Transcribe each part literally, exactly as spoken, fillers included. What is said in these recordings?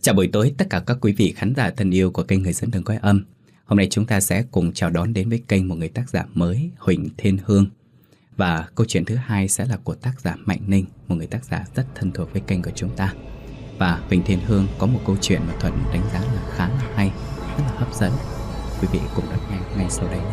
Chào buổi tối tất cả các quý vị khán giả thân yêu của kênh Người Dẫn Đường Quay Âm. Hôm nay chúng ta sẽ cùng chào đón đến với kênh một người tác giả mới, Huỳnh Thiên Hương. Và câu chuyện thứ hai sẽ là của tác giả Mạnh Ninh, một người tác giả rất thân thuộc với kênh của chúng ta. Và Huỳnh Thiên Hương có một câu chuyện mà Thuận đánh giá là khá là hay, rất là hấp dẫn. Quý vị cùng đón nghe ngay sau đây nhé.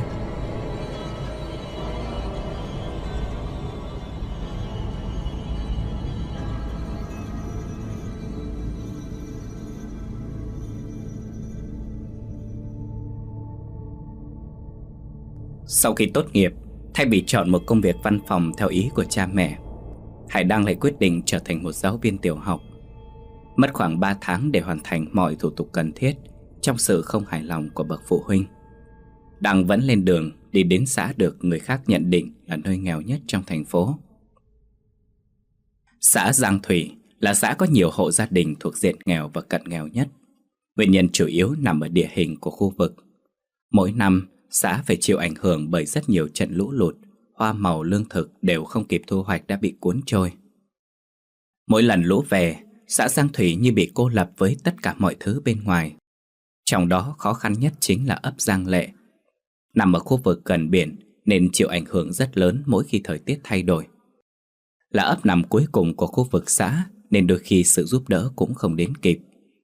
Sau khi tốt nghiệp, thay vì chọn một công việc văn phòng theo ý của cha mẹ, Hải Đăng lại quyết định trở thành một giáo viên tiểu học. Mất khoảng ba tháng để hoàn thành mọi thủ tục cần thiết trong sự không hài lòng của bậc phụ huynh. Đăng vẫn lên đường đi đến xã được người khác nhận định là nơi nghèo nhất trong thành phố. Xã Giang Thủy là xã có nhiều hộ gia đình thuộc diện nghèo và cận nghèo nhất. Nguyên nhân chủ yếu nằm ở địa hình của khu vực. Mỗi năm, xã phải chịu ảnh hưởng bởi rất nhiều trận lũ lụt, hoa màu lương thực đều không kịp thu hoạch đã bị cuốn trôi. Mỗi lần lũ về, xã Giang Thủy như bị cô lập với tất cả mọi thứ bên ngoài. Trong đó khó khăn nhất chính là ấp Giang Lệ. Nằm ở khu vực gần biển nên chịu ảnh hưởng rất lớn mỗi khi thời tiết thay đổi. Là ấp nằm cuối cùng của khu vực xã nên đôi khi sự giúp đỡ cũng không đến kịp.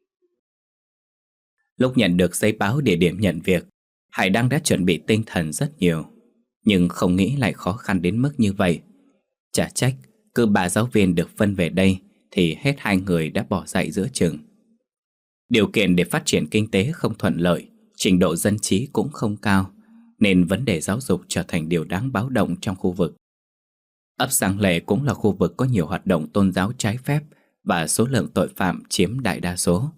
Lúc nhận được giấy báo địa điểm nhận việc, Hải Đăng đã chuẩn bị tinh thần rất nhiều, nhưng không nghĩ lại khó khăn đến mức như vậy. Chả trách, cứ ba giáo viên được phân về đây thì hết hai người đã bỏ dạy giữa chừng. Điều kiện để phát triển kinh tế không thuận lợi, trình độ dân trí cũng không cao, nên vấn đề giáo dục trở thành điều đáng báo động trong khu vực. Ấp Giang Lệ cũng là khu vực có nhiều hoạt động tôn giáo trái phép và số lượng tội phạm chiếm đại đa số.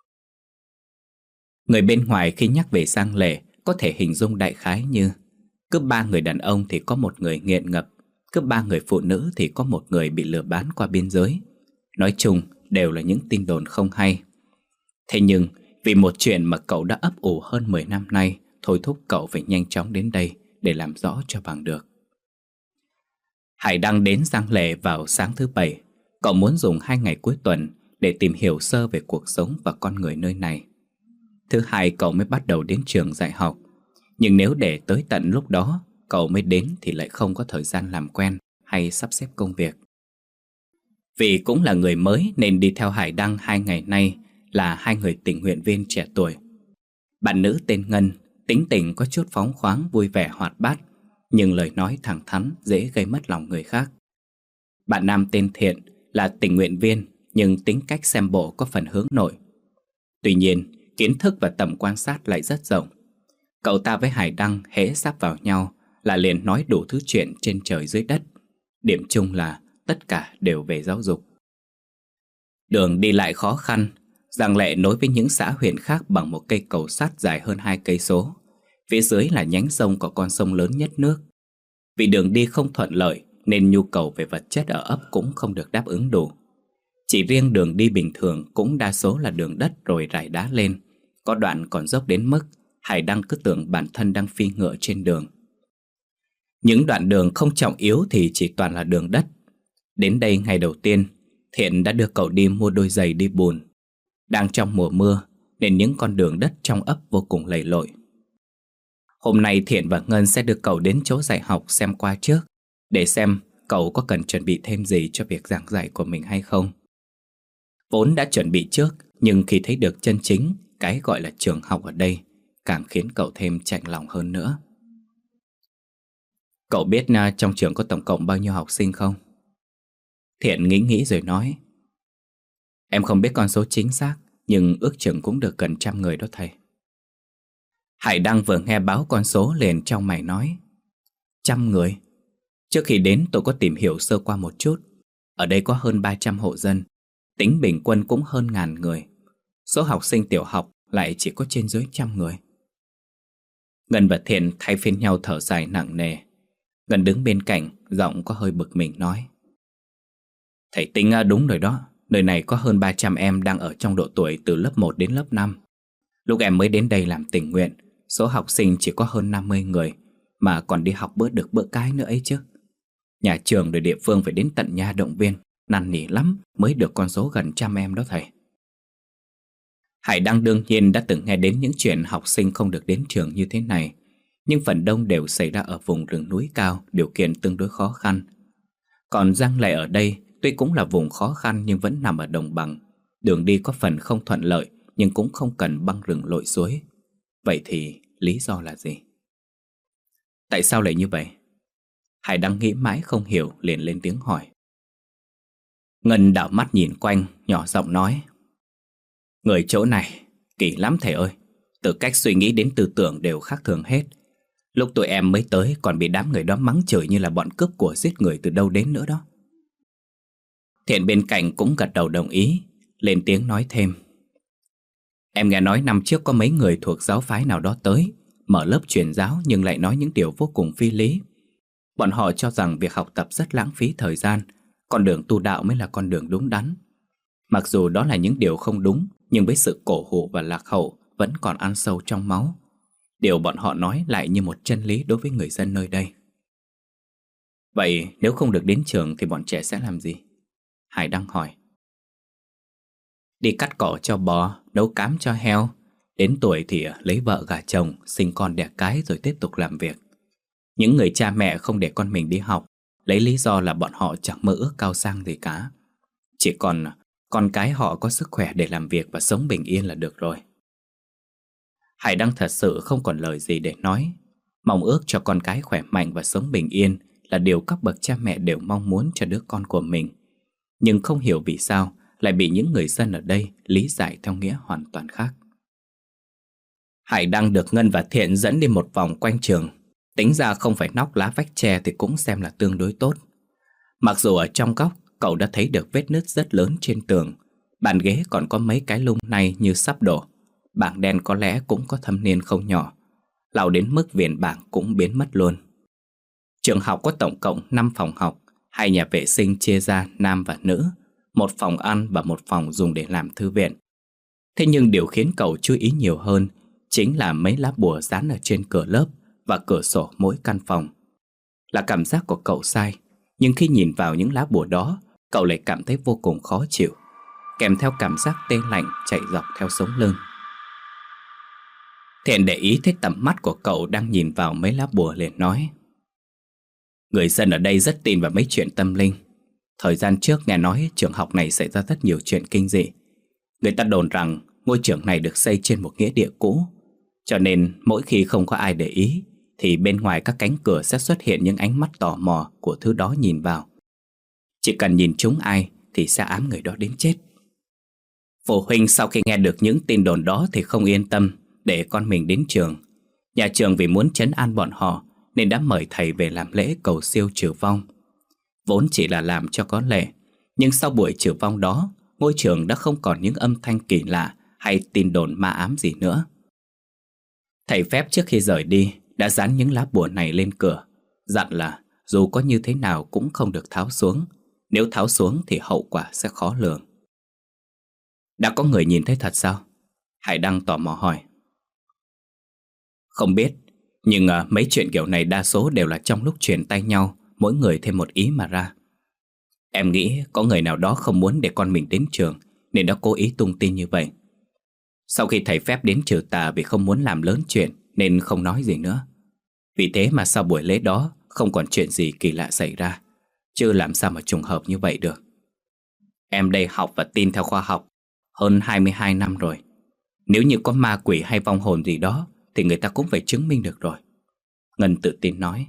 Người bên ngoài khi nhắc về Giang Lệ có thể hình dung đại khái như cứ ba người đàn ông thì có một người nghiện ngập, cứ ba người phụ nữ thì có một người bị lừa bán qua biên giới. Nói chung đều là những tin đồn không hay. Thế nhưng vì một chuyện mà cậu đã ấp ủ hơn mười năm nay thôi thúc cậu phải nhanh chóng đến đây để làm rõ cho bằng được. Hải Đăng đến Giang Lệ vào sáng thứ bảy. Cậu muốn dùng hai ngày cuối tuần để tìm hiểu sơ về cuộc sống và con người nơi này. Thứ hai cậu mới bắt đầu đến trường dạy học. Nhưng nếu để tới tận lúc đó cậu mới đến thì lại không có thời gian làm quen hay sắp xếp công việc. Vì cũng là người mới nên đi theo Hải Đăng hai ngày nay là hai người tình nguyện viên trẻ tuổi. Bạn nữ tên Ngân, tính tình có chút phóng khoáng, vui vẻ, hoạt bát, nhưng lời nói thẳng thắn dễ gây mất lòng người khác. Bạn nam tên Thiện là tình nguyện viên nhưng tính cách xem bộ có phần hướng nội. Tuy nhiên, kiến thức và tầm quan sát lại rất rộng. Cậu ta với Hải Đăng hễ sáp vào nhau là liền nói đủ thứ chuyện trên trời dưới đất. Điểm chung là tất cả đều về giáo dục. Đường đi lại khó khăn. Giang Lệ nối với những xã huyện khác bằng một cây cầu sắt dài hơn hai cây số. Phía dưới là nhánh sông của con sông lớn nhất nước. Vì đường đi không thuận lợi nên nhu cầu về vật chất ở ấp cũng không được đáp ứng đủ. Chỉ riêng đường đi bình thường cũng đa số là đường đất rồi rải đá lên. Có đoạn còn dốc đến mức Hải Đăng cứ tưởng bản thân đang phi ngựa trên đường. Những đoạn đường không trọng yếu thì chỉ toàn là đường đất. Đến đây ngày đầu tiên, Thiện đã đưa cậu đi mua đôi giày đi bùn. Đang trong mùa mưa nên những con đường đất trong ấp vô cùng lầy lội. Hôm nay Thiện và Ngân sẽ đưa cậu đến chỗ dạy học xem qua trước, để xem cậu có cần chuẩn bị thêm gì cho việc giảng dạy của mình hay không. Vốn đã chuẩn bị trước, nhưng khi thấy được chân chính cái gọi là trường học ở đây, càng khiến cậu thêm chạnh lòng hơn nữa. Cậu biết uh, trong trường có tổng cộng bao nhiêu học sinh không? Thiện nghĩ nghĩ rồi nói: Em không biết con số chính xác, nhưng ước chừng cũng được gần trăm người đó thầy. Hải Đăng vừa nghe báo con số liền trong mày nói: Trăm người? Trước khi đến tôi có tìm hiểu sơ qua một chút. Ở đây có hơn ba trăm hộ dân, tính bình quân cũng hơn ngàn người. Số học sinh tiểu học lại chỉ có trên dưới trăm người. Ngân và Thiện thay phiên nhau thở dài nặng nề. Ngân đứng bên cạnh, giọng có hơi bực mình nói: Thầy tính đúng rồi đó. Nơi này có hơn ba trăm em đang ở trong độ tuổi từ lớp một đến lớp năm. Lúc em mới đến đây làm tình nguyện, số học sinh chỉ có hơn năm mươi người, mà còn đi học bữa được bữa cái nữa ấy chứ. Nhà trường rồi địa phương phải đến tận nhà động viên, năn nỉ lắm mới được con số gần trăm em đó thầy. Hải Đăng đương nhiên đã từng nghe đến những chuyện học sinh không được đến trường như thế này, nhưng phần đông đều xảy ra ở vùng rừng núi cao, điều kiện tương đối khó khăn. Còn Giang Lệ ở đây tuy cũng là vùng khó khăn nhưng vẫn nằm ở đồng bằng. Đường đi có phần không thuận lợi, nhưng cũng không cần băng rừng lội suối. Vậy thì lý do là gì? Tại sao lại như vậy? Hải đang nghĩ mãi không hiểu, liền lên tiếng hỏi. Ngân đảo mắt nhìn quanh, nhỏ giọng nói. Người chỗ này kỳ lắm thầy ơi. Từ cách suy nghĩ đến tư tưởng đều khác thường hết. Lúc tụi em mới tới còn bị đám người đó mắng chửi như là bọn cướp của giết người từ đâu đến nữa đó. Thiện bên cạnh cũng gật đầu đồng ý, lên tiếng nói thêm. Em nghe nói năm trước có mấy người thuộc giáo phái nào đó tới, mở lớp truyền giáo nhưng lại nói những điều vô cùng phi lý. Bọn họ cho rằng việc học tập rất lãng phí thời gian, con đường tu đạo mới là con đường đúng đắn. Mặc dù đó là những điều không đúng, nhưng với sự cổ hủ và lạc hậu vẫn còn ăn sâu trong máu. Điều bọn họ nói lại như một chân lý đối với người dân nơi đây. Vậy nếu không được đến trường thì bọn trẻ sẽ làm gì? Hải đang hỏi. Đi cắt cỏ cho bò, nấu cám cho heo. Đến tuổi thì lấy vợ gả chồng, sinh con đẻ cái rồi tiếp tục làm việc. Những người cha mẹ không để con mình đi học, lấy lý do là bọn họ chẳng mơ ước cao sang gì cả. Chỉ còn con cái họ có sức khỏe để làm việc và sống bình yên là được rồi. Hải Đăng thật sự không còn lời gì để nói. Mong ước cho con cái khỏe mạnh và sống bình yên là điều các bậc cha mẹ đều mong muốn cho đứa con của mình. Nhưng không hiểu vì sao lại bị những người dân ở đây lý giải theo nghĩa hoàn toàn khác. Hải Đăng được Ngân và Thiện dẫn đi một vòng quanh trường. Tính ra không phải nóc lá vách tre thì cũng xem là tương đối tốt. Mặc dù ở trong góc cậu đã thấy được vết nứt rất lớn trên tường, bàn ghế còn có mấy cái lung lay như sắp đổ. Bảng đen có lẽ cũng có thâm niên không nhỏ, lau đến mức viền bảng cũng biến mất luôn. Trường học có tổng cộng năm phòng học, hai nhà vệ sinh chia ra nam và nữ, một phòng ăn và một phòng dùng để làm thư viện. Thế nhưng điều khiến cậu chú ý nhiều hơn chính là mấy lá bùa dán ở trên cửa lớp và cửa sổ mỗi căn phòng. Là cảm giác của cậu sai, nhưng khi nhìn vào những lá bùa đó, cậu lại cảm thấy vô cùng khó chịu, kèm theo cảm giác tê lạnh chạy dọc theo sống lưng. Thiện để ý thấy tầm mắt của cậu đang nhìn vào mấy lá bùa liền nói. Người dân ở đây rất tin vào mấy chuyện tâm linh. Thời gian trước nghe nói trường học này xảy ra rất nhiều chuyện kinh dị. Người ta đồn rằng ngôi trường này được xây trên một nghĩa địa cũ, cho nên mỗi khi không có ai để ý thì bên ngoài các cánh cửa sẽ xuất hiện những ánh mắt tò mò của thứ đó nhìn vào. Chỉ cần nhìn trúng ai thì sẽ ám người đó đến chết. Phụ huynh sau khi nghe được những tin đồn đó thì không yên tâm để con mình đến trường. Nhà trường vì muốn trấn an bọn họ nên đã mời thầy về làm lễ cầu siêu trừ vong. Vốn chỉ là làm cho có lệ, nhưng sau buổi trừ vong đó, ngôi trường đã không còn những âm thanh kỳ lạ hay tin đồn ma ám gì nữa. Thầy phép trước khi rời đi đã dán những lá bùa này lên cửa, dặn là dù có như thế nào cũng không được tháo xuống. Nếu tháo xuống thì hậu quả sẽ khó lường. Đã có người nhìn thấy thật sao? Hải Đăng tò mò hỏi. Không biết, nhưng à, mấy chuyện kiểu này đa số đều là trong lúc truyền tay nhau, mỗi người thêm một ý mà ra. Em nghĩ có người nào đó không muốn để con mình đến trường nên đã cố ý tung tin như vậy. Sau khi thầy phép đến trừ tà vì không muốn làm lớn chuyện nên không nói gì nữa. Vì thế mà sau buổi lễ đó không còn chuyện gì kỳ lạ xảy ra, chứ làm sao mà trùng hợp như vậy được. Em đây học và tin theo khoa học hơn hai mươi hai năm rồi. Nếu như có ma quỷ hay vong hồn gì đó thì người ta cũng phải chứng minh được rồi. Ngân tự tin nói.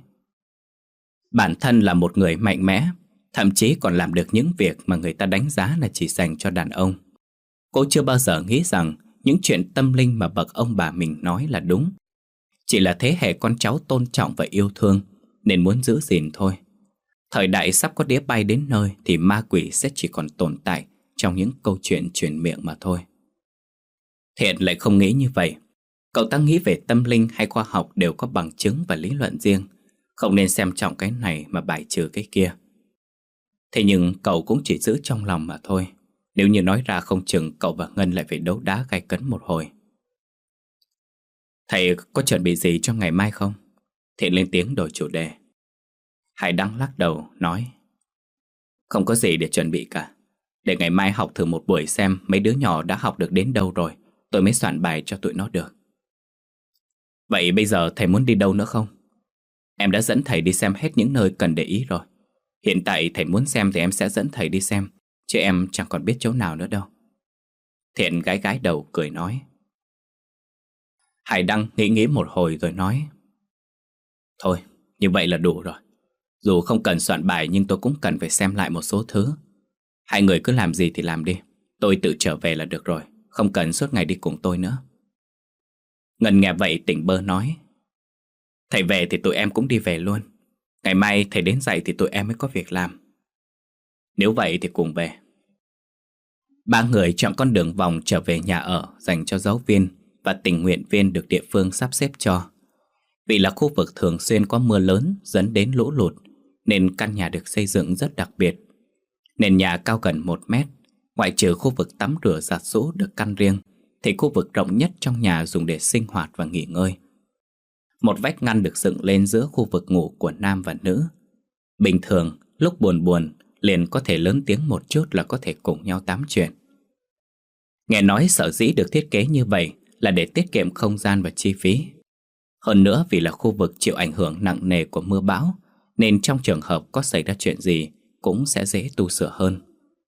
Bản thân là một người mạnh mẽ, thậm chí còn làm được những việc mà người ta đánh giá là chỉ dành cho đàn ông. Cô chưa bao giờ nghĩ rằng những chuyện tâm linh mà bậc ông bà mình nói là đúng. Chỉ là thế hệ con cháu tôn trọng và yêu thương nên muốn giữ gìn thôi. Thời đại sắp có đĩa bay đến nơi thì ma quỷ sẽ chỉ còn tồn tại trong những câu chuyện truyền miệng mà thôi. Thiện lại không nghĩ như vậy. Cậu ta nghĩ về tâm linh hay khoa học đều có bằng chứng và lý luận riêng, không nên xem trọng cái này mà bài trừ cái kia. Thế nhưng cậu cũng chỉ giữ trong lòng mà thôi. Nếu như nói ra không chừng cậu và Ngân lại phải đấu đá gay cấn một hồi. Thầy có chuẩn bị gì cho ngày mai không? Thiện lên tiếng đổi chủ đề. Hải Đăng lắc đầu nói. Không có gì để chuẩn bị cả. Để ngày mai học thử một buổi xem mấy đứa nhỏ đã học được đến đâu rồi, tôi mới soạn bài cho tụi nó được. Vậy bây giờ thầy muốn đi đâu nữa không? Em đã dẫn thầy đi xem hết những nơi cần để ý rồi. Hiện tại thầy muốn xem thì em sẽ dẫn thầy đi xem, chứ em chẳng còn biết chỗ nào nữa đâu. Thiện gái gái đầu cười nói. Hải Đăng nghĩ nghĩ một hồi rồi nói. Thôi, như vậy là đủ rồi. Dù không cần soạn bài nhưng tôi cũng cần phải xem lại một số thứ. Hai người cứ làm gì thì làm đi. Tôi tự trở về là được rồi, không cần suốt ngày đi cùng tôi nữa. Ngân nghe vậy tỉnh bơ nói. Thầy về thì tụi em cũng đi về luôn. Ngày mai thầy đến dậy thì tụi em mới có việc làm. Nếu vậy thì cùng về. Ba người chọn con đường vòng trở về nhà ở dành cho giáo viên và tình nguyện viên được địa phương sắp xếp cho. Vì là khu vực thường xuyên có mưa lớn dẫn đến lũ lụt, nên căn nhà được xây dựng rất đặc biệt. Nền nhà cao gần một mét, ngoại trừ khu vực tắm rửa giặt giũ được căn riêng, thì khu vực rộng nhất trong nhà dùng để sinh hoạt và nghỉ ngơi. Một vách ngăn được dựng lên giữa khu vực ngủ của nam và nữ. Bình thường, lúc buồn buồn, liền có thể lớn tiếng một chút là có thể cùng nhau tám chuyện. Nghe nói sở dĩ được thiết kế như vậy là để tiết kiệm không gian và chi phí. Hơn nữa vì là khu vực chịu ảnh hưởng nặng nề của mưa bão, nên trong trường hợp có xảy ra chuyện gì cũng sẽ dễ tu sửa hơn.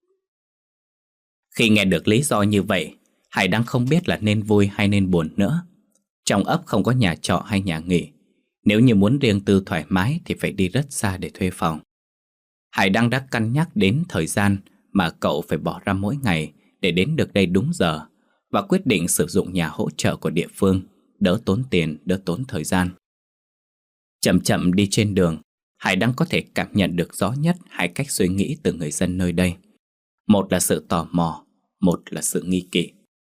Khi nghe được lý do như vậy, Hải đang không biết là nên vui hay nên buồn nữa. Trong ấp không có nhà trọ hay nhà nghỉ. Nếu như muốn riêng tư thoải mái thì phải đi rất xa để thuê phòng. Hải đang đã cân nhắc đến thời gian mà cậu phải bỏ ra mỗi ngày để đến được đây đúng giờ, và quyết định sử dụng nhà hỗ trợ của địa phương, đỡ tốn tiền, đỡ tốn thời gian. Chậm chậm đi trên đường, Hải đang có thể cảm nhận được rõ nhất hai cách suy nghĩ từ người dân nơi đây. Một là sự tò mò, một là sự nghi kỵ.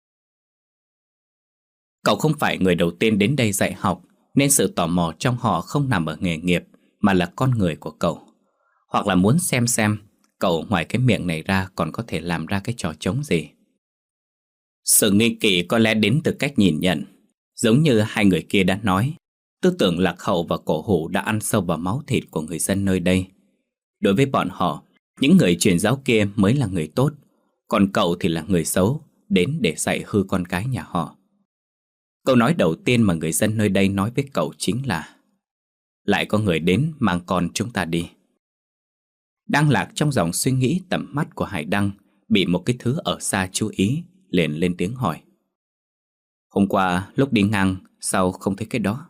Cậu không phải người đầu tiên đến đây dạy học, nên sự tò mò trong họ không nằm ở nghề nghiệp, mà là con người của cậu. Hoặc là muốn xem xem cậu ngoài cái miệng này ra còn có thể làm ra cái trò trống gì. Sự nghi kỵ có lẽ đến từ cách nhìn nhận. Giống như hai người kia đã nói, tư tưởng lạc hậu và cổ hủ đã ăn sâu vào máu thịt của người dân nơi đây. Đối với bọn họ, những người truyền giáo kia mới là người tốt, còn cậu thì là người xấu, đến để dạy hư con cái nhà họ. Câu nói đầu tiên mà người dân nơi đây nói với cậu chính là: lại có người đến mang con chúng ta đi. Đang lạc trong dòng suy nghĩ, tầm mắt của Hải Đăng bị một cái thứ ở xa chú ý, liền lên tiếng hỏi: hôm qua lúc đi ngang sao không thấy cái đó?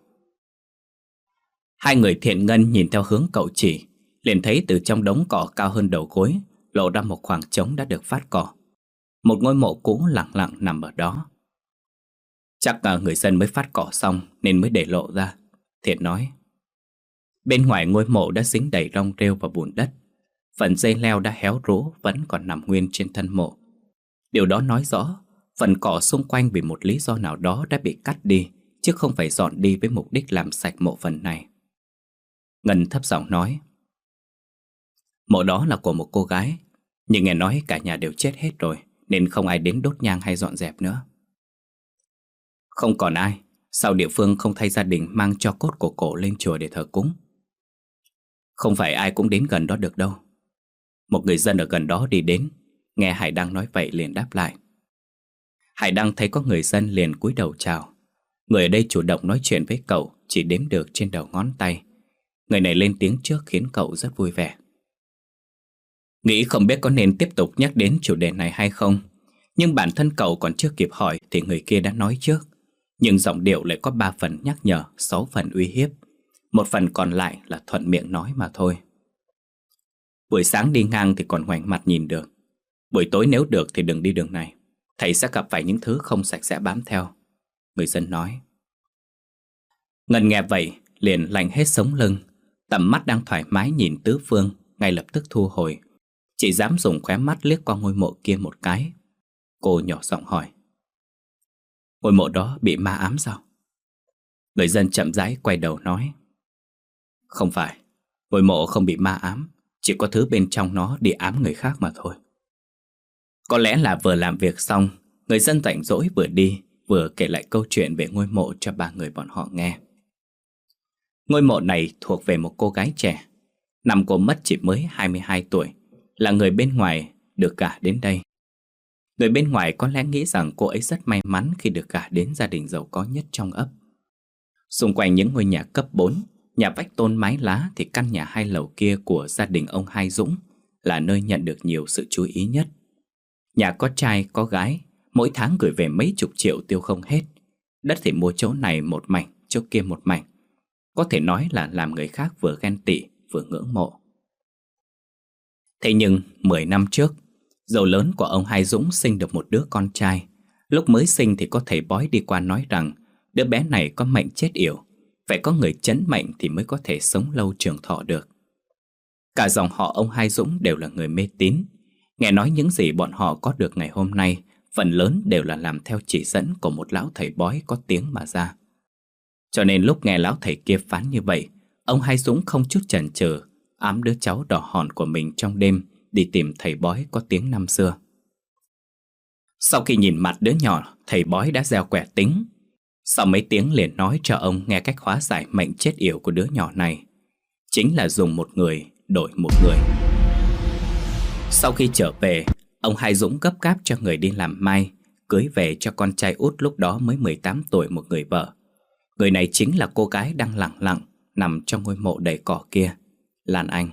Hai người Thiện Ngân nhìn theo hướng cậu chỉ, liền thấy từ trong đống cỏ cao hơn đầu gối lộ ra một khoảng trống đã được phát cỏ. Một ngôi mộ cũ lặng lặng nằm ở đó. Chắc là người dân mới phát cỏ xong nên mới để lộ ra, Thiện nói. Bên ngoài ngôi mộ đã dính đầy rong rêu và bùn đất. Phần dây leo đã héo rũ vẫn còn nằm nguyên trên thân mộ. Điều đó nói rõ phần cỏ xung quanh vì một lý do nào đó đã bị cắt đi, chứ không phải dọn đi với mục đích làm sạch mộ phần này. Ngân thấp giọng nói: mộ đó là của một cô gái, nhưng nghe nói cả nhà đều chết hết rồi, nên không ai đến đốt nhang hay dọn dẹp nữa. Không còn ai, sao địa phương không thay gia đình mang tro cốt của cổ lên chùa để thờ cúng? Không phải ai cũng đến gần đó được đâu. Một người dân ở gần đó đi đến, nghe Hải Đăng nói vậy liền đáp lại. Hải Đăng thấy có người dân liền cúi đầu chào. Người ở đây chủ động nói chuyện với cậu chỉ đếm được trên đầu ngón tay. Người này lên tiếng trước khiến cậu rất vui vẻ. Nghĩ không biết có nên tiếp tục nhắc đến chủ đề này hay không, nhưng bản thân cậu còn chưa kịp hỏi thì người kia đã nói trước. Nhưng giọng điệu lại có ba phần nhắc nhở, sáu phần uy hiếp. Một phần còn lại là thuận miệng nói mà thôi. Buổi sáng đi ngang thì còn ngoảnh mặt nhìn được. Buổi tối nếu được thì đừng đi đường này. Thầy sẽ gặp phải những thứ không sạch sẽ bám theo, người dân nói. Ngân nghe vậy liền lạnh hết sống lưng. Tầm mắt đang thoải mái nhìn tứ phương ngay lập tức thu hồi, chỉ dám dùng khóe mắt liếc qua ngôi mộ kia một cái. Cô nhỏ giọng hỏi: ngôi mộ đó bị ma ám sao? Người dân chậm rãi quay đầu nói: không phải, ngôi mộ không bị ma ám, chỉ có thứ bên trong nó đi ám người khác mà thôi. Có lẽ là vừa làm việc xong, người dân rảnh rỗi vừa đi vừa kể lại câu chuyện về ngôi mộ cho ba người bọn họ nghe. Ngôi mộ này thuộc về một cô gái trẻ. Năm cô mất chỉ mới hai mươi hai tuổi, là người bên ngoài được gả đến đây. Người bên ngoài có lẽ nghĩ rằng cô ấy rất may mắn khi được gả đến gia đình giàu có nhất trong ấp. Xung quanh những ngôi nhà cấp bốn, nhà vách tôn mái lá thì căn nhà hai lầu kia của gia đình ông Hai Dũng là nơi nhận được nhiều sự chú ý nhất. Nhà có trai có gái, mỗi tháng gửi về mấy chục triệu tiêu không hết. Đất thì mua chỗ này một mảnh, chỗ kia một mảnh. Có thể nói là làm người khác vừa ghen tị vừa ngưỡng mộ. Thế nhưng mười năm trước, dâu lớn của ông Hai Dũng sinh được một đứa con trai. Lúc mới sinh thì có thầy bói đi qua nói rằng đứa bé này có mệnh chết yểu, phải có người chấn mệnh thì mới có thể sống lâu trường thọ được. Cả dòng họ ông Hai Dũng đều là người mê tín. Nghe nói những gì bọn họ có được ngày hôm nay phần lớn đều là làm theo chỉ dẫn của một lão thầy bói có tiếng mà ra. Cho nên lúc nghe lão thầy kia phán như vậy, ông Hai Dũng không chút chần chừ ẵm đứa cháu đỏ hòn của mình trong đêm đi tìm thầy bói có tiếng năm xưa. Sau khi nhìn mặt đứa nhỏ, thầy bói đã gieo quẻ tính. Sau mấy tiếng liền nói cho ông nghe cách hóa giải mệnh chết yểu của đứa nhỏ này. Chính là dùng một người đổi một người. Sau khi trở về, ông Hai Dũng gấp gáp cho người đi làm mai, cưới về cho con trai út lúc đó mới mười tám tuổi một người vợ. Người này chính là cô gái đang lặng lặng nằm trong ngôi mộ đầy cỏ kia, Lan Anh.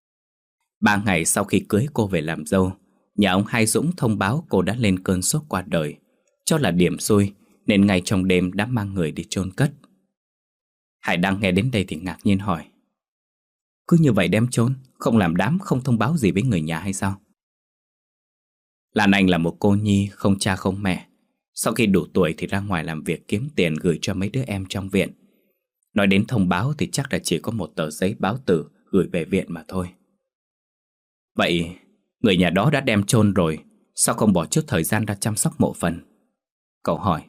Ba ngày sau khi cưới cô về làm dâu, nhà ông Hai Dũng thông báo cô đã lên cơn sốt qua đời. Cho là điểm xui nên ngay trong đêm đã mang người đi chôn cất. Hải Đăng nghe đến đây thì ngạc nhiên hỏi: cứ như vậy đem chôn, không làm đám, không thông báo gì với người nhà hay sao? Lan Anh là một cô nhi không cha không mẹ. Sau khi đủ tuổi thì ra ngoài làm việc kiếm tiền gửi cho mấy đứa em trong viện. Nói đến thông báo thì chắc là chỉ có một tờ giấy báo tử gửi về viện mà thôi. Vậy người nhà đó đã đem chôn rồi, sao không bỏ chút thời gian ra chăm sóc mộ phần? Cậu hỏi.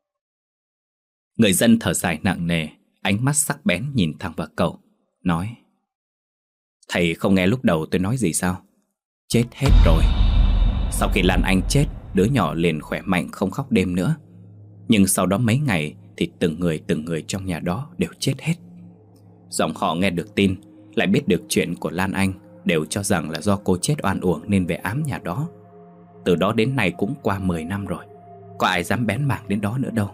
Người dân thở dài nặng nề, ánh mắt sắc bén nhìn thẳng vào cậu, nói: thầy không nghe lúc đầu tôi nói gì sao? Chết hết rồi. Sau khi Lan Anh chết, đứa nhỏ liền khỏe mạnh không khóc đêm nữa. Nhưng sau đó mấy ngày thì từng người từng người trong nhà đó đều chết hết. Dòng họ nghe được tin, lại biết được chuyện của Lan Anh, đều cho rằng là do cô chết oan uổng nên về ám nhà đó. Từ đó đến nay cũng qua mười năm rồi, có ai dám bén mảng đến đó nữa đâu.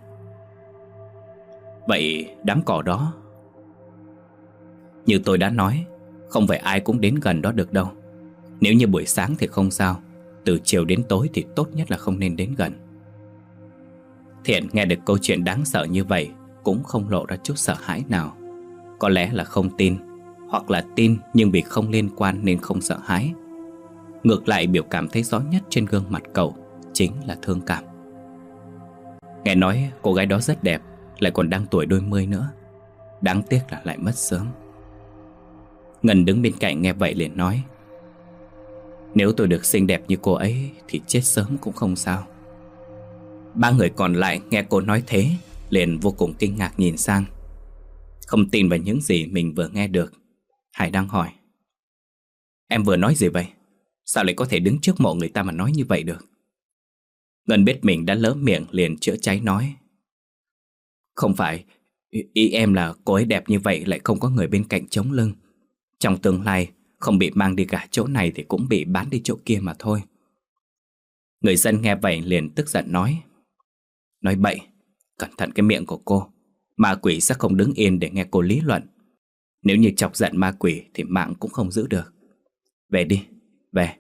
Vậy đám cỏ đó, như tôi đã nói, không phải ai cũng đến gần đó được đâu. Nếu như buổi sáng thì không sao, từ chiều đến tối thì tốt nhất là không nên đến gần. Thiện nghe được câu chuyện đáng sợ như vậy cũng không lộ ra chút sợ hãi nào. Có lẽ là không tin, hoặc là tin nhưng vì không liên quan nên không sợ hãi. Ngược lại, biểu cảm thấy rõ nhất trên gương mặt cậu chính là thương cảm. Nghe nói cô gái đó rất đẹp, lại còn đang tuổi đôi mươi nữa. Đáng tiếc là lại mất sớm. Ngân đứng bên cạnh nghe vậy liền nói: nếu tôi được xinh đẹp như cô ấy thì chết sớm cũng không sao. Ba người còn lại nghe cô nói thế liền vô cùng kinh ngạc nhìn sang. Không tin vào những gì mình vừa nghe được, Hải đang hỏi: em vừa nói gì vậy? Sao lại có thể đứng trước mộ người ta mà nói như vậy được? Ngân biết mình đã lỡ miệng liền chữa cháy nói: không phải, ý em là cô ấy đẹp như vậy lại không có người bên cạnh chống lưng. Trong tương lai không bị mang đi gả chỗ này thì cũng bị bán đi chỗ kia mà thôi. Người dân nghe vậy liền tức giận nói: nói bậy, cẩn thận cái miệng của cô. Ma quỷ sẽ không đứng yên để nghe cô lý luận. Nếu như chọc giận ma quỷ thì mạng cũng không giữ được. Về đi, về.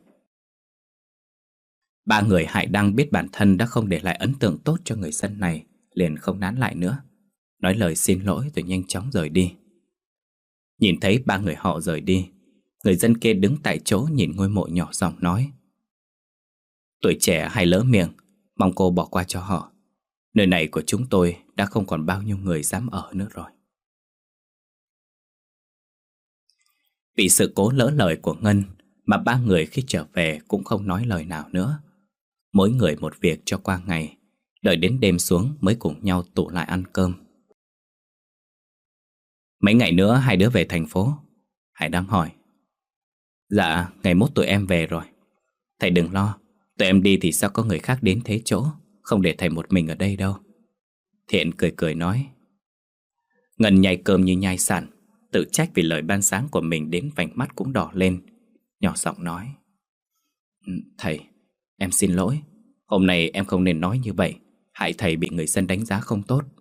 Ba người Hải Đăng biết bản thân đã không để lại ấn tượng tốt cho người dân này, liền không nán lại nữa, nói lời xin lỗi rồi nhanh chóng rời đi. Nhìn thấy ba người họ rời đi, người dân kia đứng tại chỗ nhìn ngôi mộ nhỏ giọng nói: tuổi trẻ hay lỡ miệng, mong cô bỏ qua cho họ. Nơi này của chúng tôi đã không còn bao nhiêu người dám ở nữa rồi. Vì sự cố lỡ lời của Ngân mà ba người khi trở về cũng không nói lời nào nữa. Mỗi người một việc cho qua ngày, đợi đến đêm xuống mới cùng nhau tụ lại ăn cơm. Mấy ngày nữa hai đứa về thành phố? Hải đang hỏi. Dạ, ngày mốt tụi em về rồi. Thầy đừng lo, tụi em đi thì sao có người khác đến thế chỗ, không để thầy một mình ở đây đâu. Thiện cười cười nói. Ngân nhai cơm như nhai sẵn, tự trách vì lời ban sáng của mình đến vành mắt cũng đỏ lên, nhỏ giọng nói: Thầy, em xin lỗi. Hôm nay em không nên nói như vậy, hại thầy bị người dân đánh giá không tốt.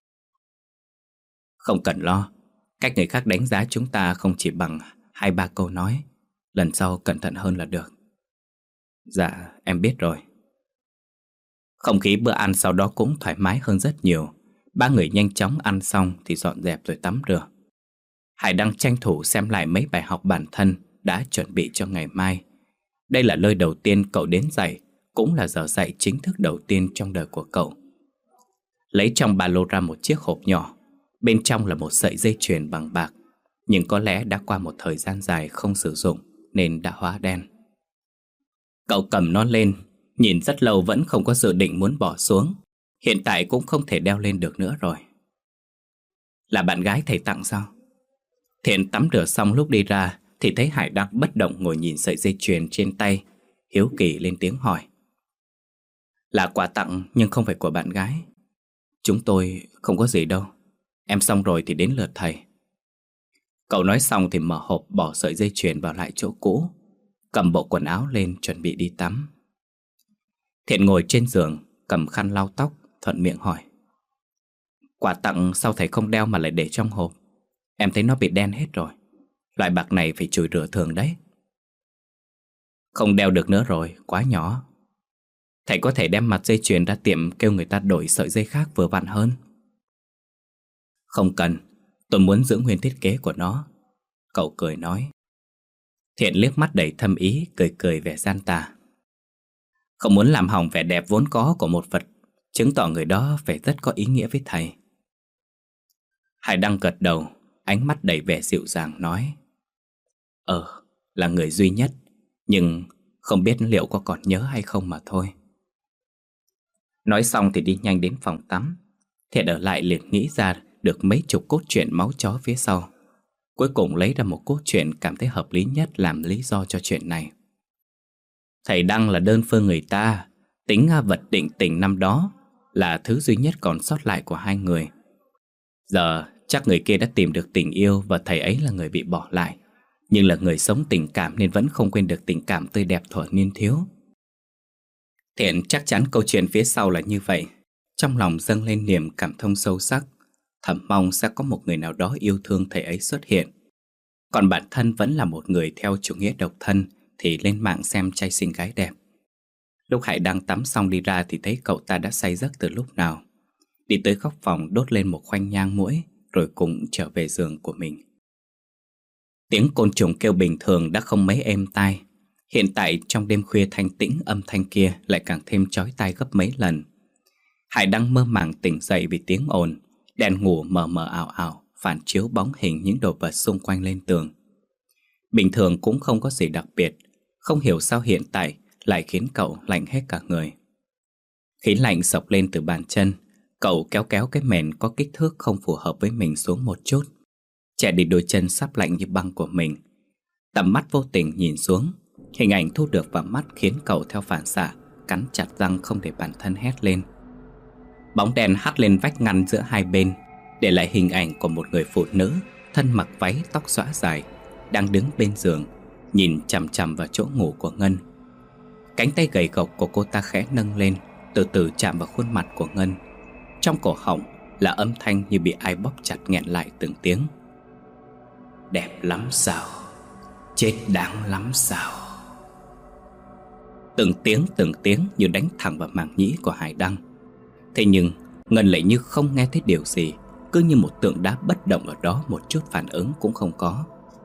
Không cần lo, cách người khác đánh giá chúng ta không chỉ bằng hai ba câu nói. Lần sau cẩn thận hơn là được. Dạ, em biết rồi. Không khí bữa ăn sau đó cũng thoải mái hơn rất nhiều. Ba người nhanh chóng ăn xong thì dọn dẹp rồi tắm rửa. Hải đang tranh thủ xem lại mấy bài học bản thân đã chuẩn bị cho ngày mai. Đây là nơi đầu tiên cậu đến dạy, cũng là giờ dạy chính thức đầu tiên trong đời của cậu. Lấy trong ba lô ra một chiếc hộp nhỏ. Bên trong là một sợi dây chuyền bằng bạc, nhưng có lẽ đã qua một thời gian dài không sử dụng nên đã hóa đen. Cậu cầm nó lên, nhìn rất lâu vẫn không có dự định muốn bỏ xuống. Hiện tại cũng không thể đeo lên được nữa rồi. Là bạn gái thầy tặng sao? Thiện tắm rửa xong lúc đi ra thì thấy Hải đang bất động ngồi nhìn sợi dây chuyền trên tay, hiếu kỳ lên tiếng hỏi. Là quà tặng nhưng không phải của bạn gái. Chúng tôi không có gì đâu. Em xong rồi thì đến lượt thầy. Cậu nói xong thì mở hộp bỏ sợi dây chuyền vào lại chỗ cũ, cầm bộ quần áo lên chuẩn bị đi tắm. Thiện ngồi trên giường, cầm khăn lau tóc, thuận miệng hỏi. Quà tặng sao thầy không đeo mà lại để trong hộp? Em thấy nó bị đen hết rồi. Loại bạc này phải chùi rửa thường đấy. Không đeo được nữa rồi, quá nhỏ. Thầy có thể đem mặt dây chuyền ra tiệm kêu người ta đổi sợi dây khác vừa vặn hơn. Không cần, tôi muốn giữ nguyên thiết kế của nó. Cậu cười nói. Thiện liếc mắt đầy thâm ý, cười cười vẻ gian tà. Không muốn làm hỏng vẻ đẹp vốn có của một vật, chứng tỏ người đó phải rất có ý nghĩa với thầy. Hải Đăng gật đầu, ánh mắt đầy vẻ dịu dàng nói. Ờ, là người duy nhất, nhưng không biết liệu có còn nhớ hay không mà thôi. Nói xong thì đi nhanh đến phòng tắm. Thiện ở lại liền nghĩ ra được mấy chục cốt truyện máu chó phía sau. Cuối cùng lấy ra một cốt truyện cảm thấy hợp lý nhất làm lý do cho chuyện này. Thầy Đăng là đơn phương người ta, tính vật định tình năm đó là thứ duy nhất còn sót lại của hai người. Giờ chắc người kia đã tìm được tình yêu và thầy ấy là người bị bỏ lại, nhưng là người sống tình cảm nên vẫn không quên được tình cảm tươi đẹp thuở niên thiếu. Thiện chắc chắn câu chuyện phía sau là như vậy. Trong lòng dâng lên niềm cảm thông sâu sắc, thầm mong sẽ có một người nào đó yêu thương thầy ấy xuất hiện. Còn bản thân vẫn là một người theo chủ nghĩa độc thân thì lên mạng xem trai xinh gái đẹp. Lúc Hải đang tắm xong đi ra thì thấy cậu ta đã say giấc từ lúc nào. Đi tới góc phòng đốt lên một khoanh nhang muỗi, rồi cùng trở về giường của mình. Tiếng côn trùng kêu bình thường đã không mấy êm tai. Hiện tại trong đêm khuya thanh tĩnh, âm thanh kia lại càng thêm chói tai gấp mấy lần. Hải đang mơ màng tỉnh dậy vì tiếng ồn. Đèn ngủ mờ mờ ảo ảo phản chiếu bóng hình những đồ vật xung quanh lên tường. Bình thường cũng không có gì đặc biệt, không hiểu sao hiện tại lại khiến cậu lạnh hết cả người. Khí lạnh xộc lên từ bàn chân. Cậu kéo kéo cái mền có kích thước không phù hợp với mình xuống một chút, che đi đôi chân sắp lạnh như băng của mình. Tầm mắt vô tình nhìn xuống, hình ảnh thu được vào mắt khiến cậu theo phản xạ cắn chặt răng không để bản thân hét lên. Bóng đèn hắt lên vách ngăn giữa hai bên, để lại hình ảnh của một người phụ nữ thân mặc váy tóc xõa dài, đang đứng bên giường, nhìn chằm chằm vào chỗ ngủ của Ngân. Cánh tay gầy gộc của cô ta khẽ nâng lên, từ từ chạm vào khuôn mặt của Ngân. Trong cổ họng là âm thanh như bị ai bóp chặt nghẹn lại từng tiếng. Đẹp lắm sao? Chết đáng lắm sao? Từng tiếng từng tiếng như đánh thẳng vào màng nhĩ của Hải Đăng. Thế nhưng Ngân lại như không nghe thấy điều gì, cứ như một tượng đá bất động ở đó, một chút phản ứng cũng không có.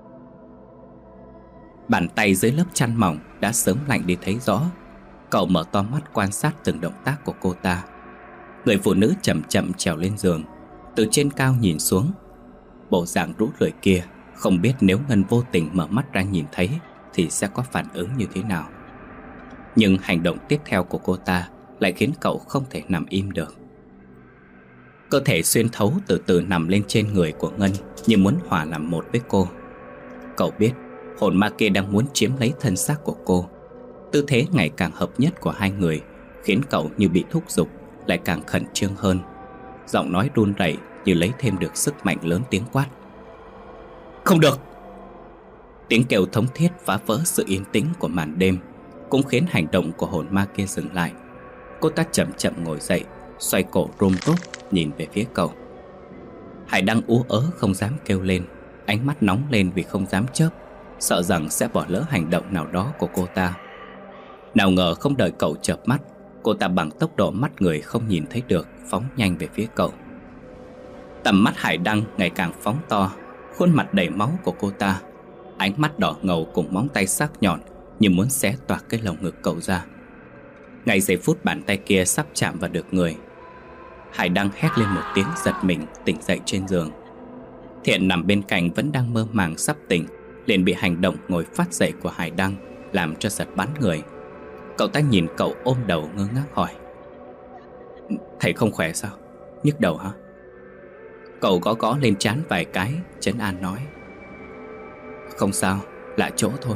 Bàn tay dưới lớp chăn mỏng đã sớm lạnh đi thấy rõ. Cậu mở to mắt quan sát từng động tác của cô ta. Người phụ nữ chậm chậm trèo lên giường, từ trên cao nhìn xuống. Bộ dạng rũ rượi kia, không biết nếu Ngân vô tình mở mắt ra nhìn thấy thì sẽ có phản ứng như thế nào. Nhưng hành động tiếp theo của cô ta lại khiến cậu không thể nằm im được. Cơ thể xuyên thấu từ từ nằm lên trên người của Ngân, như muốn hòa làm một với cô. Cậu biết hồn ma kia đang muốn chiếm lấy thân xác của cô. Tư thế ngày càng hợp nhất của hai người khiến cậu như bị thúc giục, lại càng khẩn trương hơn. Giọng nói run rẩy như lấy thêm được sức mạnh, lớn tiếng quát. Không được! Tiếng kêu thống thiết phá vỡ sự yên tĩnh của màn đêm, cũng khiến hành động của hồn ma kia dừng lại. Cô ta chậm chậm ngồi dậy, xoay cổ rôm rốp nhìn về phía cậu. Hải Đăng ú ớ không dám kêu lên, ánh mắt nóng lên vì không dám chớp, sợ rằng sẽ bỏ lỡ hành động nào đó của cô ta. Nào ngờ không đợi cậu chợp mắt, cô ta bằng tốc độ mắt người không nhìn thấy được phóng nhanh về phía cậu. Tầm mắt Hải Đăng ngày càng phóng to, khuôn mặt đầy máu của cô ta, ánh mắt đỏ ngầu cùng móng tay sắc nhọn như muốn xé toạc cái lồng ngực cậu ra. Ngay giây phút bàn tay kia sắp chạm vào được người, Hải Đăng hét lên một tiếng giật mình tỉnh dậy trên giường. Thiện nằm bên cạnh vẫn đang mơ màng sắp tỉnh, liền bị hành động ngồi phát dậy của Hải Đăng làm cho giật bắn người. Cậu ta nhìn cậu ôm đầu ngơ ngác hỏi: "Thầy không khỏe sao? Nhức đầu hả?" Cậu gõ gõ lên trán vài cái, trấn an nói: "Không sao, lạ chỗ thôi."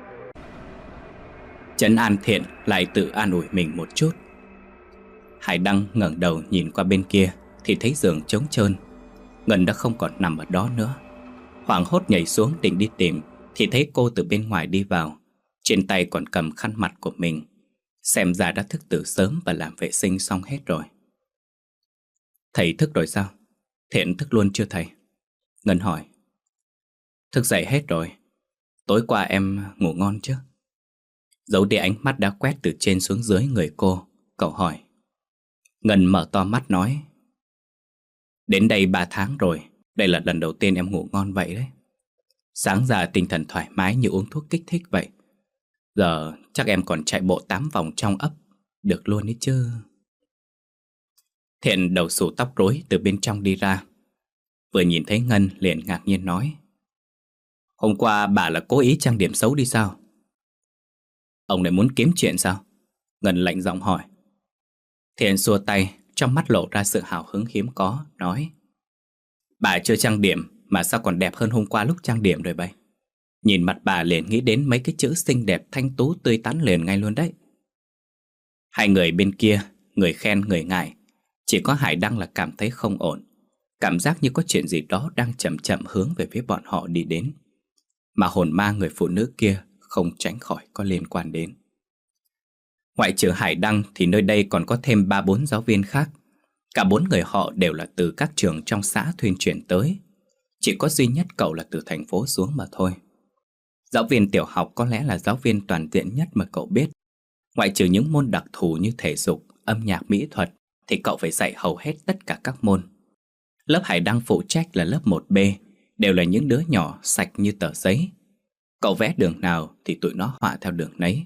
Trấn an Thiện lại tự an ủi mình một chút. Hải Đăng ngẩng đầu nhìn qua bên kia thì thấy giường trống trơn. Ngân đã không còn nằm ở đó nữa. Hoảng hốt nhảy xuống định đi tìm thì thấy cô từ bên ngoài đi vào, trên tay còn cầm khăn mặt của mình. Xem ra đã thức từ sớm và làm vệ sinh xong hết rồi. "Thầy thức rồi sao? Thiện thức luôn chưa thầy?" Ngân hỏi. "Thức dậy hết rồi. Tối qua em ngủ ngon chứ?" Giấu đi ánh mắt đã quét từ trên xuống dưới người cô, cậu hỏi. Ngân mở to mắt nói: "Đến đây ba tháng rồi, đây là lần đầu tiên em ngủ ngon vậy đấy. Sáng ra tinh thần thoải mái như uống thuốc kích thích vậy. Giờ chắc em còn chạy bộ tám vòng trong ấp được luôn đấy chứ." Thiện đầu xù tóc rối từ bên trong đi ra. Vừa nhìn thấy Ngân liền ngạc nhiên nói: "Hôm qua bà là cố ý trang điểm xấu đi sao?" "Ông lại muốn kiếm chuyện sao?" Ngân lạnh giọng hỏi. Thiện xua tay, trong mắt lộ ra sự hào hứng hiếm có, nói: "Bà chưa trang điểm mà sao còn đẹp hơn hôm qua lúc trang điểm rồi vậy? Nhìn mặt bà liền nghĩ đến mấy cái chữ xinh đẹp thanh tú tươi tắn liền ngay luôn đấy." Hai người bên kia, người khen người ngại. Chỉ có Hải Đăng là cảm thấy không ổn, cảm giác như có chuyện gì đó đang chậm chậm hướng về phía bọn họ đi đến, mà hồn ma người phụ nữ kia không tránh khỏi có liên quan đến. Ngoại trừ Hải Đăng thì nơi đây còn có thêm ba bốn giáo viên khác. Cả bốn người họ đều là từ các trường trong xã thuyên chuyển tới. Chỉ có duy nhất cậu là từ thành phố xuống mà thôi. Giáo viên tiểu học có lẽ là giáo viên toàn diện nhất mà cậu biết. Ngoại trừ những môn đặc thù như thể dục, âm nhạc, mỹ thuật thì cậu phải dạy hầu hết tất cả các môn. Lớp Hải Đăng phụ trách là lớp một B, đều là những đứa nhỏ sạch như tờ giấy. Cậu vẽ đường nào thì tụi nó họa theo đường nấy.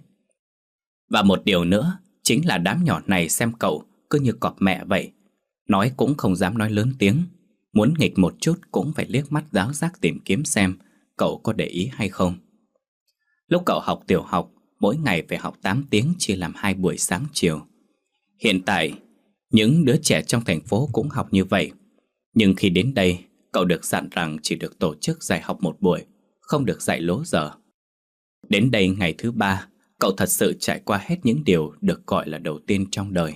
Và một điều nữa chính là đám nhỏ này xem cậu cứ như cọp mẹ vậy, nói cũng không dám nói lớn tiếng, muốn nghịch một chút cũng phải liếc mắt giáo giác tìm kiếm xem cậu có để ý hay không. Lúc cậu học tiểu học, mỗi ngày phải học tám tiếng chia làm hai buổi sáng chiều. Hiện tại, những đứa trẻ trong thành phố cũng học như vậy. Nhưng khi đến đây, cậu được dặn rằng chỉ được tổ chức dạy học một buổi, không được dạy lố giờ. Đến đây ngày thứ ba, cậu thật sự trải qua hết những điều được gọi là đầu tiên trong đời.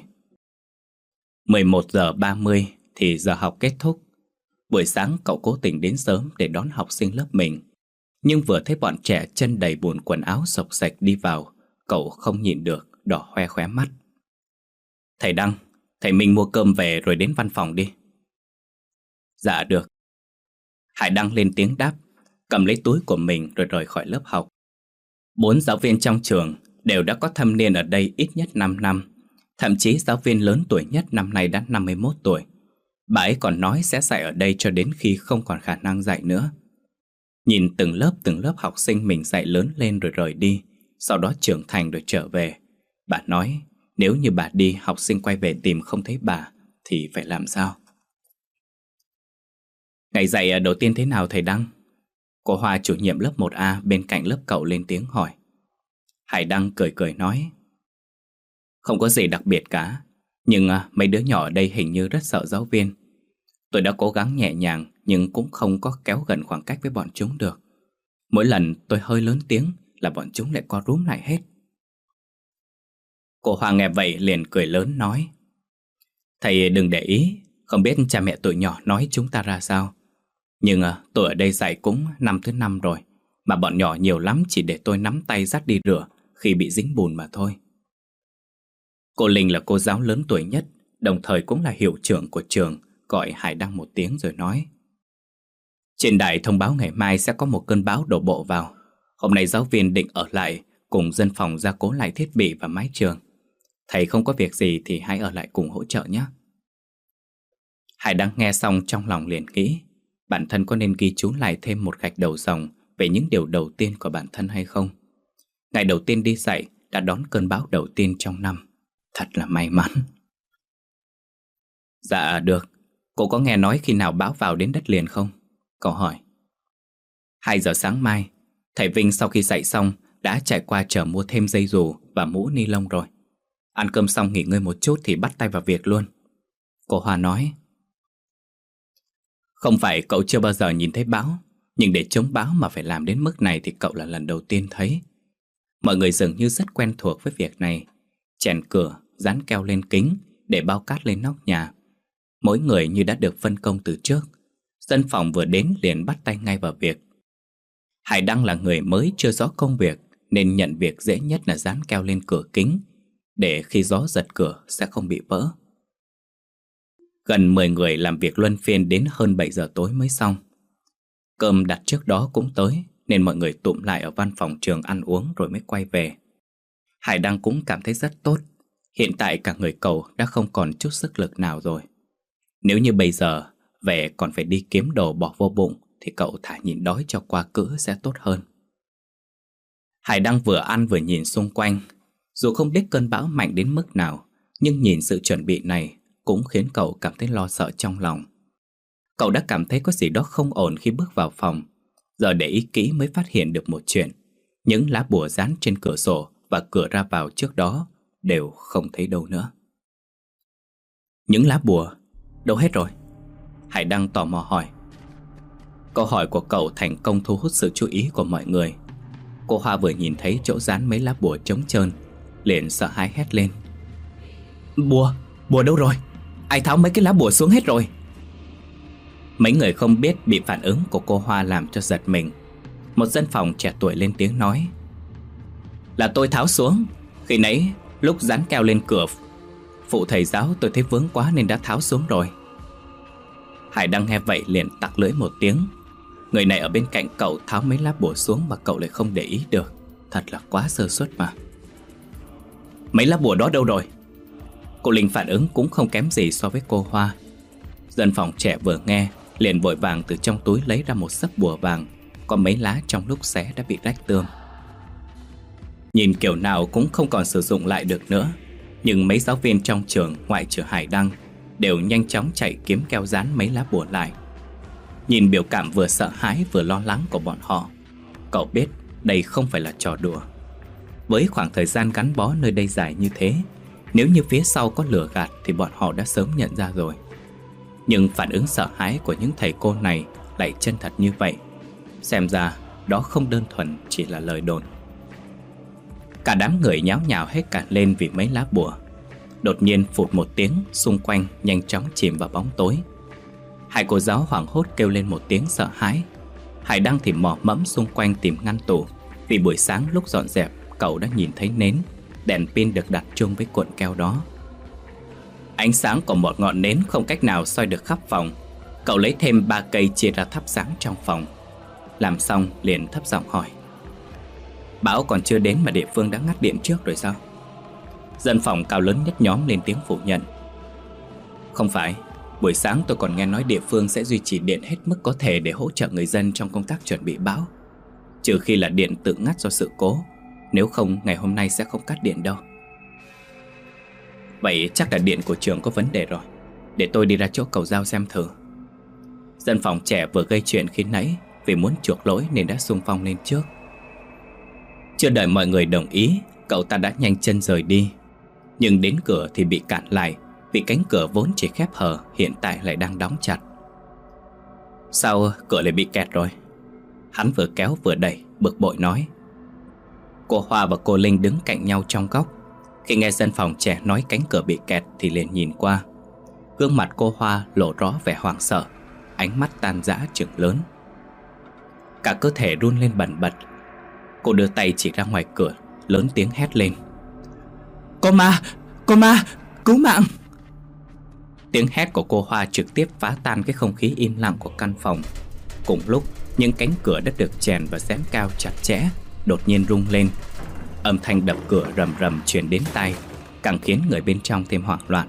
mười một giờ ba mươi thì giờ học kết thúc. Buổi sáng cậu cố tình đến sớm để đón học sinh lớp mình. Nhưng vừa thấy bọn trẻ chân đầy bùn quần áo xộc xệch đi vào, cậu không nhịn được, đỏ hoe khóe mắt. "Thầy Đăng, thầy Minh mua cơm về rồi đến văn phòng đi." "Dạ được." Hải Đăng lên tiếng đáp, cầm lấy túi của mình rồi rời khỏi lớp học. Bốn giáo viên trong trường đều đã có thâm niên ở đây ít nhất năm năm. Thậm chí giáo viên lớn tuổi nhất năm nay đã năm mươi mốt tuổi. Bà ấy còn nói sẽ dạy ở đây cho đến khi không còn khả năng dạy nữa. Nhìn từng lớp từng lớp học sinh mình dạy lớn lên rồi rời đi, sau đó trưởng thành rồi trở về, bà nói nếu như bà đi, học sinh quay về tìm không thấy bà thì phải làm sao? "Ngày dạy đầu tiên thế nào thầy Đăng?" Cô Hoa chủ nhiệm lớp một A bên cạnh lớp cậu lên tiếng hỏi. Hải Đăng cười cười nói: "Không có gì đặc biệt cả. Nhưng à, mấy đứa nhỏ ở đây hình như rất sợ giáo viên. Tôi đã cố gắng nhẹ nhàng nhưng cũng không có kéo gần khoảng cách với bọn chúng được. Mỗi lần tôi hơi lớn tiếng là bọn chúng lại co rúm lại hết." Cô Hoa nghe vậy liền cười lớn nói: "Thầy đừng để ý, không biết cha mẹ tụi nhỏ nói chúng ta ra sao. Nhưng à, tôi ở đây dạy cũng năm thứ năm rồi, mà bọn nhỏ nhiều lắm chỉ để tôi nắm tay dắt đi rửa khi bị dính bùn mà thôi." Cô Linh là cô giáo lớn tuổi nhất, đồng thời cũng là hiệu trưởng của trường, gọi Hải Đăng một tiếng rồi nói: trên đài thông báo ngày mai sẽ có một cơn bão đổ bộ vào. Hôm nay giáo viên định ở lại cùng dân phòng gia cố lại thiết bị và mái trường. Thầy không có việc gì thì hãy ở lại cùng hỗ trợ nhé. Hải Đăng nghe xong trong lòng liền nghĩ bản thân có nên ghi chú lại thêm một gạch đầu dòng về những điều đầu tiên của bản thân hay không. Ngày đầu tiên đi dạy đã đón cơn bão đầu tiên trong năm. Thật là may mắn. Dạ được. Cô có nghe nói khi nào bão vào đến đất liền không? Cậu hỏi. Hai giờ sáng mai, thầy Vinh sau khi dạy xong đã chạy qua chợ mua thêm dây dù và mũ ni lông rồi. Ăn cơm xong nghỉ ngơi một chút thì bắt tay vào việc luôn. Cô Hoa nói. Không phải cậu chưa bao giờ nhìn thấy bão, nhưng để chống bão mà phải làm đến mức này thì cậu là lần đầu tiên thấy. Mọi người dường như rất quen thuộc với việc này. Chèn cửa, dán keo lên kính, để bao cát lên nóc nhà. Mỗi người như đã được phân công từ trước. Dân phòng vừa đến liền bắt tay ngay vào việc. Hải Đăng là người mới chưa rõ công việc, nên nhận việc dễ nhất là dán keo lên cửa kính, để khi gió giật cửa sẽ không bị vỡ. Gần mười người làm việc luân phiên đến hơn bảy giờ tối mới xong. Cơm đặt trước đó cũng tới, nên mọi người tụm lại ở văn phòng trường ăn uống rồi mới quay về. Hải Đăng cũng cảm thấy rất tốt. Hiện tại cả người cậu đã không còn chút sức lực nào rồi. Nếu như bây giờ về còn phải đi kiếm đồ bỏ vô bụng thì cậu thả nhịn đói cho qua cữ sẽ tốt hơn. Hải Đăng vừa ăn vừa nhìn xung quanh. Dù không biết cơn bão mạnh đến mức nào, nhưng nhìn sự chuẩn bị này cũng khiến cậu cảm thấy lo sợ trong lòng. Cậu đã cảm thấy có gì đó không ổn khi bước vào phòng. Giờ để ý kỹ mới phát hiện được một chuyện. Những lá bùa dán trên cửa sổ và cửa ra vào trước đó đều không thấy đâu nữa. Những lá bùa đâu hết rồi? Hải Đăng tò mò hỏi. Câu hỏi của cậu thành công thu hút sự chú ý của mọi người. Cô Hoa vừa nhìn thấy chỗ dán mấy lá bùa trống trơn liền sợ hãi hét lên. Bùa, bùa đâu rồi? Ai tháo mấy cái lá bùa xuống hết rồi? Mấy người không biết bị phản ứng của cô Hoa làm cho giật mình. Một dân phòng trẻ tuổi lên tiếng nói. Là tôi tháo xuống. Khi nãy lúc dán keo lên cửa phụ thầy giáo tôi thấy vướng quá nên đã tháo xuống rồi. Hải Đăng nghe vậy liền tặc lưỡi một tiếng. Người này ở bên cạnh cậu tháo mấy lá bùa xuống mà cậu lại không để ý được. Thật là quá sơ suất mà. Mấy lá bùa đó đâu rồi? Cô Linh phản ứng cũng không kém gì so với cô Hoa. Dân phòng trẻ vừa nghe liền vội vàng từ trong túi lấy ra một xấp bùa vàng. Có mấy lá trong lúc xé đã bị rách tươm. Nhìn kiểu nào cũng không còn sử dụng lại được nữa. Nhưng mấy giáo viên trong trường ngoại trừ Hải Đăng đều nhanh chóng chạy kiếm keo dán mấy lá bùa lại. Nhìn biểu cảm vừa sợ hãi vừa lo lắng của bọn họ, cậu biết đây không phải là trò đùa. Với khoảng thời gian gắn bó nơi đây dài như thế, nếu như phía sau có lừa gạt thì bọn họ đã sớm nhận ra rồi. Nhưng phản ứng sợ hãi của những thầy cô này lại chân thật như vậy. Xem ra đó không đơn thuần chỉ là lời đồn. Cả đám người nháo nhào hết cả lên vì mấy lá bùa. Đột nhiên phụt một tiếng, xung quanh nhanh chóng chìm vào bóng tối. Hai cô giáo hoảng hốt kêu lên một tiếng sợ hãi. Hải Đăng thì mò mẫm xung quanh tìm ngăn tủ. Vì buổi sáng lúc dọn dẹp, cậu đã nhìn thấy nến, đèn pin được đặt chung với cuộn keo đó. Ánh sáng của một ngọn nến không cách nào soi được khắp phòng. Cậu lấy thêm ba cây chia ra thắp sáng trong phòng. Làm xong liền thấp giọng hỏi. Bão còn chưa đến mà địa phương đã ngắt điện trước rồi sao? Dân phòng cao lớn nhất nhóm lên tiếng phủ nhận. Không phải, buổi sáng tôi còn nghe nói địa phương sẽ duy trì điện hết mức có thể để hỗ trợ người dân trong công tác chuẩn bị bão. Trừ khi là điện tự ngắt do sự cố, nếu không ngày hôm nay sẽ không cắt điện đâu. Vậy chắc là điện của trường có vấn đề rồi. Để tôi đi ra chỗ cầu giao xem thử. Dân phòng trẻ vừa gây chuyện khi nãy vì muốn chuộc lỗi nên đã xung phong lên trước. Chưa đợi mọi người đồng ý, cậu ta đã nhanh chân rời đi. Nhưng đến cửa thì bị cản lại, vì cánh cửa vốn chỉ khép hờ hiện tại lại đang đóng chặt. Sao cửa lại bị kẹt rồi? Hắn vừa kéo vừa đẩy, bực bội nói. Cô Hoa và cô Linh đứng cạnh nhau trong góc. Khi nghe dân phòng trẻ nói cánh cửa bị kẹt thì liền nhìn qua. Gương mặt cô Hoa lộ rõ vẻ hoảng sợ, ánh mắt tan rã trừng lớn. Cả cơ thể run lên bần bật. Cô đưa tay chỉ ra ngoài cửa, lớn tiếng hét lên. Có ma! Cô ma, cứu mạng! Tiếng hét của cô Hoa trực tiếp phá tan cái không khí im lặng của căn phòng. Cùng lúc, những cánh cửa đã được chèn và dán cao chặt chẽ đột nhiên rung lên. Âm thanh đập cửa rầm rầm truyền đến tai, càng khiến người bên trong thêm hoảng loạn.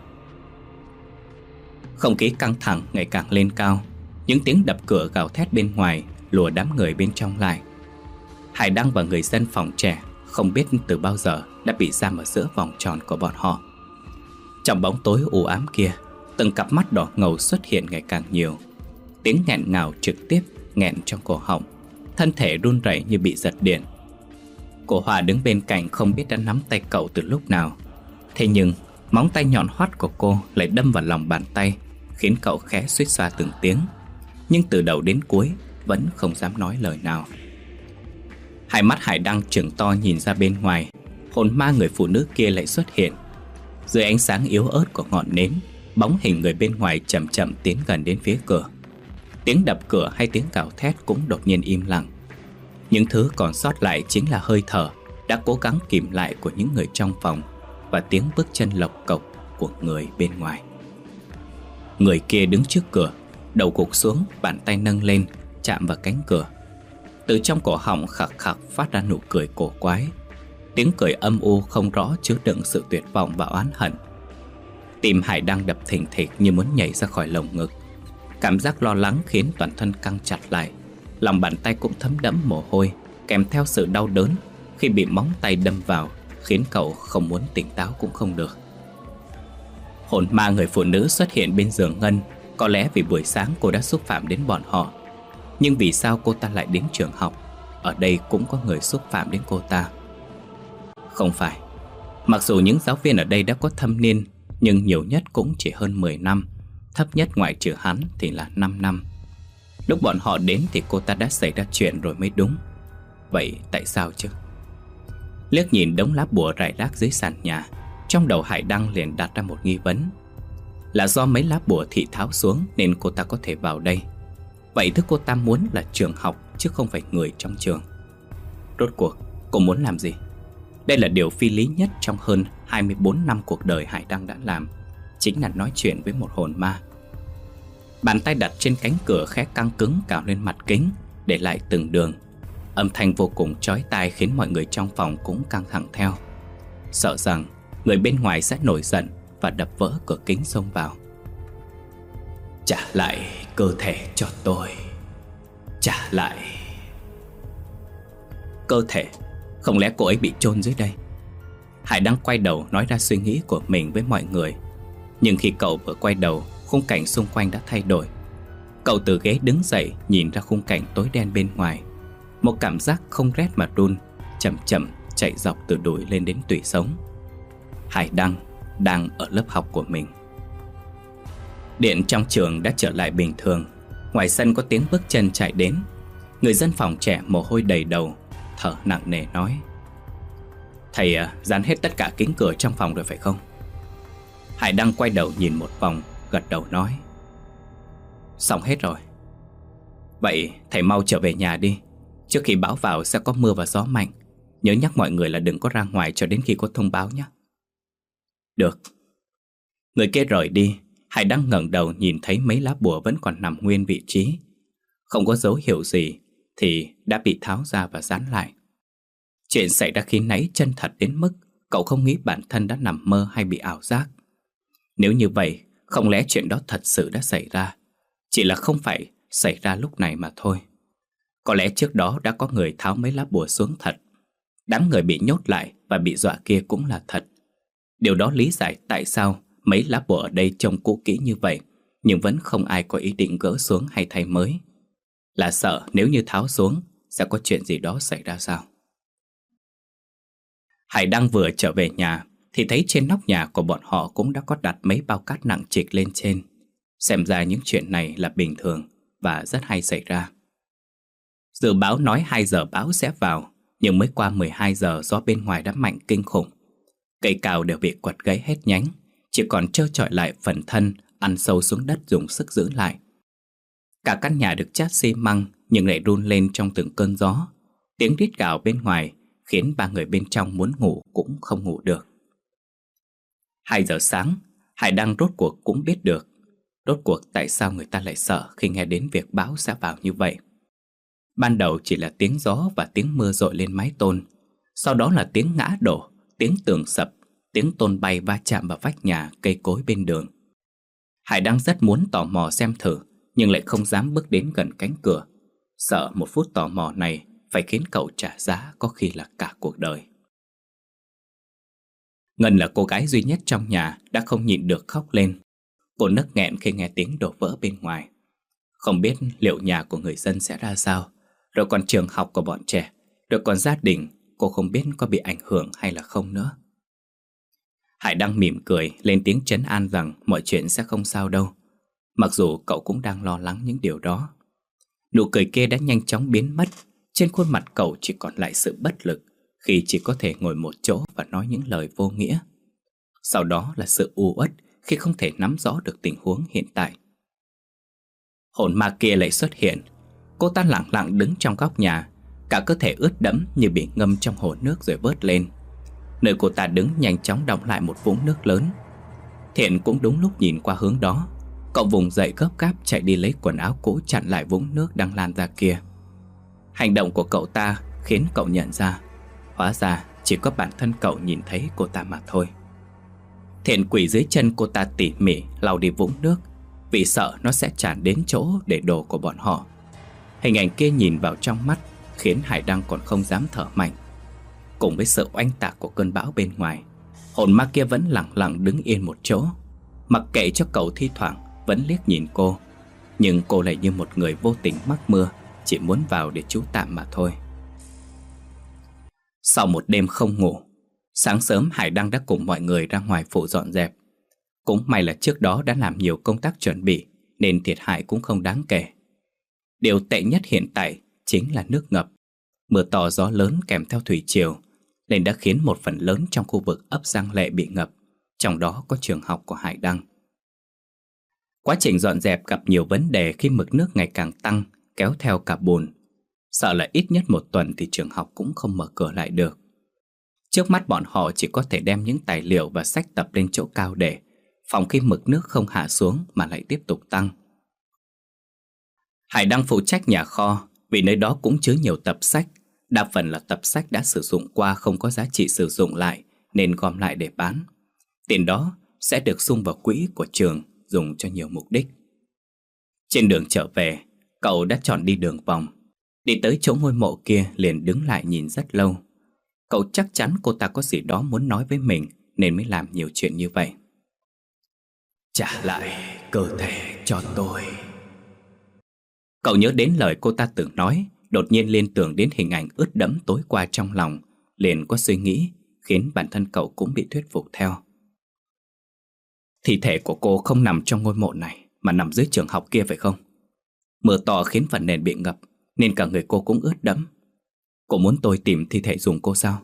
Không khí căng thẳng ngày càng lên cao. Những tiếng đập cửa gào thét bên ngoài lùa đám người bên trong lại. Hải Đăng và người dân phòng trẻ không biết từ bao giờ đã bị giam ở giữa vòng tròn của bọn họ. Trong bóng tối u ám kia, từng cặp mắt đỏ ngầu xuất hiện ngày càng nhiều. Tiếng nghẹn ngào trực tiếp nghẹn trong cổ họng, thân thể run rẩy như bị giật điện. Cô Hoa đứng bên cạnh không biết đã nắm tay cậu từ lúc nào. Thế nhưng móng tay nhọn hoắt của cô lại đâm vào lòng bàn tay, khiến cậu khẽ suýt xoa từng tiếng. Nhưng từ đầu đến cuối vẫn không dám nói lời nào. Hai mắt Hải Đăng trừng to nhìn ra bên ngoài. Hồn ma người phụ nữ kia lại xuất hiện. Dưới ánh sáng yếu ớt của ngọn nến, bóng hình người bên ngoài chậm chậm tiến gần đến phía cửa. Tiếng đập cửa hay tiếng gào thét cũng đột nhiên im lặng. Những thứ còn sót lại chính là hơi thở đã cố gắng kìm lại của những người trong phòng và tiếng bước chân lộc cộc của người bên ngoài. Người kia đứng trước cửa, đầu gục xuống, bàn tay nâng lên chạm vào cánh cửa. Từ trong cổ họng khạc khạc phát ra nụ cười cổ quái. Tiếng cười âm u không rõ chứa đựng sự tuyệt vọng và oán hận. Tim Hải đang đập thình thịch như muốn nhảy ra khỏi lồng ngực. Cảm giác lo lắng khiến toàn thân căng chặt lại. Lòng bàn tay cũng thấm đẫm mồ hôi, kèm theo sự đau đớn khi bị móng tay đâm vào, khiến cậu không muốn tỉnh táo cũng không được. Hồn ma người phụ nữ xuất hiện bên giường Ngân. Có lẽ vì buổi sáng cô đã xúc phạm đến bọn họ. Nhưng vì sao cô ta lại đến trường học? Ở đây cũng có người xúc phạm đến cô ta. Không phải. Mặc dù những giáo viên ở đây đã có thâm niên, nhưng nhiều nhất cũng chỉ hơn mười năm. Thấp nhất ngoại trừ hắn thì là năm năm. Lúc bọn họ đến thì cô ta đã xảy ra chuyện rồi mới đúng. Vậy tại sao chứ? Liếc nhìn đống lá bùa rải rác dưới sàn nhà, trong đầu Hải Đăng liền đặt ra một nghi vấn. Là do mấy lá bùa thị tháo xuống nên cô ta có thể vào đây. Vậy thứ cô ta muốn là trường học chứ không phải người trong trường. Rốt cuộc cô muốn làm gì? Đây là điều phi lý nhất trong hơn hai mươi bốn năm cuộc đời Hải Đăng đã làm. Chính là nói chuyện với một hồn ma. Bàn tay đặt trên cánh cửa khẽ căng cứng cào lên mặt kính, để lại từng đường. Âm thanh vô cùng chói tai khiến mọi người trong phòng cũng căng thẳng theo, sợ rằng người bên ngoài sẽ nổi giận và đập vỡ cửa kính xông vào. Trả lại cơ thể cho tôi. Trả lại. Cơ thể? Không lẽ cô ấy bị chôn dưới đây? Hải đang quay đầu nói ra suy nghĩ của mình với mọi người. Nhưng khi cậu vừa quay đầu, khung cảnh xung quanh đã thay đổi. Cậu từ ghế đứng dậy, nhìn ra khung cảnh tối đen bên ngoài. Một cảm giác không rét mà run chậm chậm chạy dọc từ đùi lên đến tủy sống. Hải Đăng đang ở lớp học của mình. Điện trong trường đã trở lại bình thường. Ngoài sân có tiếng bước chân chạy đến. Người dân phòng trẻ mồ hôi đầy đầu, thở nặng nề nói: Thầy à, dán hết tất cả kính cửa trong phòng rồi phải không? Hải Đăng quay đầu nhìn một vòng, gật đầu nói: Xong hết rồi. Vậy thầy mau trở về nhà đi. Trước khi bão vào sẽ có mưa và gió mạnh. Nhớ nhắc mọi người là đừng có ra ngoài cho đến khi có thông báo nhé. Được. Người kia rời đi. Hải Đăng ngẩng đầu nhìn thấy mấy lá bùa vẫn còn nằm nguyên vị trí. Không có dấu hiệu gì thì đã bị tháo ra và dán lại. Chuyện xảy ra khi nãy chân thật đến mức cậu không nghĩ bản thân đã nằm mơ hay bị ảo giác. Nếu như vậy, không lẽ chuyện đó thật sự đã xảy ra, chỉ là không phải xảy ra lúc này mà thôi. Có lẽ trước đó đã có người tháo mấy lá bùa xuống thật. Đám người bị nhốt lại và bị dọa kia cũng là thật. Điều đó lý giải tại sao mấy lá bùa ở đây trông cũ kỹ như vậy, nhưng vẫn không ai có ý định gỡ xuống hay thay mới. Là sợ nếu như tháo xuống sẽ có chuyện gì đó xảy ra sao? Hải Đăng vừa trở về nhà thì thấy trên nóc nhà của bọn họ cũng đã có đặt mấy bao cát nặng trịch lên trên. Xem ra những chuyện này là bình thường và rất hay xảy ra. Dự báo nói hai giờ bão sẽ vào, nhưng mới qua mười hai giờ gió bên ngoài đã mạnh kinh khủng. Cây cào đều bị quật gãy hết nhánh, chỉ còn trơ trọi lại phần thân ăn sâu xuống đất dùng sức giữ lại. Cả căn nhà được chát xi măng nhưng lại run lên trong từng cơn gió. Tiếng rít gào bên ngoài khiến ba người bên trong muốn ngủ cũng không ngủ được. Hai giờ sáng, Hải Đăng rốt cuộc cũng biết được rốt cuộc tại sao người ta lại sợ khi nghe đến việc bão sẽ vào như vậy. Ban đầu chỉ là tiếng gió và tiếng mưa dội lên mái tôn, sau đó là tiếng ngã đổ, tiếng tường sập, tiếng tôn bay va chạm vào vách nhà, cây cối bên đường. Hải Đăng rất muốn tò mò xem thử, nhưng lại không dám bước đến gần cánh cửa, sợ một phút tò mò này phải khiến cậu trả giá có khi là cả cuộc đời. Ngân là cô gái duy nhất trong nhà đã không nhịn được khóc lên. Cô nấc nghẹn khi nghe tiếng đổ vỡ bên ngoài. Không biết liệu nhà của người dân sẽ ra sao, rồi còn trường học của bọn trẻ, rồi còn gia đình, cô không biết có bị ảnh hưởng hay là không nữa. Hải Đăng mỉm cười lên tiếng trấn an rằng mọi chuyện sẽ không sao đâu, mặc dù cậu cũng đang lo lắng những điều đó. Nụ cười kia đã nhanh chóng biến mất, trên khuôn mặt cậu chỉ còn lại sự bất lực khi chỉ có thể ngồi một chỗ và nói những lời vô nghĩa. Sau đó là sự u uất khi không thể nắm rõ được tình huống hiện tại. Hồn ma kia lại xuất hiện. Cô ta lặng lặng đứng trong góc nhà, cả cơ thể ướt đẫm như bị ngâm trong hồ nước rồi vớt lên. Nơi cô ta đứng nhanh chóng đọng lại một vũng nước lớn. Thiện cũng đúng lúc nhìn qua hướng đó. Cậu vùng dậy gấp gáp chạy đi lấy quần áo cũ chặn lại vũng nước đang lan ra kia. Hành động của cậu ta khiến cậu nhận ra, hóa ra chỉ có bản thân cậu nhìn thấy cô ta mà thôi. Thiện quỳ dưới chân cô ta tỉ mỉ lau đi vũng nước, vì sợ nó sẽ tràn đến chỗ để đồ của bọn họ. Hình ảnh kia nhìn vào trong mắt khiến Hải Đăng còn không dám thở mạnh. Cùng với sự oanh tạc của cơn bão bên ngoài, hồn ma kia vẫn lặng lặng đứng yên một chỗ, mặc kệ cho cậu thi thoảng vẫn liếc nhìn cô. Nhưng cô lại như một người vô tình mắc mưa, chỉ muốn vào để trú tạm mà thôi. Sau một đêm không ngủ, sáng sớm Hải Đăng đã cùng mọi người ra ngoài phụ dọn dẹp. Cũng may là trước đó đã làm nhiều công tác chuẩn bị nên thiệt hại cũng không đáng kể. Điều tệ nhất hiện tại chính là nước ngập. Mưa to gió lớn kèm theo thủy triều nên đã khiến một phần lớn trong khu vực ấp Giang Lệ bị ngập, trong đó có trường học của Hải Đăng. Quá trình dọn dẹp gặp nhiều vấn đề khi mực nước ngày càng tăng, kéo theo cả bùn. Sợ là ít nhất một tuần thì trường học cũng không mở cửa lại được. Trước mắt bọn họ chỉ có thể đem những tài liệu và sách tập lên chỗ cao để phòng khi mực nước không hạ xuống mà lại tiếp tục tăng. Hải Đăng phụ trách nhà kho vì nơi đó cũng chứa nhiều tập sách. Đa phần là tập sách đã sử dụng qua không có giá trị sử dụng lại nên gom lại để bán. Tiền đó sẽ được sung vào quỹ của trường dùng cho nhiều mục đích. Trên đường trở về, cậu đã chọn đi đường vòng. Đi tới chỗ ngôi mộ kia liền đứng lại nhìn rất lâu. Cậu chắc chắn cô ta có gì đó muốn nói với mình nên mới làm nhiều chuyện như vậy. Trả lại cơ thể cho tôi. Cậu nhớ đến lời cô ta từng nói, đột nhiên liên tưởng đến hình ảnh ướt đẫm tối qua trong lòng, liền có suy nghĩ khiến bản thân cậu cũng bị thuyết phục theo. Thi thể của cô không nằm trong ngôi mộ này mà nằm dưới trường học kia phải không? Mưa to khiến phần nền bị ngập nên cả người cô cũng ướt đẫm. Cô muốn tôi tìm thi thể dùng cô sao?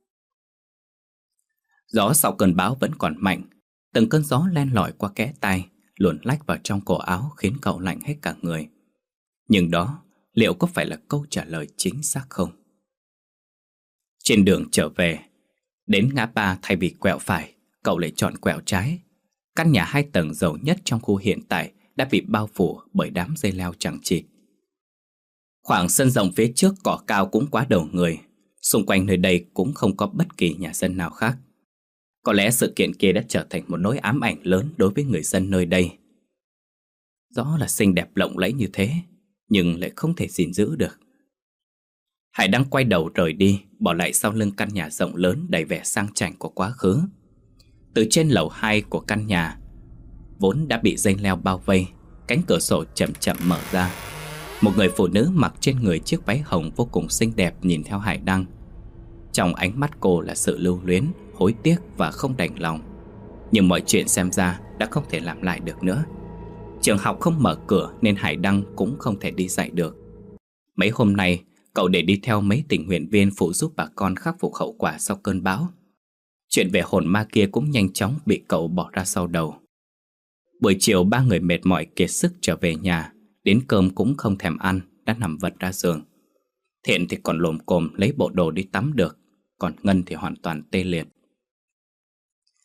Gió sau cơn bão vẫn còn mạnh. Từng cơn gió len lỏi qua kẽ tai, luồn lách vào trong cổ áo khiến cậu lạnh hết cả người. Nhưng đó liệu có phải là câu trả lời chính xác không? Trên đường trở về, đến ngã ba thay vì quẹo phải, cậu lại chọn quẹo trái. Căn nhà hai tầng giàu nhất trong khu hiện tại đã bị bao phủ bởi đám dây leo chằng chịt. Khoảng sân rộng phía trước cỏ cao cũng quá đầu người. Xung quanh nơi đây cũng không có bất kỳ nhà dân nào khác. Có lẽ sự kiện kia đã trở thành một nỗi ám ảnh lớn đối với người dân nơi đây. Rõ là xinh đẹp lộng lẫy như thế, nhưng lại không thể gìn giữ được. Hải đang quay đầu rời đi, bỏ lại sau lưng căn nhà rộng lớn đầy vẻ sang chảnh của quá khứ. Từ trên lầu hai của căn nhà, vốn đã bị dây leo bao vây, cánh cửa sổ chậm chậm mở ra. Một người phụ nữ mặc trên người chiếc váy hồng vô cùng xinh đẹp nhìn theo Hải Đăng. Trong ánh mắt cô là sự lưu luyến, hối tiếc và không đành lòng. Nhưng mọi chuyện xem ra đã không thể làm lại được nữa. Trường học không mở cửa nên Hải Đăng cũng không thể đi dạy được. Mấy hôm nay cậu để đi theo mấy tình nguyện viên phụ giúp bà con khắc phục hậu quả sau cơn bão. Chuyện về hồn ma kia cũng nhanh chóng bị cậu bỏ ra sau đầu. Buổi chiều ba người mệt mỏi kiệt sức trở về nhà, đến cơm cũng không thèm ăn, đã nằm vật ra giường. Thiện thì còn lồm cồm lấy bộ đồ đi tắm được, còn Ngân thì hoàn toàn tê liệt.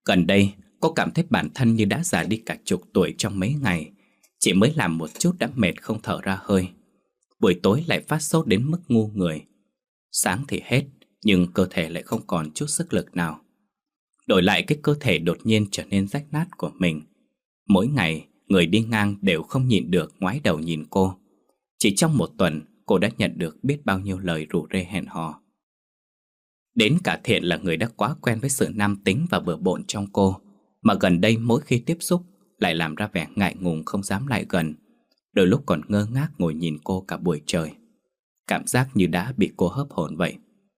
Gần đây cô cảm thấy bản thân như đã già đi cả chục tuổi trong mấy ngày. Chỉ mới làm một chút đã mệt không thở ra hơi. Buổi tối lại phát sốt đến mức ngu người. Sáng thì hết, nhưng cơ thể lại không còn chút sức lực nào. Đổi lại cái cơ thể đột nhiên trở nên rách nát của mình. Mỗi ngày, người đi ngang đều không nhịn được ngoái đầu nhìn cô. Chỉ trong một tuần, cô đã nhận được biết bao nhiêu lời rủ rê hẹn hò. Đến cả Thiện là người đã quá quen với sự nam tính và bừa bộn trong cô, mà gần đây mỗi khi tiếp xúc lại làm ra vẻ ngại ngùng không dám lại gần. Đôi lúc còn ngơ ngác ngồi nhìn cô cả buổi trời. Cảm giác như đã bị cô hớp hồn vậy.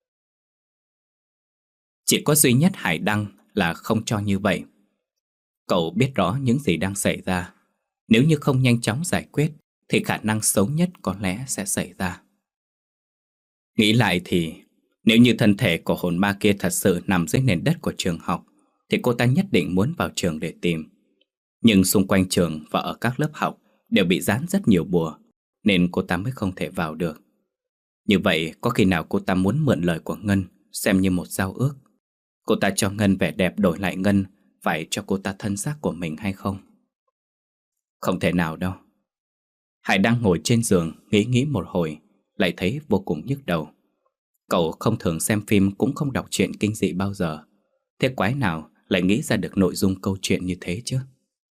Chỉ có duy nhất Hải Đăng là không cho như vậy. Cậu biết rõ những gì đang xảy ra. Nếu như không nhanh chóng giải quyết thì khả năng xấu nhất có lẽ sẽ xảy ra. Nghĩ lại thì nếu như thân thể của hồn ma kia thật sự nằm dưới nền đất của trường học thì cô ta nhất định muốn vào trường để tìm. Nhưng xung quanh trường và ở các lớp học đều bị dán rất nhiều bùa, nên cô ta mới không thể vào được. Như vậy có khi nào cô ta muốn mượn lời của Ngân xem như một giao ước? Cô ta cho Ngân vẻ đẹp đổi lại Ngân phải cho cô ta thân xác của mình hay không? Không thể nào đâu. Hải đang ngồi trên giường nghĩ nghĩ một hồi, lại thấy vô cùng nhức đầu. Cậu không thường xem phim cũng không đọc truyện kinh dị bao giờ. Thế quái nào lại nghĩ ra được nội dung câu chuyện như thế chứ?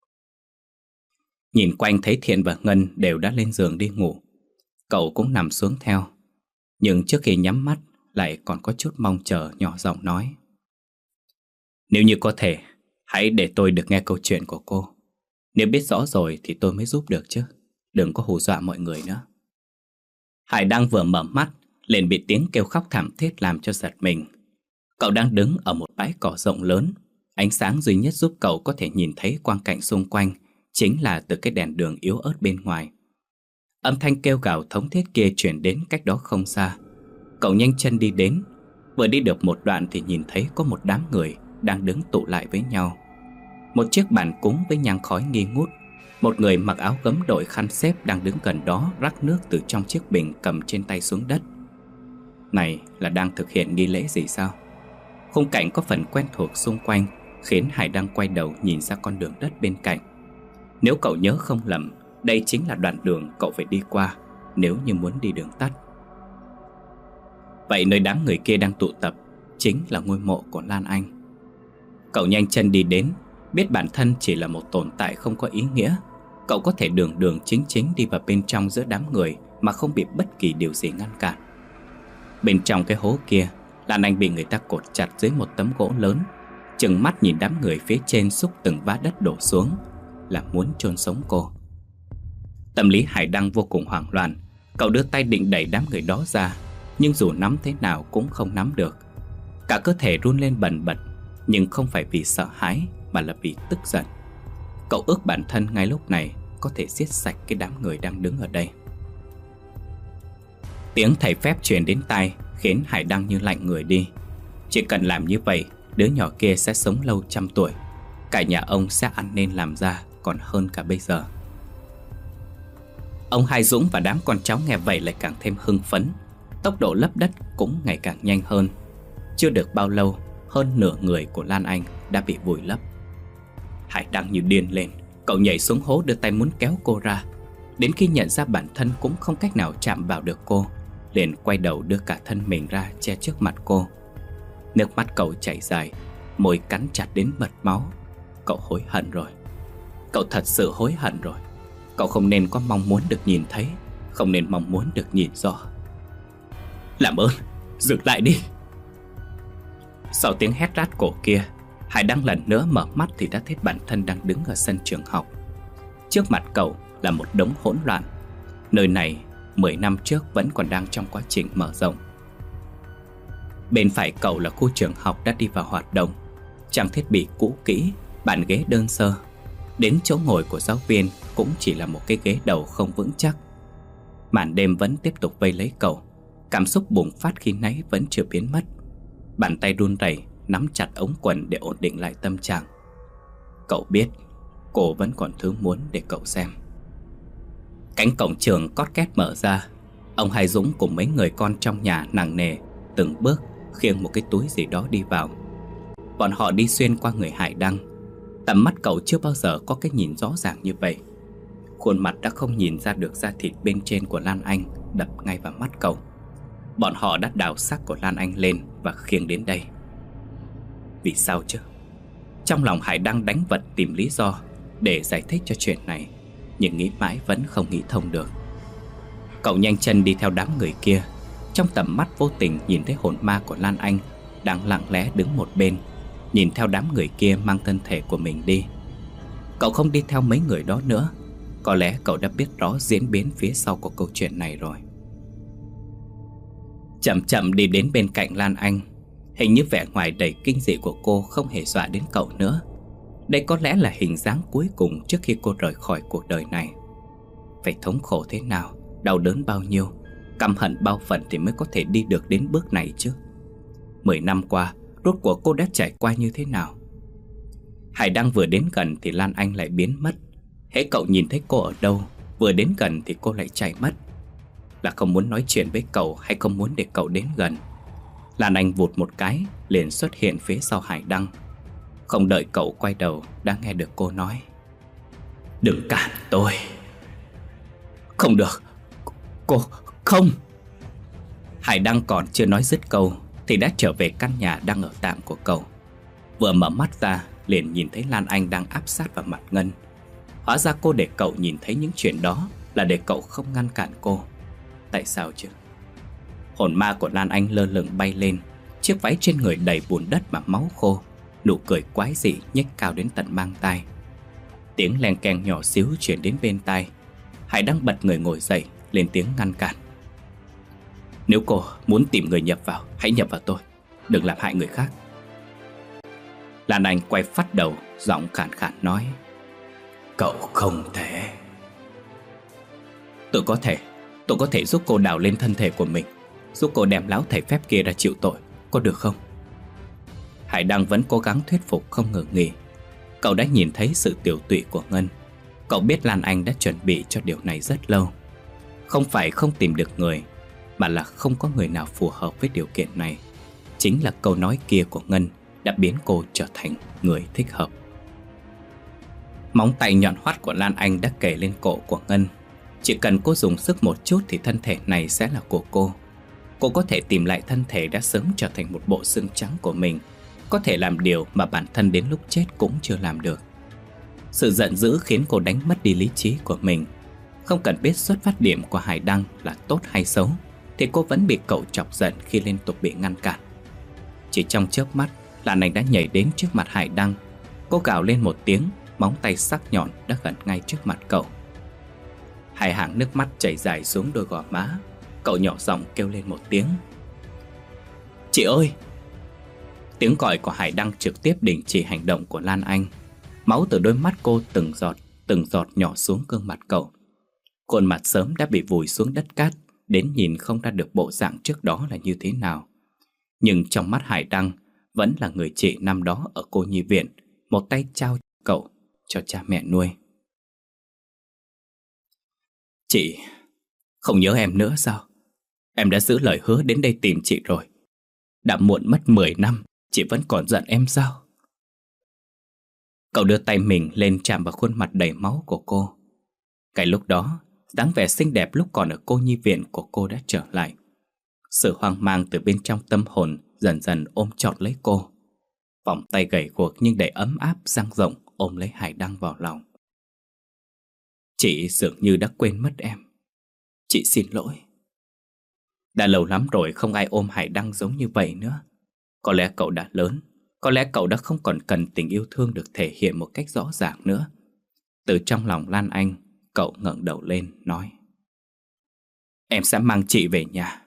Nhìn quanh thấy Thiện và Ngân đều đã lên giường đi ngủ. Cậu cũng nằm xuống theo. Nhưng trước khi nhắm mắt lại còn có chút mong chờ, nhỏ giọng nói: Nếu như có thể, hãy để tôi được nghe câu chuyện của cô. Nếu biết rõ rồi thì tôi mới giúp được chứ. Đừng có hù dọa mọi người nữa. Hải đang vừa mở mắt liền bị tiếng kêu khóc thảm thiết làm cho giật mình. Cậu đang đứng ở một bãi cỏ rộng lớn. Ánh sáng duy nhất giúp cậu có thể nhìn thấy quang cảnh xung quanh chính là từ cái đèn đường yếu ớt bên ngoài. Âm thanh kêu gào thống thiết kia truyền đến cách đó không xa. Cậu nhanh chân đi đến. Vừa đi được một đoạn thì nhìn thấy có một đám người đang đứng tụ lại với nhau. Một chiếc bàn cúng với nhang khói nghi ngút. Một người mặc áo gấm đội khăn xếp đang đứng gần đó rắc nước từ trong chiếc bình cầm trên tay xuống đất. Này là đang thực hiện nghi lễ gì sao? Khung cảnh có phần quen thuộc xung quanh khiến Hải đang quay đầu nhìn ra con đường đất bên cạnh. Nếu cậu nhớ không lầm, đây chính là đoạn đường cậu phải đi qua nếu như muốn đi đường tắt. Vậy nơi đám người kia đang tụ tập chính là ngôi mộ của Lan Anh. Cậu nhanh chân đi đến. Biết bản thân chỉ là một tồn tại không có ý nghĩa, cậu có thể đường đường chính chính đi vào bên trong giữa đám người mà không bị bất kỳ điều gì ngăn cản. Bên trong cái hố kia, Lan Anh bị người ta cột chặt dưới một tấm gỗ lớn, chừng mắt nhìn đám người phía trên xúc từng vá đất đổ xuống, là muốn chôn sống cô. Tâm lý Hải Đăng vô cùng hoảng loạn. Cậu đưa tay định đẩy đám người đó ra, nhưng dù nắm thế nào cũng không nắm được. Cả cơ thể run lên bần bật, nhưng không phải vì sợ hãi mà là vì tức giận. Cậu ước bản thân ngay lúc này có thể giết sạch cái đám người đang đứng ở đây. Tiếng thầy phép truyền đến tai khiến Hải Đăng như lạnh người đi. Chỉ cần làm như vậy, đứa nhỏ kia sẽ sống lâu trăm tuổi. Cả nhà ông sẽ ăn nên làm ra còn hơn cả bây giờ. Ông Hai Dũng và đám con cháu nghe vậy lại càng thêm hưng phấn. Tốc độ lấp đất cũng ngày càng nhanh hơn. Chưa được bao lâu, hơn nửa người của Lan Anh đã bị vùi lấp. Hải Đăng như điên lên. Cậu nhảy xuống hố đưa tay muốn kéo cô ra. Đến khi nhận ra bản thân cũng không cách nào chạm vào được cô, liền quay đầu đưa cả thân mình ra che trước mặt cô. Nước mắt cậu chảy dài, môi cắn chặt đến bật máu. Cậu hối hận rồi. Cậu thật sự hối hận rồi. Cậu không nên có mong muốn được nhìn thấy, không nên mong muốn được nhìn rõ. Làm ơn, dừng lại đi. Sau tiếng hét rát cổ kia, Hải Đăng lần nữa mở mắt thì đã thấy bản thân đang đứng ở sân trường học. Trước mặt cậu là một đống hỗn loạn. Nơi này mười năm trước vẫn còn đang trong quá trình mở rộng. Bên phải cậu là khu trường học đã đi vào hoạt động. Trang thiết bị cũ kỹ, bàn ghế đơn sơ. Đến chỗ ngồi của giáo viên cũng chỉ là một cái ghế đầu không vững chắc. Màn đêm vẫn tiếp tục vây lấy cậu. Cảm xúc bùng phát khi nãy vẫn chưa biến mất. Bàn tay run rẩy nắm chặt ống quần để ổn định lại tâm trạng. Cậu biết cô vẫn còn thứ muốn để cậu xem. Cánh cổng trường cót két mở ra. Ông Hai Dũng cùng mấy người con trong nhà nặng nề từng bước khiêng một cái túi gì đó đi vào. Bọn họ đi xuyên qua người Hải Đăng. Tầm mắt cậu chưa bao giờ có cái nhìn rõ ràng như vậy. Khuôn mặt đã không nhìn ra được da thịt bên trên của Lan Anh đập ngay vào mắt cậu. Bọn họ đã đào xác của Lan Anh lên và khiêng đến đây. Vì sao chứ? Trong lòng Hải Đăng đánh vật tìm lý do để giải thích cho chuyện này, nhưng nghĩ mãi vẫn không nghĩ thông được. Cậu nhanh chân đi theo đám người kia. Trong tầm mắt vô tình nhìn thấy hồn ma của Lan Anh đang lặng lẽ đứng một bên, nhìn theo đám người kia mang thân thể của mình đi. Cậu không đi theo mấy người đó nữa. Có lẽ cậu đã biết rõ diễn biến phía sau của câu chuyện này rồi. Chậm chậm đi đến bên cạnh Lan Anh. Hình như vẻ ngoài đầy kinh dị của cô không hề dọa đến cậu nữa. Đây có lẽ là hình dáng cuối cùng trước khi cô rời khỏi cuộc đời này. Phải thống khổ thế nào, đau đớn bao nhiêu, căm hận bao phần thì mới có thể đi được đến bước này chứ. Mười năm qua, rốt cuộc cô đã trải qua như thế nào? Hải Đăng vừa đến gần thì Lan Anh lại biến mất. Hễ cậu nhìn thấy cô ở đâu, vừa đến gần thì cô lại chạy mất. Là không muốn nói chuyện với cậu hay không muốn để cậu đến gần? Lan Anh vụt một cái liền xuất hiện phía sau Hải Đăng. Không đợi cậu quay đầu đã nghe được cô nói: "Đừng cản tôi." "Không được, cô, không." Hải Đăng còn chưa nói dứt câu thì đã trở về căn nhà đang ở tạm của cậu. Vừa mở mắt ra liền nhìn thấy Lan Anh đang áp sát vào mặt Ngân. Hóa ra cô để cậu nhìn thấy những chuyện đó là để cậu không ngăn cản cô. Tại sao chứ? Hồn ma của Lan Anh lơ lửng bay lên. Chiếc váy trên người đầy bùn đất và máu khô. Nụ cười quái dị nhếch cao đến tận mang tai. Tiếng len keng nhỏ xíu chuyển đến bên tai. Hải đang bật người ngồi dậy, lên tiếng ngăn cản: "Nếu cô muốn tìm người nhập vào, hãy nhập vào tôi, đừng làm hại người khác." Lan Anh quay phắt đầu, giọng khàn khàn nói: "Cậu không thể." "Tôi có thể. Tôi có thể giúp cô đào lên thân thể của mình, giúp cô đem lão thầy phép kia ra chịu tội, có được không?" Hải Đăng vẫn cố gắng thuyết phục không ngừng nghỉ. Cậu đã nhìn thấy sự tiểu tụy của Ngân. Cậu biết Lan Anh đã chuẩn bị cho điều này rất lâu. Không phải không tìm được người, mà là không có người nào phù hợp với điều kiện này. Chính là câu nói kia của Ngân đã biến cô trở thành người thích hợp. Móng tay nhọn hoắt của Lan Anh đã kề lên cổ của Ngân. Chỉ cần cô dùng sức một chút thì thân thể này sẽ là của cô. Cô có thể tìm lại thân thể đã sớm trở thành một bộ xương trắng của mình, có thể làm điều mà bản thân đến lúc chết cũng chưa làm được. Sự giận dữ khiến cô đánh mất đi lý trí của mình. Không cần biết xuất phát điểm của Hải Đăng là tốt hay xấu thì cô vẫn bị cậu chọc giận khi liên tục bị ngăn cản. Chỉ trong chớp mắt, Lan Anh đã nhảy đến trước mặt Hải Đăng. Cô gào lên một tiếng, móng tay sắc nhọn đã gần ngay trước mặt cậu. Hai hàng nước mắt chảy dài xuống đôi gò má. Cậu nhỏ giọng kêu lên một tiếng: "Chị ơi!" Tiếng gọi của Hải Đăng trực tiếp đình chỉ hành động của Lan Anh. Máu từ đôi mắt cô từng giọt, từng giọt nhỏ xuống gương mặt cậu. Khuôn mặt sớm đã bị vùi xuống đất cát, đến nhìn không ra được bộ dạng trước đó là như thế nào. Nhưng trong mắt Hải Đăng vẫn là người chị năm đó ở cô nhi viện, một tay trao cậu cho cha mẹ nuôi. "Chị không nhớ em nữa sao? Em đã giữ lời hứa đến đây tìm chị rồi. Đã muộn mất mười năm, chị vẫn còn giận em sao?" Cậu đưa tay mình lên chạm vào khuôn mặt đầy máu của cô. Cái lúc đó, dáng vẻ xinh đẹp lúc còn ở cô nhi viện của cô đã trở lại. Sự hoang mang từ bên trong tâm hồn dần dần ôm trọn lấy cô. Vòng tay gầy guộc nhưng đầy ấm áp dang rộng ôm lấy Hải Đăng vào lòng. "Chị dường như đã quên mất em. Chị xin lỗi." Đã lâu lắm rồi không ai ôm Hải Đăng giống như vậy nữa. Có lẽ cậu đã lớn, có lẽ cậu đã không còn cần tình yêu thương được thể hiện một cách rõ ràng nữa. Từ trong lòng Lan Anh, cậu ngẩng đầu lên nói: "Em sẽ mang chị về nhà."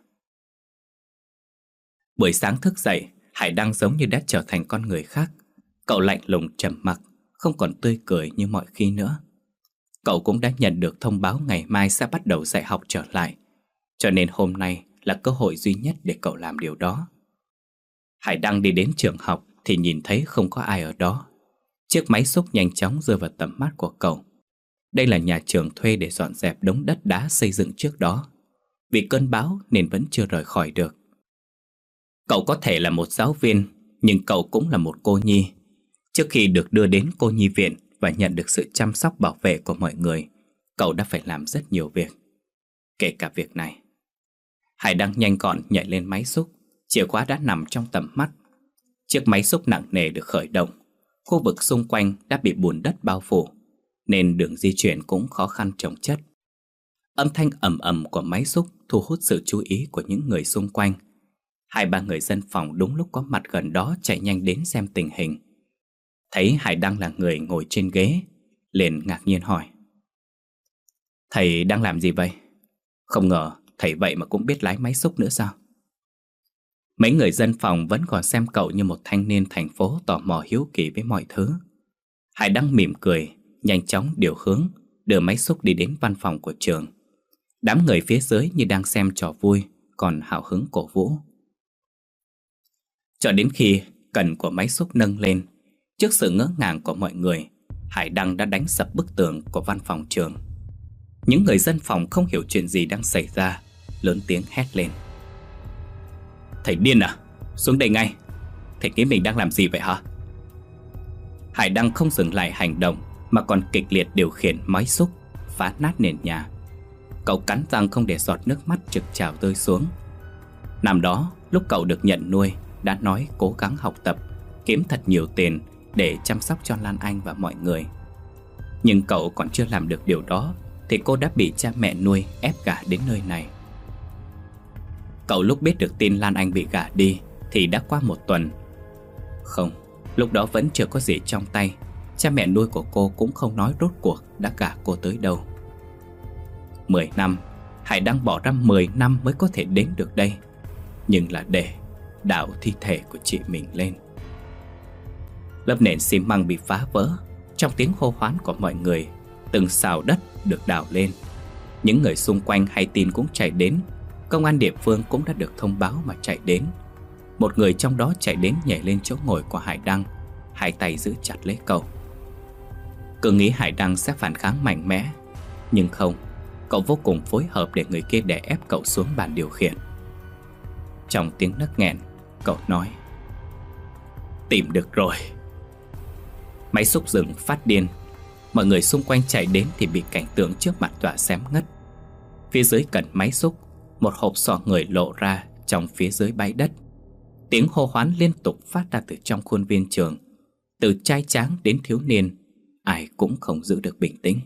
Buổi sáng thức dậy, Hải Đăng giống như đã trở thành con người khác. Cậu lạnh lùng trầm mặc, không còn tươi cười như mọi khi nữa. Cậu cũng đã nhận được thông báo ngày mai sẽ bắt đầu dạy học trở lại, cho nên hôm nay là cơ hội duy nhất để cậu làm điều đó. Hải Đăng đi đến trường học thì nhìn thấy không có ai ở đó. Chiếc máy xúc nhanh chóng rơi vào tầm mắt của cậu. Đây là nhà trường thuê để dọn dẹp đống đất đá xây dựng trước đó. Vì cơn bão nên vẫn chưa rời khỏi được. Cậu có thể là một giáo viên, Nhưng cậu cũng là một cô nhi. Trước khi được đưa đến cô nhi viện và nhận được sự chăm sóc bảo vệ của mọi người, cậu đã phải làm rất nhiều việc, kể cả việc này. Hải Đăng nhanh gọn nhảy lên máy xúc. Chìa khóa đã nằm trong tầm mắt. Chiếc máy xúc nặng nề được khởi động. Khu vực xung quanh đã bị bùn đất bao phủ, nên đường di chuyển cũng khó khăn chồng chất. Âm thanh ầm ầm của máy xúc thu hút sự chú ý của những người xung quanh. Hai ba người dân phòng đúng lúc có mặt gần đó chạy nhanh đến xem tình hình. Thấy Hải Đăng là người ngồi trên ghế, liền ngạc nhiên hỏi: "Thầy đang làm gì vậy? Không ngờ thầy vậy mà cũng biết lái máy xúc nữa sao?" Mấy người dân phòng vẫn còn xem cậu như một thanh niên thành phố tò mò hiếu kỳ với mọi thứ. Hải Đăng mỉm cười, nhanh chóng điều hướng, đưa máy xúc đi đến văn phòng của trường. Đám người phía dưới như đang xem trò vui, còn hào hứng cổ vũ. Cho đến khi cần của máy xúc nâng lên, trước sự ngỡ ngàng của mọi người, Hải Đăng đã đánh sập bức tường của văn phòng trường. Những người dân phòng không hiểu chuyện gì đang xảy ra, lớn tiếng hét lên: "Thầy điên à? Xuống đây ngay! Thầy nghĩ mình đang làm gì vậy hả?" Hải Đăng không dừng lại hành động, mà còn kịch liệt điều khiển máy xúc phá nát nền nhà. Cậu cắn răng không để giọt nước mắt trực trào rơi xuống. Năm đó, lúc cậu được nhận nuôi, đã nói cố gắng học tập, kiếm thật nhiều tiền để chăm sóc cho Lan Anh và mọi người. Nhưng cậu còn chưa làm được điều đó thì cô đã bị cha mẹ nuôi ép gả đến nơi này. Cậu lúc biết được tin Lan Anh bị gả đi thì đã qua một tuần. Không, lúc đó vẫn chưa có gì trong tay. Cha mẹ nuôi của cô cũng không nói rốt cuộc đã gả cô tới đâu. Mười năm, Hải Đăng bỏ ra mười năm mới có thể đến được đây, nhưng là để đào thi thể của chị mình lên. Lớp nền xi măng bị phá vỡ. Trong tiếng hô hoán của mọi người, từng xào đất được đào lên. Những người xung quanh hay tin cũng chạy đến. Công an địa phương cũng đã được thông báo mà chạy đến. Một người trong đó chạy đến nhảy lên chỗ ngồi của Hải Đăng, hai tay giữ chặt lấy cậu. Cứ nghĩ Hải Đăng sẽ phản kháng mạnh mẽ, nhưng không. Cậu vô cùng phối hợp để người kia đè ép cậu xuống bàn điều khiển. Trong tiếng nấc nghẹn, cậu nói: "Tìm được rồi." Máy xúc dừng phát điên. Mọi người xung quanh chạy đến thì bị cảnh tượng trước mặt dọa xém ngất. Phía dưới cần máy xúc, một hộp sọ người lộ ra trong phía dưới bãi đất. Tiếng hô hoán liên tục phát ra từ trong khuôn viên trường. Từ trai tráng đến thiếu niên, ai cũng không giữ được bình tĩnh.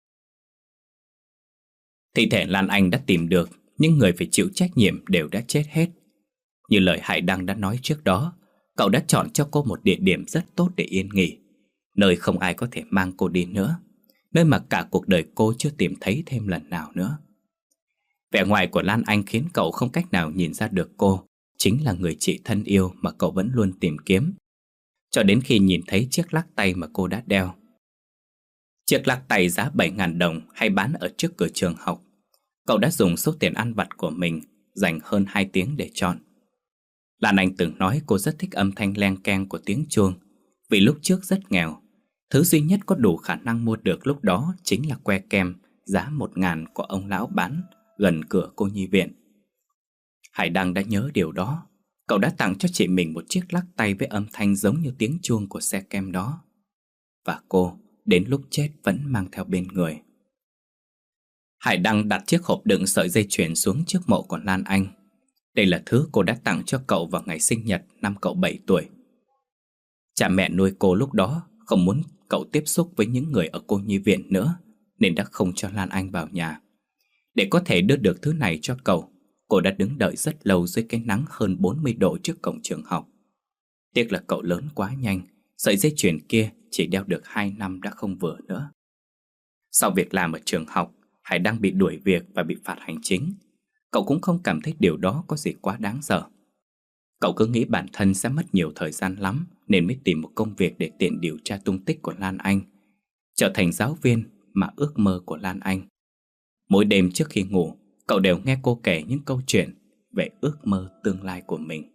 Thi thể Lan Anh đã tìm được, nhưng người phải chịu trách nhiệm đều đã chết hết. Như lời Hải Đăng đã nói trước đó, cậu đã chọn cho cô một địa điểm rất tốt để yên nghỉ, nơi không ai có thể mang cô đi nữa, nơi mà cả cuộc đời cô chưa tìm thấy thêm lần nào nữa. Vẻ ngoài của Lan Anh khiến cậu không cách nào nhìn ra được cô chính là người chị thân yêu mà cậu vẫn luôn tìm kiếm, cho đến khi nhìn thấy chiếc lắc tay mà cô đã đeo. Chiếc lắc tay giá bảy nghìn đồng hay bán ở trước cửa trường học. Cậu đã dùng số tiền ăn vặt của mình dành hơn hai tiếng để chọn. Lan Anh từng nói cô rất thích âm thanh leng keng của tiếng chuông, vì lúc trước rất nghèo. Thứ duy nhất có đủ khả năng mua được lúc đó chính là que kem giá một ngàn của ông lão bán gần cửa cô nhi viện. Hải Đăng đã nhớ điều đó. Cậu đã tặng cho chị mình một chiếc lắc tay với âm thanh giống như tiếng chuông của xe kem đó. Và cô đến lúc chết vẫn mang theo bên người. Hải Đăng đặt chiếc hộp đựng sợi dây chuyền xuống trước mộ của Lan Anh. Đây là thứ cô đã tặng cho cậu vào ngày sinh nhật năm cậu bảy tuổi. Cha mẹ nuôi cô lúc đó không muốn cậu tiếp xúc với những người ở cô nhi viện nữa, nên đã không cho Lan Anh vào nhà. Để có thể đưa được thứ này cho cậu, cô đã đứng đợi rất lâu dưới cái nắng hơn bốn mươi độ trước cổng trường học. Tiếc là cậu lớn quá nhanh, sợi dây chuyền kia chỉ đeo được hai năm đã không vừa nữa. Sau việc làm ở trường học, Hải đang bị đuổi việc và bị phạt hành chính. Cậu cũng không cảm thấy điều đó có gì quá đáng sợ. Cậu cứ nghĩ bản thân sẽ mất nhiều thời gian lắm, nên mới tìm một công việc để tiện điều tra tung tích của Lan Anh, trở thành giáo viên mà ước mơ của Lan Anh. Mỗi đêm trước khi ngủ, cậu đều nghe cô kể những câu chuyện về ước mơ tương lai của mình.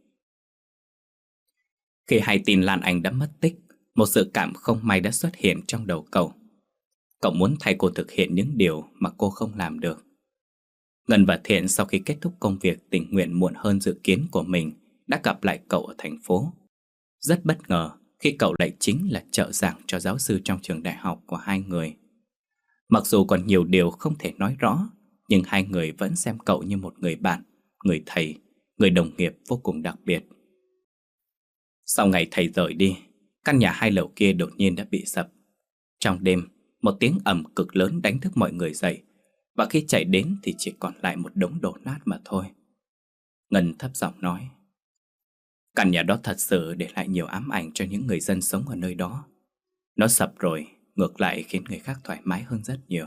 Khi hay tin Lan Anh đã mất tích, một sự cảm không may đã xuất hiện trong đầu cậu. Cậu muốn thay cô thực hiện những điều mà cô không làm được. Ngân và Thiện sau khi kết thúc công việc tình nguyện muộn hơn dự kiến của mình đã gặp lại cậu ở thành phố. Rất bất ngờ khi cậu lại chính là trợ giảng cho giáo sư trong trường đại học của hai người. Mặc dù còn nhiều điều không thể nói rõ, nhưng hai người vẫn xem cậu như một người bạn, người thầy, người đồng nghiệp vô cùng đặc biệt. Sau ngày thầy rời đi, căn nhà hai lầu kia đột nhiên đã bị sập. Trong đêm, một tiếng ầm cực lớn đánh thức mọi người dậy, và khi chạy đến thì chỉ còn lại một đống đổ nát mà thôi. Ngân thấp giọng nói: căn nhà đó thật sự để lại nhiều ám ảnh cho những người dân sống ở nơi đó. Nó sập rồi, ngược lại khiến người khác thoải mái hơn rất nhiều.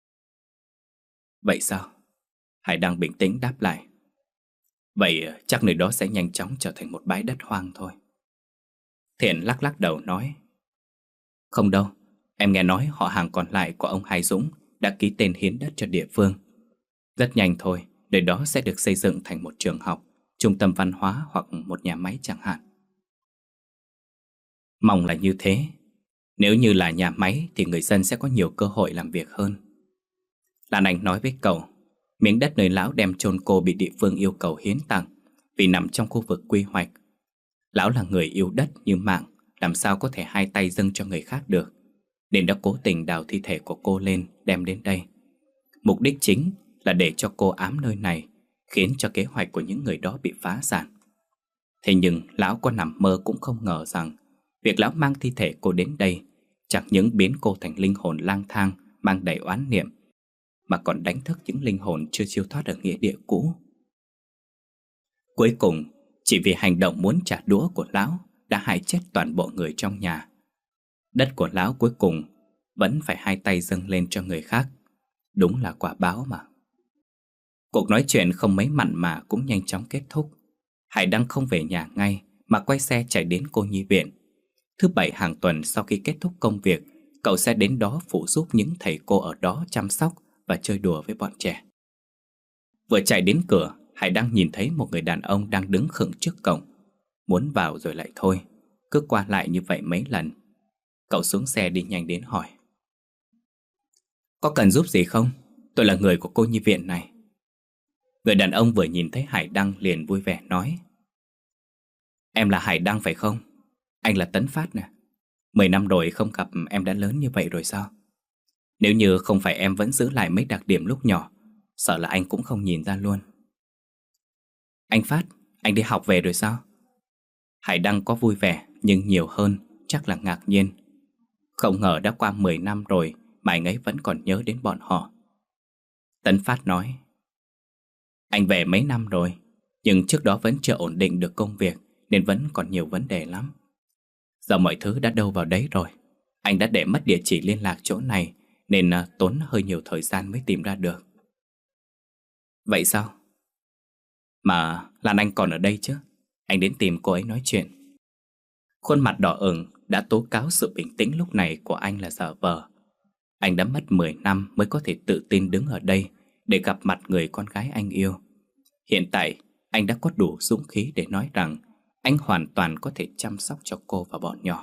Vậy sao? Hải đang bình tĩnh đáp lại. Vậy chắc nơi đó sẽ nhanh chóng trở thành một bãi đất hoang thôi. Thiện lắc lắc đầu nói: không đâu, em nghe nói họ hàng còn lại của ông Hải Dũng đã ký tên hiến đất cho địa phương. Rất nhanh thôi, nơi đó sẽ được xây dựng thành một trường học, trung tâm văn hóa hoặc một nhà máy chẳng hạn. Mong là như thế. Nếu như là nhà máy thì người dân sẽ có nhiều cơ hội làm việc hơn. Lan Anh nói với cậu, miếng đất nơi lão đem chôn cô bị địa phương yêu cầu hiến tặng vì nằm trong khu vực quy hoạch. Lão là người yêu đất như mạng, làm sao có thể hai tay dâng cho người khác được, nên đã cố tình đào thi thể của cô lên đem đến đây. Mục đích chính là để cho cô ám nơi này, khiến cho kế hoạch của những người đó bị phá sản. Thế nhưng lão có nằm mơ cũng không ngờ rằng việc lão mang thi thể cô đến đây chẳng những biến cô thành linh hồn lang thang mang đầy oán niệm, mà còn đánh thức những linh hồn chưa siêu thoát ở nghĩa địa cũ. Cuối cùng, chỉ vì hành động muốn trả đũa của lão đã hại chết toàn bộ người trong nhà. Đất của lão cuối cùng vẫn phải hai tay dâng lên cho người khác. Đúng là quả báo mà. Cuộc nói chuyện không mấy mặn mà cũng nhanh chóng kết thúc. Hải Đăng không về nhà ngay mà quay xe chạy đến cô nhi viện. Thứ bảy hàng tuần sau khi kết thúc công việc, cậu sẽ đến đó phụ giúp những thầy cô ở đó chăm sóc và chơi đùa với bọn trẻ. Vừa chạy đến cửa, Hải Đăng nhìn thấy một người đàn ông đang đứng khựng trước cổng. Muốn vào rồi lại thôi, cứ qua lại như vậy mấy lần. Cậu xuống xe đi nhanh đến hỏi: có cần giúp gì không? Tôi là người của cô nhi viện này. Người đàn ông vừa nhìn thấy Hải Đăng liền vui vẻ nói: em là Hải Đăng phải không? Anh là Tấn Phát nè. Mười năm rồi không gặp em đã lớn như vậy rồi sao? Nếu như không phải em vẫn giữ lại mấy đặc điểm lúc nhỏ, sợ là anh cũng không nhìn ra luôn. Anh Phát, anh đi học về rồi sao? Hải Đăng có vui vẻ nhưng nhiều hơn chắc là ngạc nhiên. Không ngờ đã qua mười năm rồi mà anh ấy vẫn còn nhớ đến bọn họ. Tấn Phát nói: anh về mấy năm rồi, nhưng trước đó vẫn chưa ổn định được công việc nên vẫn còn nhiều vấn đề lắm. Giờ mọi thứ đã đâu vào đấy rồi. Anh đã để mất địa chỉ liên lạc chỗ này nên uh, tốn hơi nhiều thời gian mới tìm ra được. Vậy sao? Mà Lan Anh còn ở đây chứ? Anh đến tìm cô ấy nói chuyện. Khuôn mặt đỏ ửng đã tố cáo sự bình tĩnh lúc này của anh là giả vờ. Anh đã mất mười năm mới có thể tự tin đứng ở đây để gặp mặt người con gái anh yêu. Hiện tại anh đã có đủ dũng khí để nói rằng anh hoàn toàn có thể chăm sóc cho cô và bọn nhỏ.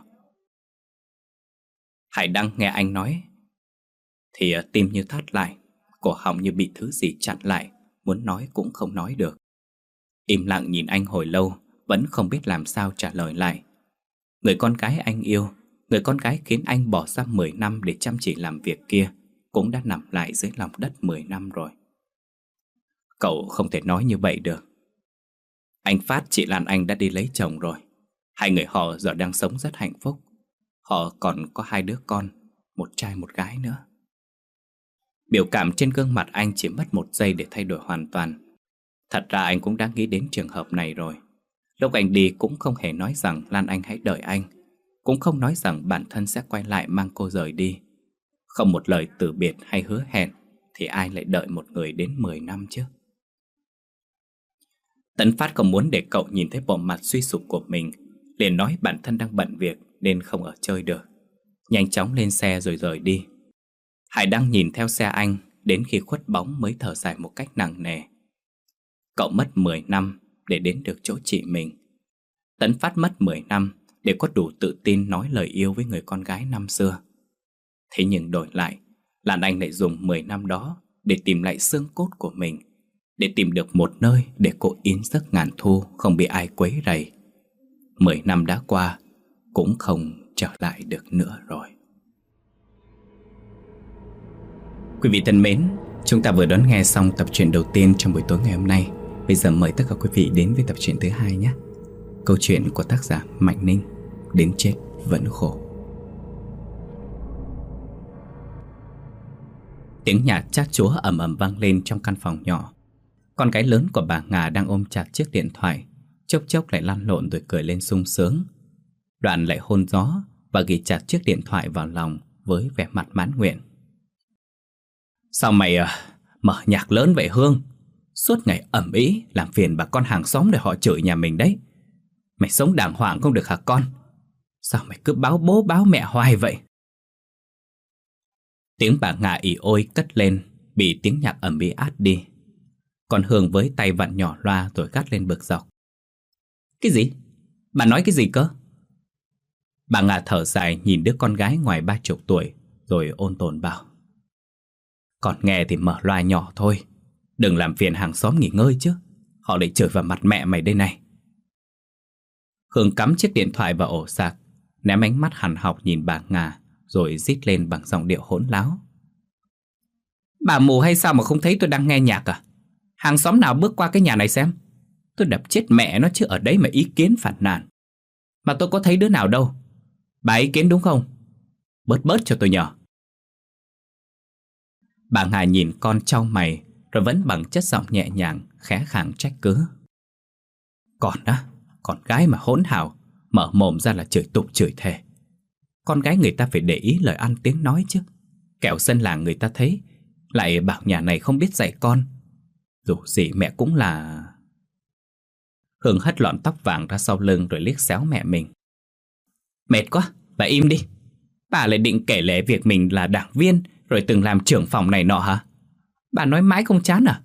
Hải Đăng nghe anh nói thì tim như thắt lại, cổ họng như bị thứ gì chặn lại, muốn nói cũng không nói được. Im lặng nhìn anh hồi lâu, vẫn không biết làm sao trả lời lại. Người con gái anh yêu, người con gái khiến anh bỏ ra mười năm để chăm chỉ làm việc kia, cũng đã nằm lại dưới lòng đất mười năm rồi. Cậu không thể nói như vậy được. Anh Phát, chị Lan Anh đã đi lấy chồng rồi. Hai người họ giờ đang sống rất hạnh phúc. Họ còn có hai đứa con, một trai một gái nữa. Biểu cảm trên gương mặt anh chỉ mất một giây để thay đổi hoàn toàn. Thật ra anh cũng đã nghĩ đến trường hợp này rồi. Lúc anh đi cũng không hề nói rằng Lan Anh hãy đợi anh, cũng không nói rằng bản thân sẽ quay lại mang cô rời đi. Không một lời từ biệt hay hứa hẹn thì ai lại đợi một người đến mười năm chứ? Tấn Phát không muốn để cậu nhìn thấy bộ mặt suy sụp của mình, liền nói bản thân đang bận việc nên không ở chơi được. Nhanh chóng lên xe rồi rời đi. Hải Đăng nhìn theo xe anh đến khi khuất bóng mới thở dài một cách nặng nề. Cậu mất mười năm để đến được chỗ chị mình. Tấn Phát mất mười năm để có đủ tự tin nói lời yêu với người con gái năm xưa. Thế nhưng đổi lại, Lan Anh lại dùng mười năm đó để tìm lại xương cốt của mình, để tìm được một nơi để cô yên giấc ngàn thu không bị ai quấy rầy. Mười năm đã qua, cũng không trở lại được nữa rồi. Quý vị thân mến, chúng ta vừa đón nghe xong tập truyện đầu tiên trong buổi tối ngày hôm nay. Bây giờ mời tất cả quý vị đến với tập truyện thứ hai nhé. Câu chuyện của tác giả Mạnh Ninh, Đến chết vẫn khổ. Tiếng nhạc chát chúa ầm ầm vang lên trong căn phòng nhỏ. Con gái lớn của bà Ngà đang ôm chặt chiếc điện thoại, chốc chốc lại lăn lộn rồi cười lên sung sướng. Đoạn lại hôn gió và ghi chặt chiếc điện thoại vào lòng với vẻ mặt mãn nguyện. Sao mày à, mở nhạc lớn vậy Hương? Suốt ngày ầm ĩ làm phiền bà con hàng xóm để họ chửi nhà mình đấy. Mày sống đàng hoàng không được hả con? Sao mày cứ báo bố báo mẹ hoài vậy? Tiếng bà Ngà ỉ ôi cất lên, bị tiếng nhạc ầm ĩ át đi. Còn Hương với tay vặn nhỏ loa rồi gắt lên bực dọc. Cái gì? Bà nói cái gì cơ? Bà Ngà thở dài nhìn đứa con gái ngoài ba chục tuổi rồi ôn tồn bảo. Còn nghe thì mở loa nhỏ thôi, đừng làm phiền hàng xóm nghỉ ngơi chứ. Họ lại chửi vào mặt mẹ mày đây này. Hương cắm chiếc điện thoại vào ổ sạc, ném ánh mắt hằn học nhìn bà Ngà rồi rít lên bằng giọng điệu hỗn láo. Bà mù hay sao mà không thấy tôi đang nghe nhạc à? Hàng xóm nào bước qua cái nhà này xem. Tôi đập chết mẹ nó chứ ở đấy mà ý kiến phản nàn. Mà tôi có thấy đứa nào đâu. Bà ý kiến đúng không? Bớt bớt cho tôi nhờ. Bà Ngà nhìn con trao mày rồi vẫn bằng chất giọng nhẹ nhàng khẽ khàng trách cứ. Còn á, con gái mà hỗn hào, mở mồm ra là chửi tục chửi thề. Con gái người ta phải để ý lời ăn tiếng nói chứ. Kẻo dân làng người ta thấy lại bảo nhà này không biết dạy con. Dù gì mẹ cũng là... Hương hất lọn tóc vàng ra sau lưng rồi liếc xéo mẹ mình. Mệt quá, bà im đi. Bà lại định kể lể việc mình là đảng viên rồi từng làm trưởng phòng này nọ hả? Bà nói mãi không chán à?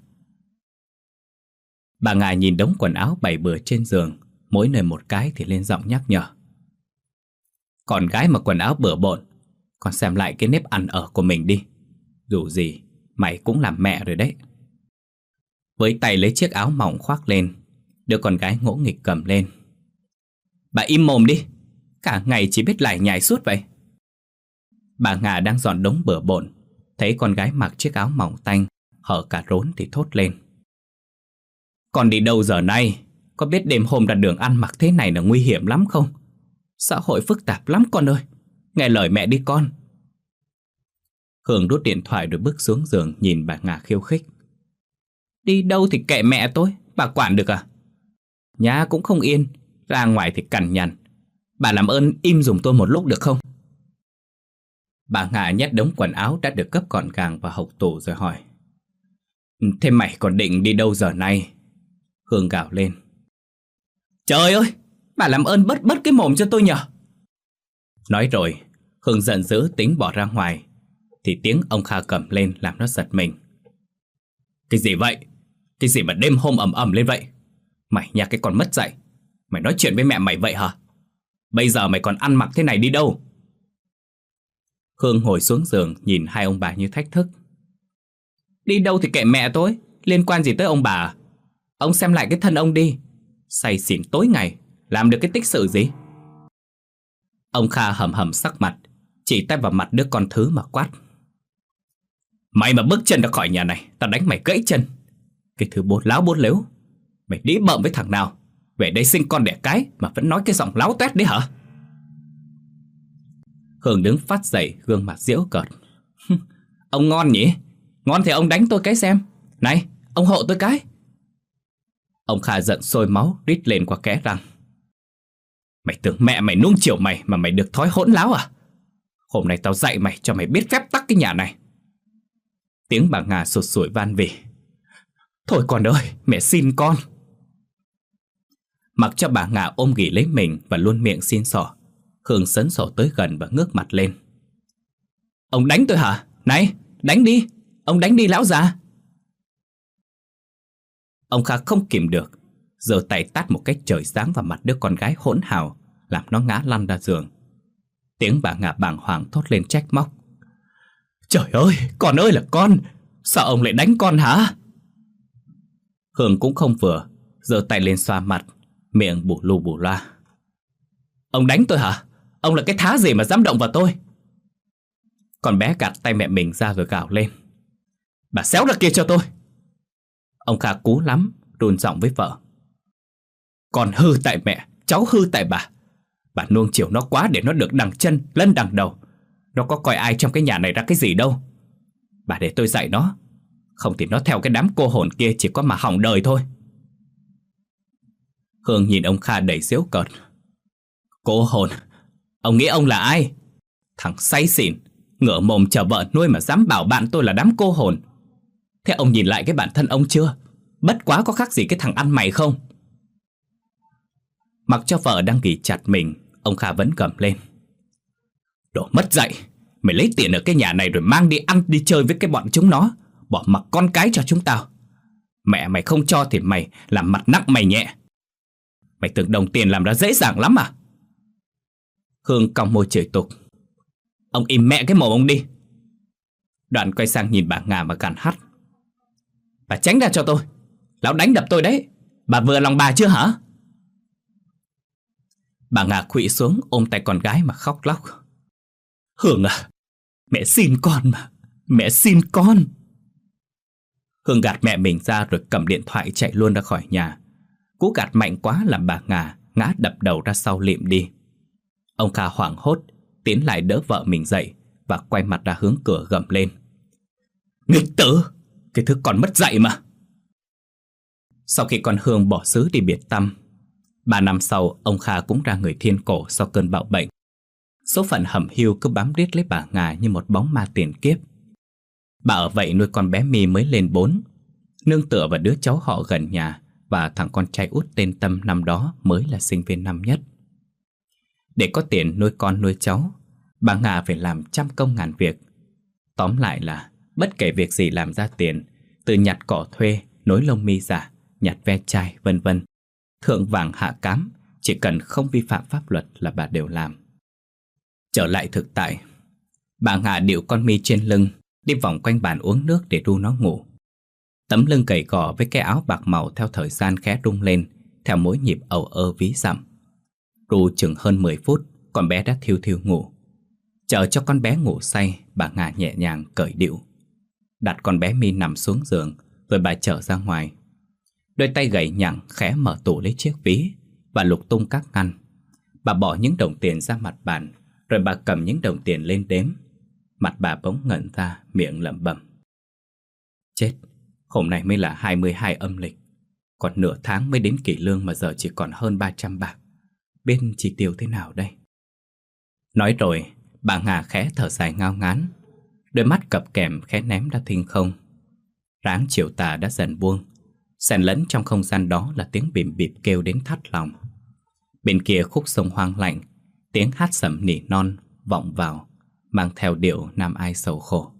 Bà Ngà nhìn đống quần áo bày bừa trên giường, mỗi nơi một cái thì lên giọng nhắc nhở. Con gái mà quần áo bừa bộn, con xem lại cái nếp ăn ở của mình đi. Dù gì mày cũng làm mẹ rồi đấy. Với tay lấy chiếc áo mỏng khoác lên, đứa con gái ngỗ nghịch cầm lên. Bà im mồm đi, cả ngày chỉ biết lải nhải suốt vậy. Bà Ngà đang dọn đống bừa bộn, thấy con gái mặc chiếc áo mỏng tanh, hở cả rốn thì thốt lên. Con đi đâu giờ này? Có biết đêm hôm ra đường ăn mặc thế này là nguy hiểm lắm không? Xã hội phức tạp lắm con ơi. Nghe lời mẹ đi con. Hương đút điện thoại rồi bước xuống giường nhìn bà Ngà khiêu khích. Đi đâu thì kệ mẹ tôi, bà quản được à? Nhà cũng không yên, ra ngoài thì cằn nhằn. Bà làm ơn im giùm tôi một lúc được không? Bà Ngà nhét đống quần áo đã được gấp gọn gàng vào hộc tủ rồi hỏi. Thế mày còn định đi đâu giờ này? Hương gào lên. Trời ơi, bà làm ơn bớt bớt cái mồm cho tôi nhờ. Nói rồi, Hương giận dữ tính bỏ ra ngoài, thì tiếng ông Kha cầm lên làm nó giật mình. Cái gì vậy? Cái gì mà đêm hôm ầm ầm lên vậy? Mày nhà cái con mất dạy. Mày nói chuyện với mẹ mày vậy hả? Bây giờ mày còn ăn mặc thế này đi đâu? Hương ngồi xuống giường nhìn hai ông bà như thách thức. Đi đâu thì kệ mẹ tôi, liên quan gì tới ông bà? Ông xem lại cái thân ông đi. Say xỉn tối ngày, làm được cái tích sự gì? Ông Kha hầm hầm sắc mặt, chỉ tay vào mặt đứa con thứ mà quát. Mày mà bước chân ra khỏi nhà này, tao đánh mày gãy chân. Cái thứ bốt láo bốt lếu. Mày đĩ bợm với thằng nào? Về đây sinh con đẻ cái mà vẫn nói cái giọng láo toét đấy hả? Hương đứng phát dậy, gương mặt giễu cợt. Ông ngon nhỉ? Ngon thì ông đánh tôi cái xem. Này, ông hộ tôi cái. Ông Kha giận sôi máu, rít lên qua kẽ răng. Mày tưởng mẹ mày nuông chiều mày mà mày được thói hỗn láo à? Hôm nay tao dạy mày cho mày biết phép tắc cái nhà này. Tiếng bà Ngà sụt sùi van vỉ. Thôi con ơi, mẹ xin con. Mặc cho bà Ngà ôm ghì lấy mình và luôn miệng xin xỏ, Hương sấn sổ tới gần và ngước mặt lên. Ông đánh tôi hả? Này, đánh đi. Ông đánh đi lão già. Ông Kha không kìm được, giơ tay tát một cái trời giáng vào mặt đứa con gái hỗn hào, làm nó ngã lăn ra giường. Tiếng bà Ngà bàng hoàng thốt lên trách móc. Trời ơi, con ơi là con. Sao ông lại đánh con hả? Hương cũng không vừa, giơ tay lên xoa mặt, miệng bù lu bù loa. Ông đánh tôi hả? Ông là cái thá gì mà dám động vào tôi? Con bé gạt tay mẹ mình ra rồi gào lên. Bà xéo ra kia cho tôi. Ông Kha cú lắm, run giọng với vợ. Con hư tại mẹ, cháu hư tại bà. Bà nuông chiều nó quá để nó được đằng chân lẫn đằng đầu. Nó có coi ai trong cái nhà này ra cái gì đâu. Bà để tôi dạy nó, không thì nó theo cái đám cô hồn kia chỉ có mà hỏng đời thôi. Hương nhìn ông Kha đầy giễu cợt. Cô hồn? Ông nghĩ ông là ai? Thằng say xỉn, ngửa mồm chờ vợ nuôi mà dám bảo bạn tôi là đám cô hồn. Thế ông nhìn lại cái bản thân ông chưa? Bất quá có khác gì cái thằng ăn mày không? Mặc cho vợ đang ghì chặt mình, ông Kha vẫn gầm lên. Đồ mất dạy, mày lấy tiền ở cái nhà này rồi mang đi ăn đi chơi với cái bọn chúng nó, bỏ mặc con cái cho chúng tao. Mẹ mày không cho thì mày làm mặt nặng mày nhẹ. Mày tưởng đồng tiền làm ra dễ dàng lắm à? Hương cong môi chửi tục. Ông im mẹ cái mồm ông đi. Đoạn quay sang nhìn bà Nga mà gằn hắt. Bà tránh ra cho tôi, lão đánh đập tôi đấy. Bà vừa lòng bà chưa hả? Bà Nga khuỵu xuống ôm tay con gái mà khóc lóc. Hương à, mẹ xin con mà, mẹ xin con. Hương gạt mẹ mình ra rồi cầm điện thoại chạy luôn ra khỏi nhà. Cú gạt mạnh quá làm bà Nga ngã đập đầu ra sau lịm đi. Ông Kha hoảng hốt tiến lại đỡ vợ mình dậy và quay mặt ra hướng cửa gầm lên. Nghịch tử, cái thứ còn mất dạy mà. Sau khi con Hương bỏ xứ đi biệt tăm, ba năm sau ông Kha cũng ra người thiên cổ sau cơn bạo bệnh. Số phận hẩm hiu cứ bám riết lấy bà Nga như một bóng ma tiền kiếp. Bà ở vậy nuôi con bé My mới lên bốn, nương tựa vào đứa cháu họ gần nhà và thằng con trai út tên Tâm năm đó mới là sinh viên năm nhất. Để có tiền nuôi con nuôi cháu, bà Nga phải làm trăm công ngàn việc. Tóm lại là bất kể việc gì làm ra tiền, từ nhặt cỏ thuê, nối lông mi giả, nhặt ve chai, vân vân, thượng vàng hạ cám, chỉ cần không vi phạm pháp luật là bà đều làm. Trở lại thực tại, bà Nga điệu con My trên lưng, đi vòng quanh bàn uống nước để ru nó ngủ. Tấm lưng gầy gò với cái áo bạc màu theo thời gian khẽ rung lên theo mỗi nhịp ầu ơ ví dặm. Ru chừng hơn mười phút, con bé đã thiu thiu ngủ. Chờ cho con bé ngủ say, bà Nga nhẹ nhàng cởi điệu, đặt con bé My nằm xuống giường, rồi bà trở ra ngoài. Đôi tay gầy nhẳng khẽ mở tủ lấy chiếc ví và lục tung các ngăn. Bà bỏ những đồng tiền ra mặt bàn, rồi bà cầm những đồng tiền lên đếm. Mặt bà bỗng ngẩn ra, miệng lẩm bẩm. Chết, hôm nay mới là hai mươi hai âm lịch, còn nửa tháng mới đến kỷ lương mà giờ chỉ còn hơn ba trăm bạc. Biết chi tiêu thế nào đây? Nói rồi, bà Nga khẽ thở dài ngao ngán, đôi mắt cập kèm khẽ ném ra thinh không. Ráng chiều tà đã dần buông, xen lẫn trong không gian đó là tiếng bìm bịp kêu đến thắt lòng. Bên kia khúc sông hoang lạnh, tiếng hát sẩm nỉ non vọng vào, mang theo điệu nam ai sầu khổ.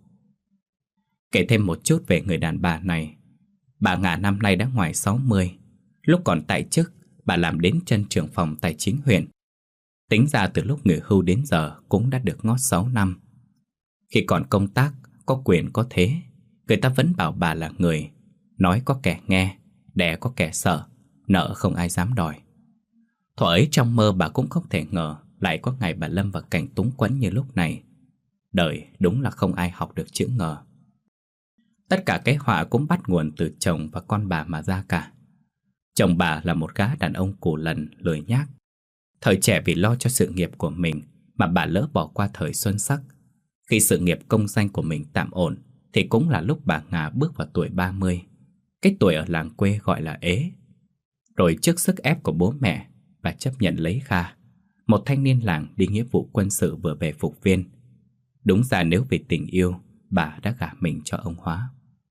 Kể thêm một chút về người đàn bà này. Bà Nga năm nay đã ngoài sáu mươi. Lúc còn tại chức, bà làm đến chân trưởng phòng tài chính huyện. Tính ra từ lúc nghỉ hưu đến giờ cũng đã được ngót sáu năm. Khi còn công tác, có quyền có thế, người ta vẫn bảo bà là người nói có kẻ nghe, đẻ có kẻ sợ, nợ không ai dám đòi. Thuở ấy trong mơ bà cũng không thể ngờ lại có ngày bà lâm vào cảnh túng quẫn như lúc này. Đời đúng là không ai học được chữ ngờ. Tất cả cái họa cũng bắt nguồn từ chồng và con bà mà ra cả. Chồng bà là một gã đàn ông cù lần, lười nhác. Thời trẻ vì lo cho sự nghiệp của mình mà bà lỡ bỏ qua thời xuân sắc. Khi sự nghiệp công danh của mình tạm ổn thì cũng là lúc bà Nga bước vào tuổi ba mươi, cái tuổi ở làng quê gọi là ế. Rồi trước sức ép của bố mẹ, bà chấp nhận lấy Kha, một thanh niên làng đi nghĩa vụ quân sự vừa về phục viên. Đúng ra nếu vì tình yêu, bà đã gả mình cho ông Hóa.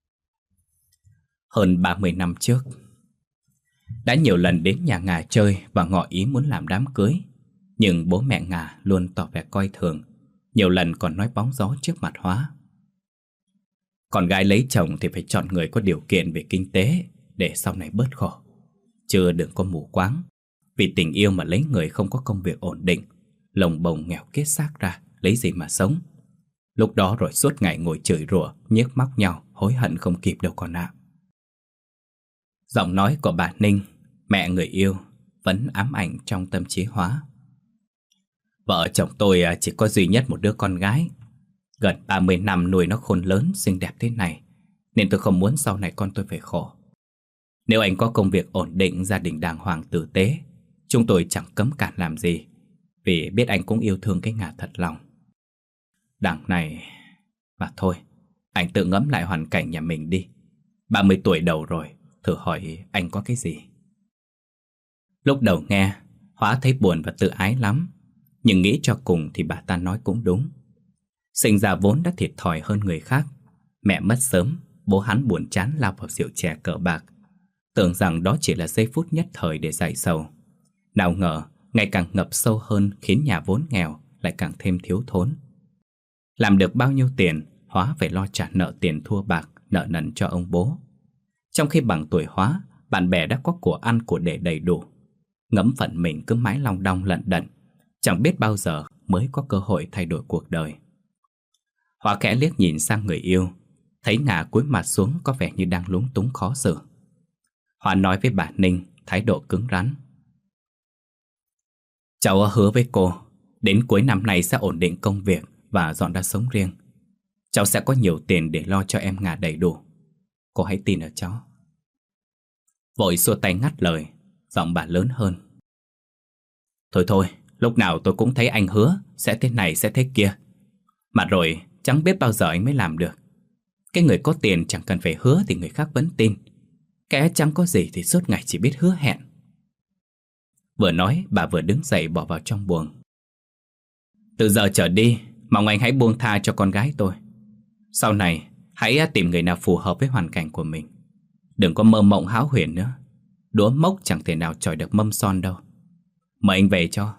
Hơn ba mươi năm trước, đã nhiều lần đến nhà Nga chơi và ngỏ ý muốn làm đám cưới, nhưng bố mẹ Nga luôn tỏ vẻ coi thường, nhiều lần còn nói bóng gió trước mặt Hóa. Con gái lấy chồng thì phải chọn người có điều kiện về kinh tế để sau này bớt khổ, chứ đừng có mù quáng. Vì tình yêu mà lấy người không có công việc ổn định, lồng bồng nghèo kiết xác ra, lấy gì mà sống. Lúc đó rồi suốt ngày ngồi chửi rủa, nhức móc nhau, hối hận không kịp đâu con ạ. Giọng nói của bà Ninh, mẹ người yêu, vẫn ám ảnh trong tâm trí Hóa. Vợ chồng tôi chỉ có duy nhất một đứa con gái. Gần ba mươi năm nuôi nó khôn lớn xinh đẹp thế này, nên tôi không muốn sau này con tôi phải khổ. Nếu anh có công việc ổn định, gia đình đàng hoàng tử tế, chúng tôi chẳng cấm cản làm gì, vì biết anh cũng yêu thương cái Ngà thật lòng. Đằng này... Mà thôi, anh tự ngẫm lại hoàn cảnh nhà mình đi. Ba mươi tuổi đầu rồi, thử hỏi anh có cái gì. Lúc đầu nghe, Hóa thấy buồn và tự ái lắm. Nhưng nghĩ cho cùng thì bà ta nói cũng đúng. Sinh ra vốn đã thiệt thòi hơn người khác. Mẹ mất sớm, bố hắn buồn chán lao vào rượu chè cờ bạc, tưởng rằng đó chỉ là giây phút nhất thời để giải sầu. Nào ngờ ngày càng ngập sâu hơn, khiến nhà vốn nghèo lại càng thêm thiếu thốn. Làm được bao nhiêu tiền, Hóa phải lo trả nợ tiền thua bạc, nợ nần cho ông bố. Trong khi bằng tuổi Hóa, bạn bè đã có của ăn của để đầy đủ. Ngẫm phận mình cứ mãi long đong lận đận, chẳng biết bao giờ mới có cơ hội thay đổi cuộc đời. Hóa khẽ liếc nhìn sang người yêu, thấy Ngà cúi mặt xuống có vẻ như đang lúng túng khó xử. Hóa nói với bà Ninh, thái độ cứng rắn. Cháu hứa với cô, đến cuối năm nay sẽ ổn định công việc và dọn ra sống riêng. Cháu sẽ có nhiều tiền để lo cho em Ngà đầy đủ. Cô hãy tin ở cháu. Vội xua tay ngắt lời, giọng bà lớn hơn. Thôi thôi, lúc nào tôi cũng thấy anh hứa sẽ thế này sẽ thế kia, mà rồi chẳng biết bao giờ anh mới làm được. Cái người có tiền chẳng cần phải hứa thì người khác vẫn tin. Kẻ chẳng có gì thì suốt ngày chỉ biết hứa hẹn. Vừa nói bà vừa đứng dậy bỏ vào trong buồng. Từ giờ trở đi, mong anh hãy buông tha cho con gái tôi. Sau này hãy tìm người nào phù hợp với hoàn cảnh của mình. Đừng có mơ mộng hão huyền nữa. Đũa mốc chẳng thể nào chọi được mâm son đâu. Mời anh về cho.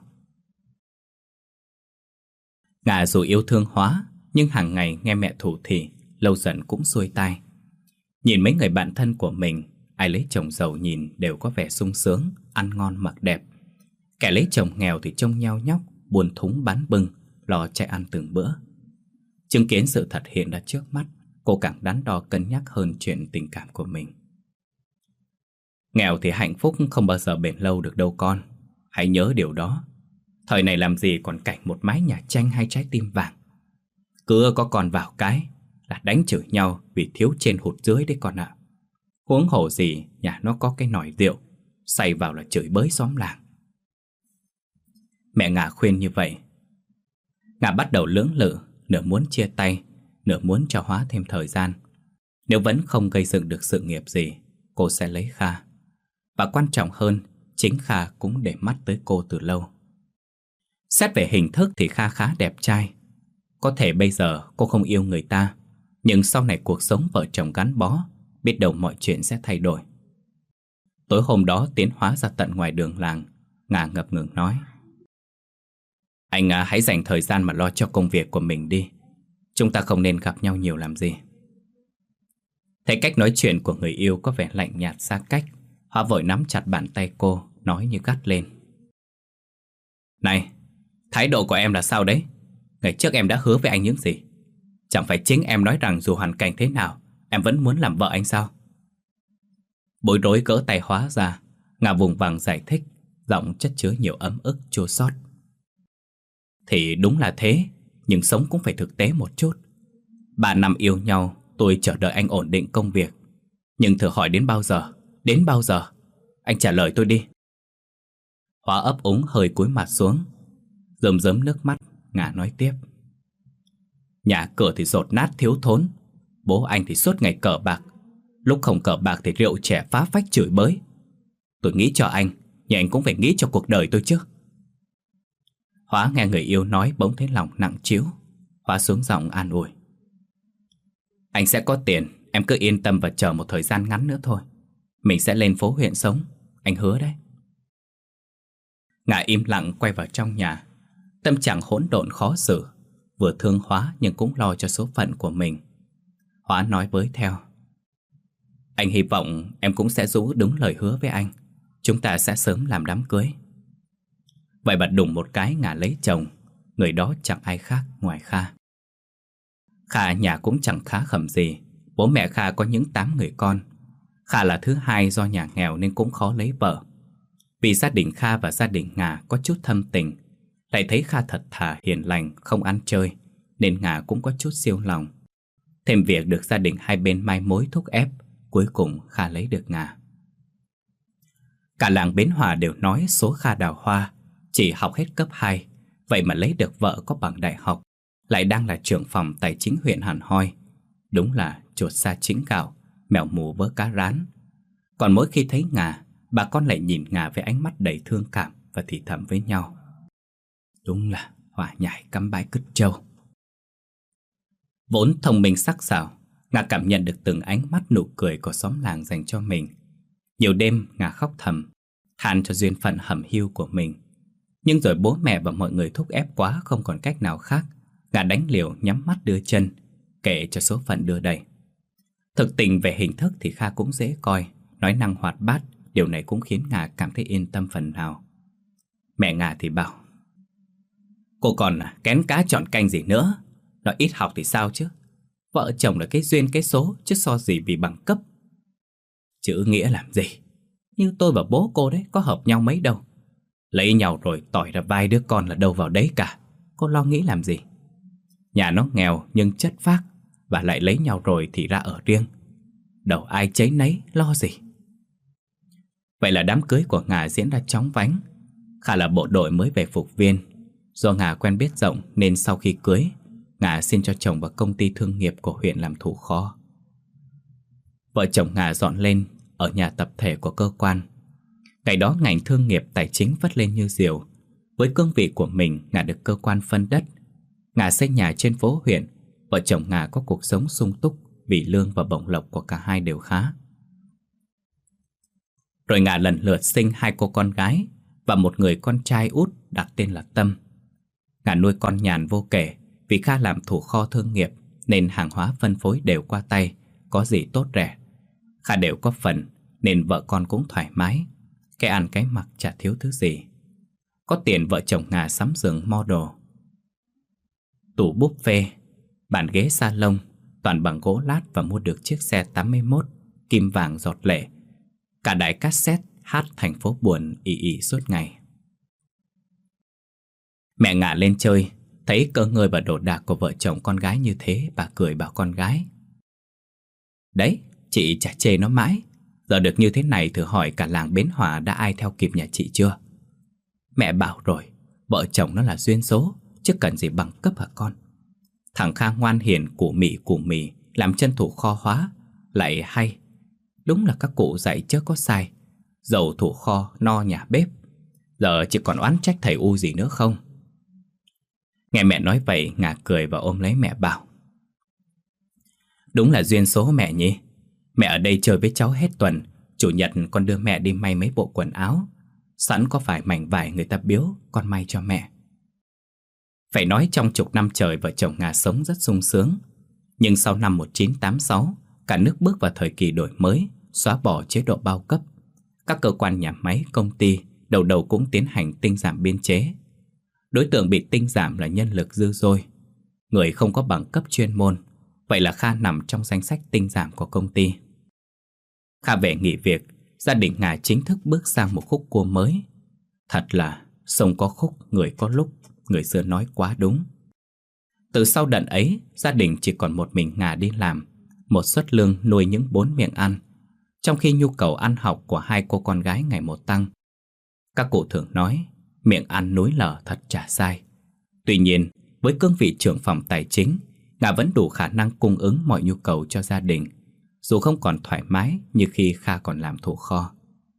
Ngà dù yêu thương Hóa, nhưng hàng ngày nghe mẹ thủ thỉ, lâu dần cũng xuôi tai. Nhìn mấy người bạn thân của mình, ai lấy chồng giàu nhìn đều có vẻ sung sướng, ăn ngon mặc đẹp. Kẻ lấy chồng nghèo thì trông nheo nhóc, buồn thúng bán bưng, lo chạy ăn từng bữa. Chứng kiến sự thật hiện ra trước mắt, cô càng đắn đo cân nhắc hơn chuyện tình cảm của mình. Nghèo thì hạnh phúc không bao giờ bền lâu được đâu con. Hãy nhớ điều đó. Thời này làm gì còn cảnh một mái nhà tranh hay trái tim vàng. Cứ có con vào cái là đánh chửi nhau vì thiếu trên hụt dưới đấy con ạ. Huống hồ gì nhà nó có cái nồi rượu, say vào là chửi bới xóm làng. Mẹ Ngà khuyên như vậy. Ngà bắt đầu lưỡng lự, nửa muốn chia tay, nửa muốn cho Hóa thêm thời gian. Nếu vẫn không gây dựng được sự nghiệp gì, cô sẽ lấy Kha. Và quan trọng hơn, chính Kha cũng để mắt tới cô từ lâu. Xét về hình thức thì Kha khá đẹp trai. Có thể bây giờ cô không yêu người ta, nhưng sau này cuộc sống vợ chồng gắn bó, biết đâu mọi chuyện sẽ thay đổi. Tối hôm đó tiến Hóa ra tận ngoài đường làng, Ngà ngập ngừng nói. Anh à, hãy dành thời gian mà lo cho công việc của mình đi. Chúng ta không nên gặp nhau nhiều làm gì. Thấy cách nói chuyện của người yêu có vẻ lạnh nhạt xa cách, Hóa vội nắm chặt bàn tay cô, nói như gắt lên. Này, thái độ của em là sao đấy? Ngày trước em đã hứa với anh những gì? Chẳng phải chính em nói rằng dù hoàn cảnh thế nào, em vẫn muốn làm vợ anh sao? Bối rối gỡ tay Hóa ra, Ngà vùng vằng giải thích, giọng chất chứa nhiều ấm ức chua xót. Thì đúng là thế, nhưng sống cũng phải thực tế một chút. Ba năm yêu nhau, tôi chờ đợi anh ổn định công việc. Nhưng thử hỏi đến bao giờ? Đến bao giờ? Anh trả lời tôi đi. Hóa ấp úng hơi cúi mặt xuống, rơm rớm nước mắt. Ngà nói tiếp. Nhà cửa thì dột nát thiếu thốn, bố anh thì suốt ngày cờ bạc. Lúc không cờ bạc thì rượu chè phá phách chửi bới. Tôi nghĩ cho anh, nhưng anh cũng phải nghĩ cho cuộc đời tôi chứ. Hóa nghe người yêu nói bỗng thấy lòng nặng trĩu. Hóa xuống giọng an ủi. Anh sẽ có tiền, em cứ yên tâm và chờ một thời gian ngắn nữa thôi. Mình sẽ lên phố huyện sống, anh hứa đấy. Ngà im lặng quay vào trong nhà. Tâm trạng hỗn độn khó xử, vừa thương Hóa nhưng cũng lo cho số phận của mình. Hóa nói với theo. Anh hy vọng em cũng sẽ giữ đúng lời hứa với anh. Chúng ta sẽ sớm làm đám cưới. Vậy mà đùng một cái Ngà lấy chồng. Người đó chẳng ai khác ngoài Kha. Kha nhà cũng chẳng khá khẩm gì. Bố mẹ Kha có những tám người con. Kha là thứ hai, do nhà nghèo nên cũng khó lấy vợ. Vì gia đình Kha và gia đình Ngà có chút thâm tình, Lại thấy Kha thật thà hiền lành, không ăn chơi, nên Nga cũng có chút siêu lòng. Thêm việc được gia đình hai bên mai mối thúc ép, cuối cùng Kha lấy được Nga. Cả làng Bến Hòa đều nói số Kha đào hoa, chỉ học hết cấp hai, vậy mà lấy được vợ có bằng đại học, lại đang là trưởng phòng tài chính huyện hẳn hoi. Đúng là chuột xa chính gạo, mèo mù vớ cá rán. Còn mỗi khi thấy Nga, bà con lại nhìn Nga với ánh mắt đầy thương cảm và thì thầm với nhau: đúng là hỏa nhải cắm bãi cứt trâu. Vốn thông minh sắc sảo, Nga cảm nhận được từng ánh mắt nụ cười của xóm làng dành cho mình. Nhiều đêm Nga khóc thầm, than cho duyên phận hẩm hiu của mình. Nhưng rồi bố mẹ và mọi người thúc ép quá, không còn cách nào khác, Nga đánh liều nhắm mắt đưa chân, kệ cho số phận đưa đẩy. Thực tình về hình thức thì Kha cũng dễ coi, nói năng hoạt bát, điều này cũng khiến Nga cảm thấy yên tâm phần nào. Mẹ Nga thì bảo: cô còn kén cá chọn canh gì nữa, nó ít học thì sao chứ, vợ chồng là cái duyên cái số, chứ so gì vì bằng cấp. Chữ nghĩa làm gì, như tôi và bố cô đấy có hợp nhau mấy đâu. Lấy nhau rồi tỏi ra vai đứa con là đâu vào đấy cả, cô lo nghĩ làm gì. Nhà nó nghèo nhưng chất phác, và lại lấy nhau rồi thì ra ở riêng, đầu ai cháy nấy, lo gì. Vậy là đám cưới của Nga diễn ra chóng vánh. Kha là bộ đội mới về phục viên. Do Nga quen biết rộng nên sau khi cưới, Nga xin cho chồng vào công ty thương nghiệp của huyện làm thủ kho. Vợ chồng Nga dọn lên ở nhà tập thể của cơ quan. Ngày đó ngành thương nghiệp tài chính vất lên như diều. Với cương vị của mình, Nga được cơ quan phân đất. Nga xây nhà trên phố huyện. Vợ chồng Nga có cuộc sống sung túc vì lương và bổng lộc của cả hai đều khá. Rồi Nga lần lượt sinh hai cô con gái và một người con trai út đặt tên là Tâm. Nga nuôi con nhàn vô kể, vì Kha làm thủ kho thương nghiệp nên hàng hóa phân phối đều qua tay, có gì tốt rẻ. Kha đều có phần nên vợ con cũng thoải mái, cái ăn cái mặc chả thiếu thứ gì. Có tiền vợ chồng Nga sắm giường model, tủ buffet, bàn ghế salon, toàn bằng gỗ lát, và mua được chiếc xe tám mươi mốt kim vàng giọt lệ. Cả đài cassette hát thành phố buồn ì ì suốt ngày. Mẹ Nga lên chơi, thấy cơ ngơi và đồ đạc của vợ chồng con gái như thế, bà cười bảo con gái: đấy, chị chả chê nó mãi. Giờ được như thế này thử hỏi cả làng Bến Hòa đã ai theo kịp nhà chị chưa? Mẹ bảo rồi, vợ chồng nó là duyên số, chứ cần gì bằng cấp hả con. Thằng Kha ngoan hiền, củ mị củ mì, làm chân thủ kho hóa, lại hay. Đúng là các cụ dạy chớ có sai, giàu thủ kho no nhà bếp. Giờ chỉ còn oán trách thầy U gì nữa không? Nghe mẹ nói vậy, Nga cười và ôm lấy mẹ bảo: đúng là duyên số mẹ nhỉ. Mẹ ở đây chơi với cháu hết tuần, chủ nhật con đưa mẹ đi may mấy bộ quần áo. Sẵn có vài mảnh vải người ta biếu, con may cho mẹ. Phải nói trong chục năm trời vợ chồng Nga sống rất sung sướng. Nhưng sau năm một nghìn chín trăm tám mươi sáu, cả nước bước vào thời kỳ đổi mới, xóa bỏ chế độ bao cấp. Các cơ quan nhà máy, công ty đầu đầu cũng tiến hành tinh giảm biên chế. Đối tượng bị tinh giảm là nhân lực dư dôi, người không có bằng cấp chuyên môn. Vậy là Kha nằm trong danh sách tinh giảm của công ty. Kha về nghỉ việc, gia đình Nga chính thức bước sang một khúc cua mới. Thật là sông có khúc, người có lúc, người xưa nói quá đúng. Từ sau đợt ấy, gia đình chỉ còn một mình Nga đi làm, một suất lương nuôi những bốn miệng ăn, trong khi nhu cầu ăn học của hai cô con gái ngày một tăng. Các cụ thường nói, miệng ăn núi lở thật chả sai. Tuy nhiên, với cương vị trưởng phòng tài chính, Nga vẫn đủ khả năng cung ứng mọi nhu cầu cho gia đình, dù không còn thoải mái như khi Kha còn làm thủ kho.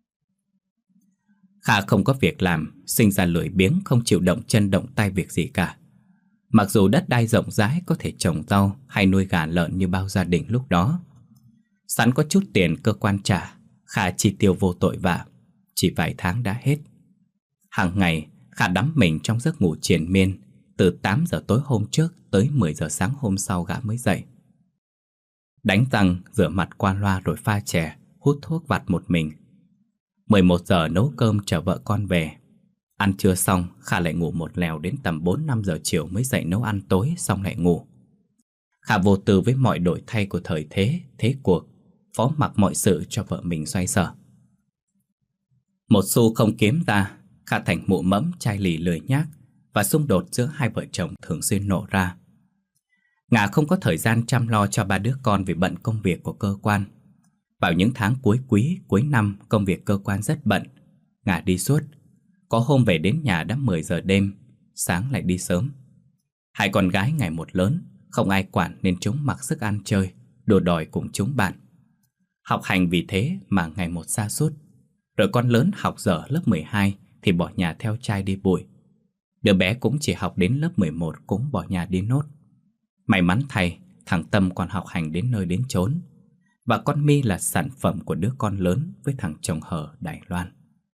Kha không có việc làm, sinh ra lười biếng, không chịu động chân động tay việc gì cả. Mặc dù đất đai rộng rãi có thể trồng rau hay nuôi gà lợn như bao gia đình lúc đó. Sẵn có chút tiền cơ quan trả, Kha chi tiêu vô tội vạ, chỉ vài tháng đã hết. Hàng ngày, Kha đắm mình trong giấc ngủ triền miên, từ tám giờ tối hôm trước tới mười giờ sáng hôm sau gã mới dậy. Đánh răng, rửa mặt qua loa rồi pha chè, hút thuốc vặt một mình. mười một giờ nấu cơm chờ vợ con về. Ăn trưa xong, Kha lại ngủ một lèo đến tầm bốn năm giờ chiều mới dậy nấu ăn tối xong lại ngủ. Kha vô tư với mọi đổi thay của thời thế, thế cuộc, phó mặc mọi sự cho vợ mình xoay sở. Một xu không kiếm ra, Kha thành mụ mẫm chai lì lười nhác, và xung đột giữa hai vợ chồng thường xuyên nổ ra. Ngà không có thời gian chăm lo cho ba đứa con vì bận công việc của cơ quan. Vào những tháng cuối quý, cuối năm, công việc cơ quan rất bận. Ngà đi suốt. Có hôm về đến nhà đã mười giờ đêm, sáng lại đi sớm. Hai con gái ngày một lớn, không ai quản nên chúng mặc sức ăn chơi, đùa đòi cùng chúng bạn. Học hành vì thế mà ngày một sa sút. Rồi con lớn học dở lớp mười hai thì bỏ nhà theo trai đi bụi. Đứa bé cũng chỉ học đến lớp mười một cũng bỏ nhà đi nốt. May mắn thay, thằng Tâm còn học hành đến nơi đến chốn. Và con My là sản phẩm của đứa con lớn với thằng chồng hờ Đài Loan.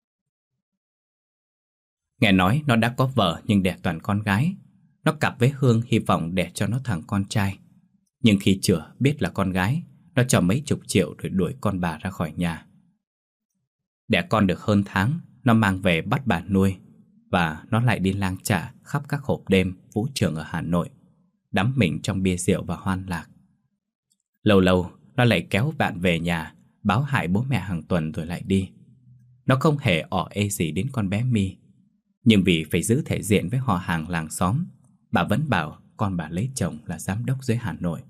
Nghe nói nó đã có vợ nhưng đẻ toàn con gái. Nó cặp với Hương hy vọng đẻ cho nó thằng con trai. Nhưng khi chửa biết là con gái, nó cho mấy chục triệu rồi đuổi con bà ra khỏi nhà. Đẻ con được hơn tháng, nó mang về bắt bà nuôi. Và nó lại đi lang chả khắp các hộp đêm, vũ trường ở Hà Nội, đắm mình trong bia rượu và hoan lạc. Lâu lâu nó lại kéo bạn về nhà, báo hại bố mẹ hàng tuần rồi lại đi. Nó không hề ỏ ê gì đến con bé My. Nhưng vì phải giữ thể diện với họ hàng làng xóm, bà vẫn bảo con bà lấy chồng là giám đốc dưới Hà Nội.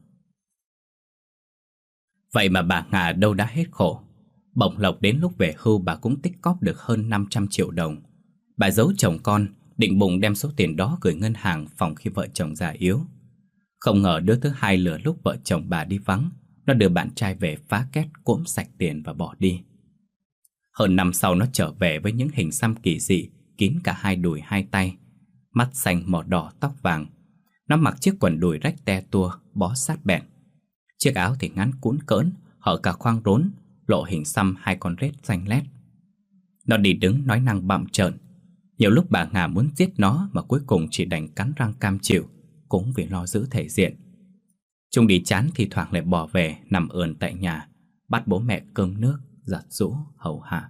Vậy mà bà Ngà đâu đã hết khổ. Bổng lộc đến lúc về hưu bà cũng tích cóp được hơn năm trăm triệu đồng. Bà giấu chồng con, định bụng đem số tiền đó gửi ngân hàng phòng khi vợ chồng già yếu. Không ngờ đứa thứ hai lừa lúc vợ chồng bà đi vắng, nó đưa bạn trai về phá két cỗm sạch tiền và bỏ đi. Hơn năm sau nó trở về với những hình xăm kỳ dị, kín cả hai đùi hai tay, mắt xanh mỏ đỏ tóc vàng. Nó mặc chiếc quần đùi rách te tua, bó sát bẹn. Chiếc áo thì ngắn cũn cỡn, hở cả khoang rốn, lộ hình xăm hai con rết xanh lét. Nó đi đứng nói năng bặm trợn. Nhiều lúc bà Ngà muốn giết nó mà cuối cùng chỉ đành cắn răng cam chịu, cũng vì lo giữ thể diện. Chúng đi chán thì thoảng lại bỏ về nằm ườn tại nhà, bắt bố mẹ cơm nước, giặt giũ, hầu hạ.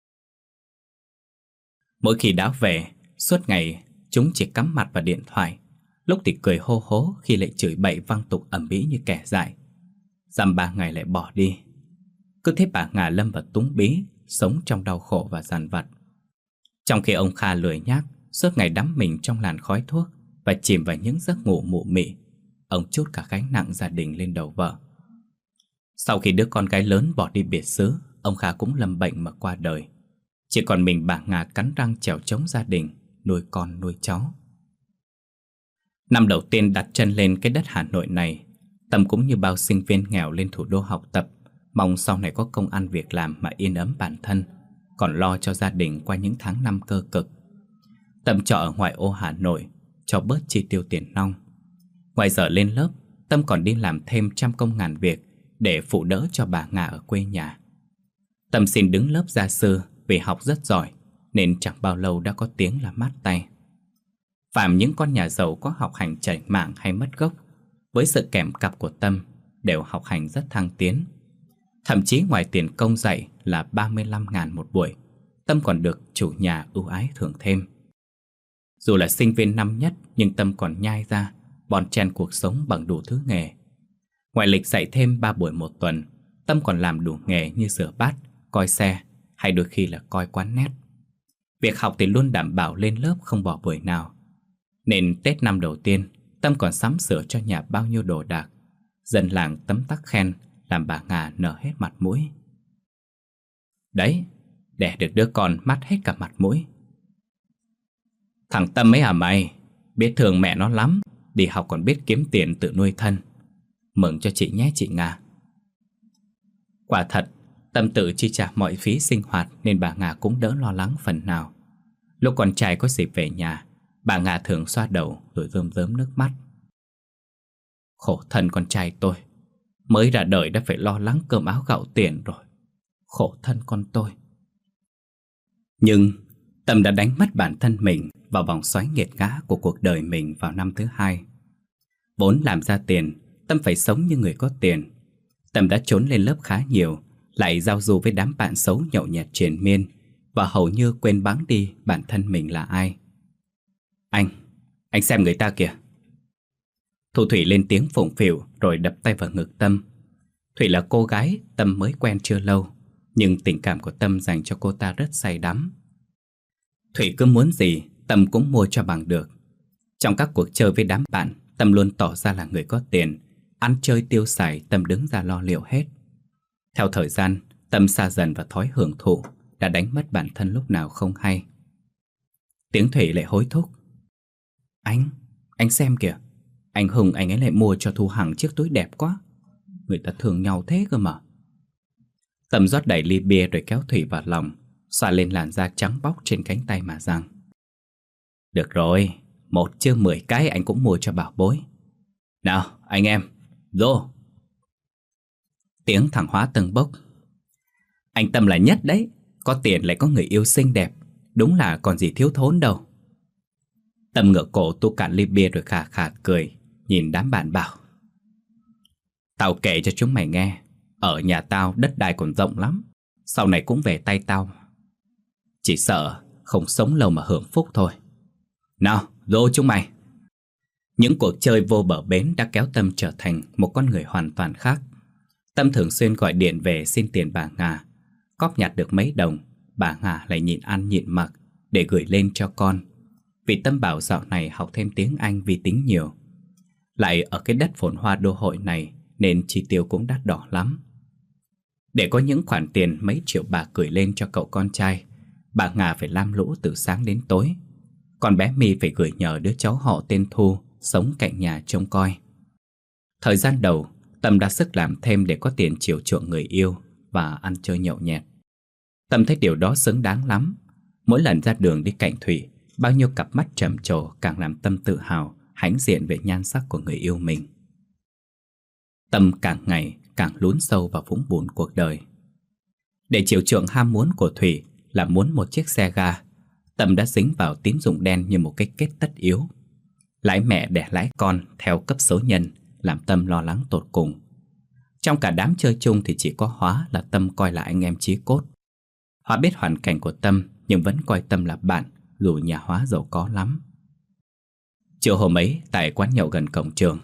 Mỗi khi đã về, suốt ngày chúng chỉ cắm mặt vào điện thoại. Lúc thì cười hô hố khi lại chửi bậy văng tục ầm ĩ như kẻ dại. Dăm ba ngày lại bỏ đi. Cứ thế bà Ngà lâm vào túng bí, sống trong đau khổ và dằn vặt. Trong khi ông Kha lười nhác, suốt ngày đắm mình trong làn khói thuốc và chìm vào những giấc ngủ mụ mị, ông trút cả gánh nặng gia đình lên đầu vợ. Sau khi đứa con gái lớn bỏ đi biệt xứ, ông Kha cũng lâm bệnh mà qua đời. Chỉ còn mình bà Ngà cắn răng chèo chống gia đình, nuôi con nuôi cháu. Năm đầu tiên đặt chân lên cái đất Hà Nội này, Tâm cũng như bao sinh viên nghèo lên thủ đô học tập, mong sau này có công ăn việc làm mà yên ấm bản thân, còn lo cho gia đình qua những tháng năm cơ cực. Tâm trọ ở ngoại ô Hà Nội, cho bớt chi tiêu tiền nong. Ngoài giờ lên lớp, Tâm còn đi làm thêm trăm công ngàn việc để phụ đỡ cho bà Ngà ở quê nhà. Tâm xin đứng lớp gia sư vì học rất giỏi, nên chẳng bao lâu đã có tiếng là mát tay. Phàm những con nhà giàu có học hành chảy mảng hay mất gốc, với sự kèm cặp của Tâm, đều học hành rất thăng tiến. Thậm chí ngoài tiền công dạy là ba mươi lăm ngàn một buổi, Tâm còn được chủ nhà ưu ái thưởng thêm. Dù là sinh viên năm nhất, nhưng Tâm còn nhai ra, bon chen cuộc sống bằng đủ thứ nghề. Ngoài lịch dạy thêm ba buổi một tuần, Tâm còn làm đủ nghề như rửa bát, coi xe, hay đôi khi là coi quán nét. Việc học thì luôn đảm bảo lên lớp không bỏ buổi nào. Nên Tết năm đầu tiên, Tâm còn sắm sửa cho nhà bao nhiêu đồ đạc. Dân làng tấm tắc khen, làm bà Ngà nở hết mặt mũi. Đấy, đẻ được đứa con mắt hết cả mặt mũi. Thằng Tâm ấy à mày, biết thương mẹ nó lắm, đi học còn biết kiếm tiền tự nuôi thân. Mừng cho chị nhé chị Ngà. Quả thật, Tâm tự chi trả mọi phí sinh hoạt nên bà Ngà cũng đỡ lo lắng phần nào. Lúc con trai có dịp về nhà, bà Ngà thường xoa đầu rồi rơm rớm nước mắt. Khổ thân con trai tôi, mới ra đời đã phải lo lắng cơm áo gạo tiền rồi. Khổ thân con tôi. Nhưng Tâm đã đánh mất bản thân mình vào vòng xoáy nghiệt ngã của cuộc đời mình vào năm thứ hai. Vốn làm ra tiền, Tâm phải sống như người có tiền. Tâm đã trốn lên lớp khá nhiều, lại giao du với đám bạn xấu nhậu nhẹt triền miên, và hầu như quên bẵng đi bản thân mình là ai. Anh, anh xem người ta kìa. Thu Thủy lên tiếng phụng phịu rồi đập tay vào ngực Tâm. Thủy là cô gái Tâm mới quen chưa lâu, nhưng tình cảm của Tâm dành cho cô ta rất say đắm. Thủy cứ muốn gì Tâm cũng mua cho bằng được, Trong các cuộc chơi với đám bạn, Tâm luôn tỏ ra là người có tiền. Ăn chơi tiêu xài, Tâm đứng ra lo liệu hết. Theo thời gian, Tâm xa dần vào thói hưởng thụ, đã đánh mất bản thân lúc nào không hay. Tiếng Thủy lại hối thúc: Anh, anh xem kìa, anh Hùng anh ấy lại mua cho Thu Hằng chiếc túi đẹp quá. Người ta thương nhau thế cơ mà. Tâm rót đầy ly bia rồi kéo Thủy vào lòng, xoa lên làn da trắng bóc trên cánh tay mà rằng: Được rồi, một chứ mười cái anh cũng mua cho bảo bối. Nào anh em, vô. Tiếng thằng Hóa tâng bốc: Anh Tâm là nhất đấy, có tiền lại có người yêu xinh đẹp, đúng là còn gì thiếu thốn đâu. Tâm ngửa cổ tu cạn ly bia rồi khà khà cười, nhìn đám bạn bảo: Tao kể cho chúng mày nghe, ở nhà tao đất đai còn rộng lắm, sau này cũng về tay tao. Chỉ sợ không sống lâu mà hưởng phúc thôi. Nào, vô chúng mày. Những cuộc chơi vô bờ bến đã kéo Tâm trở thành một con người hoàn toàn khác. Tâm thường xuyên gọi điện về xin tiền bà Ngà. Cóp nhặt được mấy đồng, bà Ngà lại nhịn ăn nhịn mặc để gửi lên cho con. Vì Tâm bảo dạo này học thêm tiếng Anh vi tính nhiều. Lại ở cái đất phồn hoa đô hội này nên chi tiêu cũng đắt đỏ lắm. Để có những khoản tiền mấy triệu bạc gửi lên cho cậu con trai, bà Ngà phải lam lũ từ sáng đến tối. Còn bé My phải gửi nhờ đứa cháu họ tên Thu sống cạnh nhà trông coi. Thời gian đầu, Tâm đã sức làm thêm để có tiền chiều chuộng người yêu và ăn chơi nhậu nhẹt. Tâm thấy điều đó xứng đáng lắm. Mỗi lần ra đường đi cạnh Thủy, bao nhiêu cặp mắt trầm trồ càng làm Tâm tự hào, hãnh diện về nhan sắc của người yêu mình. Tâm càng ngày càng lún sâu vào vũng bùn cuộc đời. Để chiều chuộng ham muốn của Thủy là muốn một chiếc xe ga, Tâm đã dính vào tín dụng đen như một cái kết tất yếu. Lãi mẹ đẻ lãi con theo cấp số nhân làm Tâm lo lắng tột cùng. Trong cả đám chơi chung thì chỉ có Hóa là Tâm coi là anh em chí cốt. Hóa biết hoàn cảnh của Tâm nhưng vẫn coi Tâm là bạn, dù nhà Hóa giàu có lắm. Chiều hôm ấy tại quán nhậu gần cổng trường: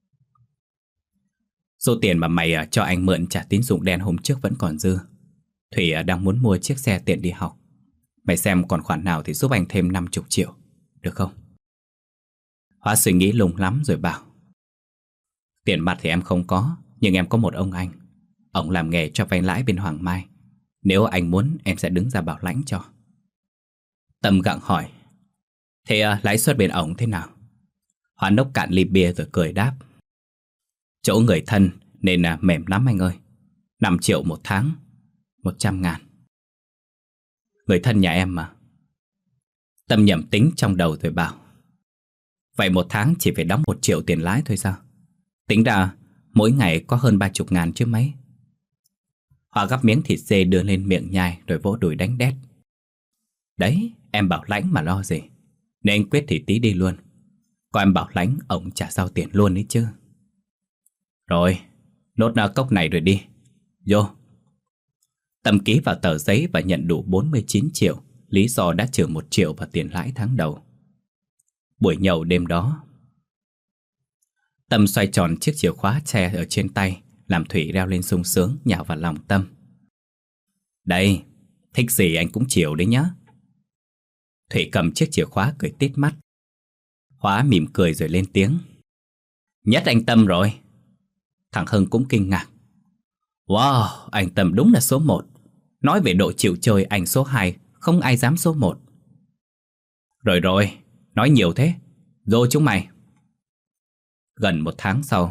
Số tiền mà mày cho anh mượn trả tín dụng đen hôm trước vẫn còn dư. Thủy đang muốn mua chiếc xe tiện đi học. Mày xem còn khoản nào thì giúp anh thêm năm mươi triệu, được không? Hóa suy nghĩ lung lắm rồi bảo: Tiền mặt thì em không có, nhưng em có một ông anh. Ông làm nghề cho vay lãi bên Hoàng Mai. Nếu anh muốn em sẽ đứng ra bảo lãnh cho. Tâm gặng hỏi: Thế à, lãi suất bên ổng thế nào? Hóa nốc cạn ly bia rồi cười đáp: Chỗ người thân nên là mềm lắm anh ơi. Năm triệu một tháng, một trăm ngàn. Người thân nhà em mà. Tâm nhẩm tính trong đầu rồi bảo: Vậy một tháng chỉ phải đóng một triệu tiền lãi thôi sao? Tính ra mỗi ngày có hơn ba chục ngàn chứ mấy. Hóa gắp miếng thịt dê đưa lên miệng nhai rồi vỗ đùi đánh đét: Đấy, em bảo lãnh mà lo gì. Nên anh quyết thì tí đi luôn. Có em bảo lãnh, ổng trả giao tiền luôn đấy chứ. Rồi, nốt cốc này rồi đi. Vô. Tâm ký vào tờ giấy và nhận đủ bốn mươi chín triệu, lý do đã trừ một triệu vào tiền lãi tháng đầu. Buổi nhậu đêm đó, Tâm xoay tròn chiếc chìa khóa tre ở trên tay, làm Thủy reo lên sung sướng nhào vào lòng Tâm: Đây, thích gì anh cũng chiều đấy nhá. Thủy cầm chiếc chìa khóa cười tít mắt. Hóa mỉm cười rồi lên tiếng: Nhất anh Tâm rồi. Thằng Hưng cũng kinh ngạc: Wow, anh Tâm đúng là số một. Nói về độ chịu chơi anh số hai, không ai dám số một. Rồi rồi, nói nhiều thế. Vô chúng mày. Gần một tháng sau,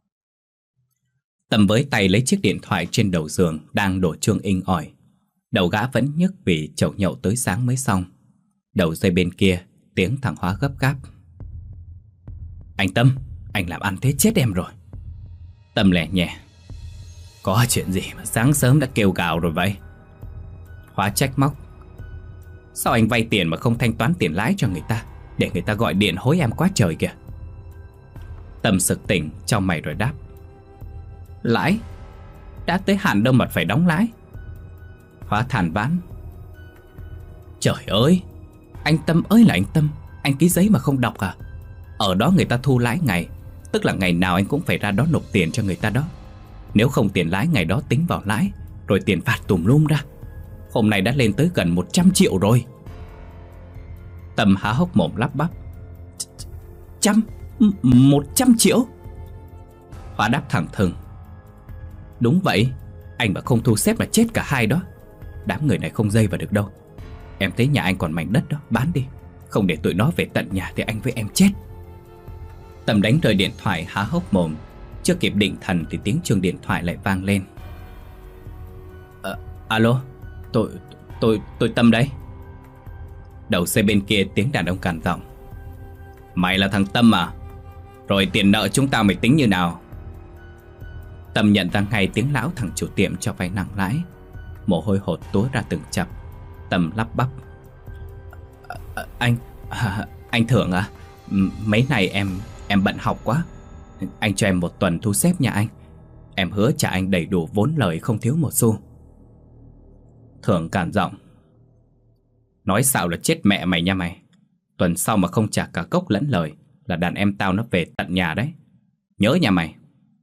Tâm với tay lấy chiếc điện thoại trên đầu giường đang đổ chuông inh ỏi. Đầu gã vẫn nhức vì chậu nhậu tới sáng mới xong. Đầu dây bên kia, tiếng thằng Hóa gấp gáp: Anh Tâm, anh làm ăn thế chết em rồi. Tâm lẻ nhẹ: Có chuyện gì mà sáng sớm đã kêu gào rồi vậy? Hóa trách móc: Sao anh vay tiền mà không thanh toán tiền lãi cho người ta, để người ta gọi điện hối em quá trời kìa. Tâm sực tỉnh trong mày rồi đáp: Lãi? Đã tới hạn đâu mà phải đóng lãi. Hóa than vãn: Trời ơi, anh Tâm ơi là anh Tâm, anh ký giấy mà không đọc à? Ở đó người ta thu lãi ngày, tức là ngày nào anh cũng phải ra đó nộp tiền cho người ta đó. Nếu không tiền lãi ngày đó tính vào lãi, rồi tiền phạt tùm lum ra. Hôm nay đã lên tới gần một trăm triệu rồi. Tâm há hốc mồm lắp bắp: trăm Một trăm triệu? Hóa đáp thẳng thừng: Đúng vậy, anh mà không thu xếp là chết cả hai đó. Đám người này không dây vào được đâu. Em thấy nhà anh còn mảnh đất đó, bán đi. Không để tụi nó về tận nhà thì anh với em chết. Tâm đánh rơi điện thoại há hốc mồm. Chưa kịp định thần thì tiếng chuông điện thoại lại vang lên. à, Alo, tôi, tôi, tôi Tâm đấy. Đầu dây bên kia tiếng đàn ông cằn giọng: Mày là thằng Tâm à? Rồi tiền nợ chúng tao mày tính như nào? Tâm nhận ra ngay tiếng lão thằng chủ tiệm cho vay nặng lãi. Mồ hôi hột túa ra từng chập. Tâm lắp bắp: à, à, Anh, à, anh Thưởng à? Mấy này em, em bận học quá. Anh cho em một tuần thu xếp nhà anh. Em hứa trả anh đầy đủ vốn lời không thiếu một xu. Thưởng cản giọng: Nói xạo là chết mẹ mày nha mày. Tuần sau mà không trả cả gốc lẫn lời là đàn em tao nó về tận nhà đấy. Nhớ nhà mày.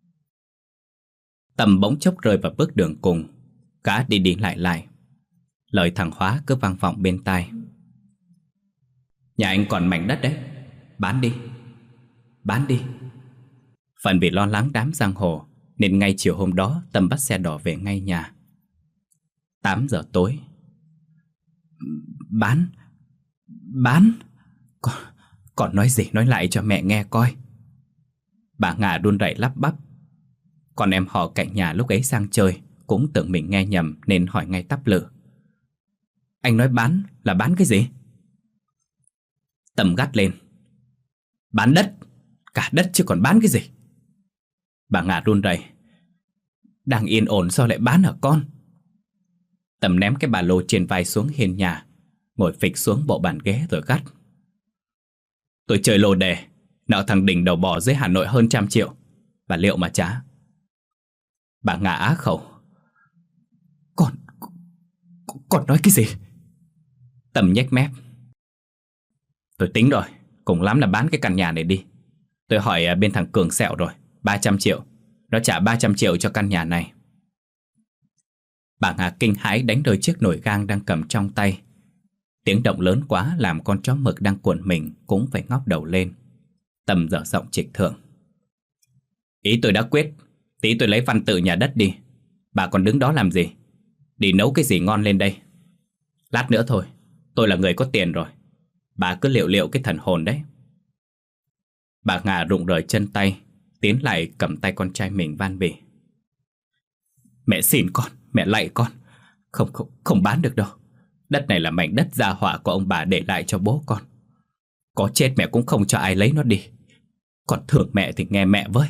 Tâm bỗng chốc rơi vào bước đường cùng. Cá đi đi lại lại. Lời thằng Hóa cứ vang vọng bên tai: Nhà anh còn mảnh đất đấy. Bán đi. Bán đi. Phần vì lo lắng đám giang hồ nên ngay chiều hôm đó Tâm bắt xe đỏ về ngay nhà. Tám giờ tối. Bán. Bán. Con, con nói gì nói lại cho mẹ nghe coi. Bà Ngà run rẩy lắp bắp. Con em họ cạnh nhà lúc ấy sang chơi cũng tưởng mình nghe nhầm nên hỏi ngay tắp lự: Anh nói bán là bán cái gì? Tâm gắt lên: Bán đất. Cả đất chứ còn bán cái gì? Bà Ngà run rẩy: Đang yên ổn sao lại bán hả con? Tâm ném cái ba lô trên vai xuống hiên nhà, ngồi phịch xuống bộ bàn ghế rồi gắt: Tôi chơi lô đề, nợ thằng Đình đầu bò dưới Hà Nội hơn trăm triệu. Bà liệu mà trả? Bà Ngà á khẩu: Con, con, con nói cái gì? Tâm nhếch mép: Tôi tính rồi, cùng lắm là bán cái căn nhà này đi. Tôi hỏi bên thằng Cường Sẹo rồi, ba trăm triệu. Nó trả ba trăm triệu cho căn nhà này. Bà Ngà kinh hãi đánh rơi chiếc nồi gang đang cầm trong tay. Tiếng động lớn quá làm con chó mực đang cuộn mình cũng phải ngóc đầu lên. Tâm dở giọng trịch thượng: Ý tôi đã quyết. Tí tôi lấy văn tự nhà đất đi. Bà còn đứng đó làm gì? Đi nấu cái gì ngon lên đây. Lát nữa thôi. Tôi là người có tiền rồi. Bà cứ liệu liệu cái thần hồn đấy. Bà Ngà rụng rời chân tay, tiến lại cầm tay con trai mình van vỉ: Mẹ xin con, mẹ lạy con. Không, không, không bán được đâu. Đất này là mảnh đất gia họa của ông bà để lại cho bố con. Có chết mẹ cũng không cho ai lấy nó đi. Còn thương mẹ thì nghe mẹ với.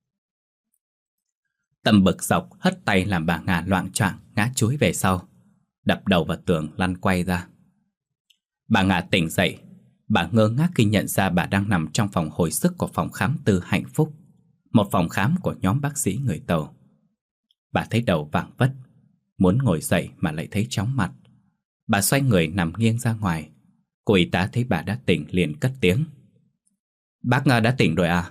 Tâm bực dọc hất tay làm bà Ngà loạng choạng ngã chúi về sau, đập đầu vào tường lăn quay ra. Bà Ngà tỉnh dậy. Bà ngơ ngác khi nhận ra bà đang nằm trong phòng hồi sức của phòng khám Tư Hạnh Phúc, một phòng khám của nhóm bác sĩ người Tàu. Bà thấy đầu vàng vất, muốn ngồi dậy mà lại thấy chóng mặt. Bà xoay người nằm nghiêng ra ngoài. Cô y tá thấy bà đã tỉnh liền cất tiếng: Bác đã tỉnh rồi à?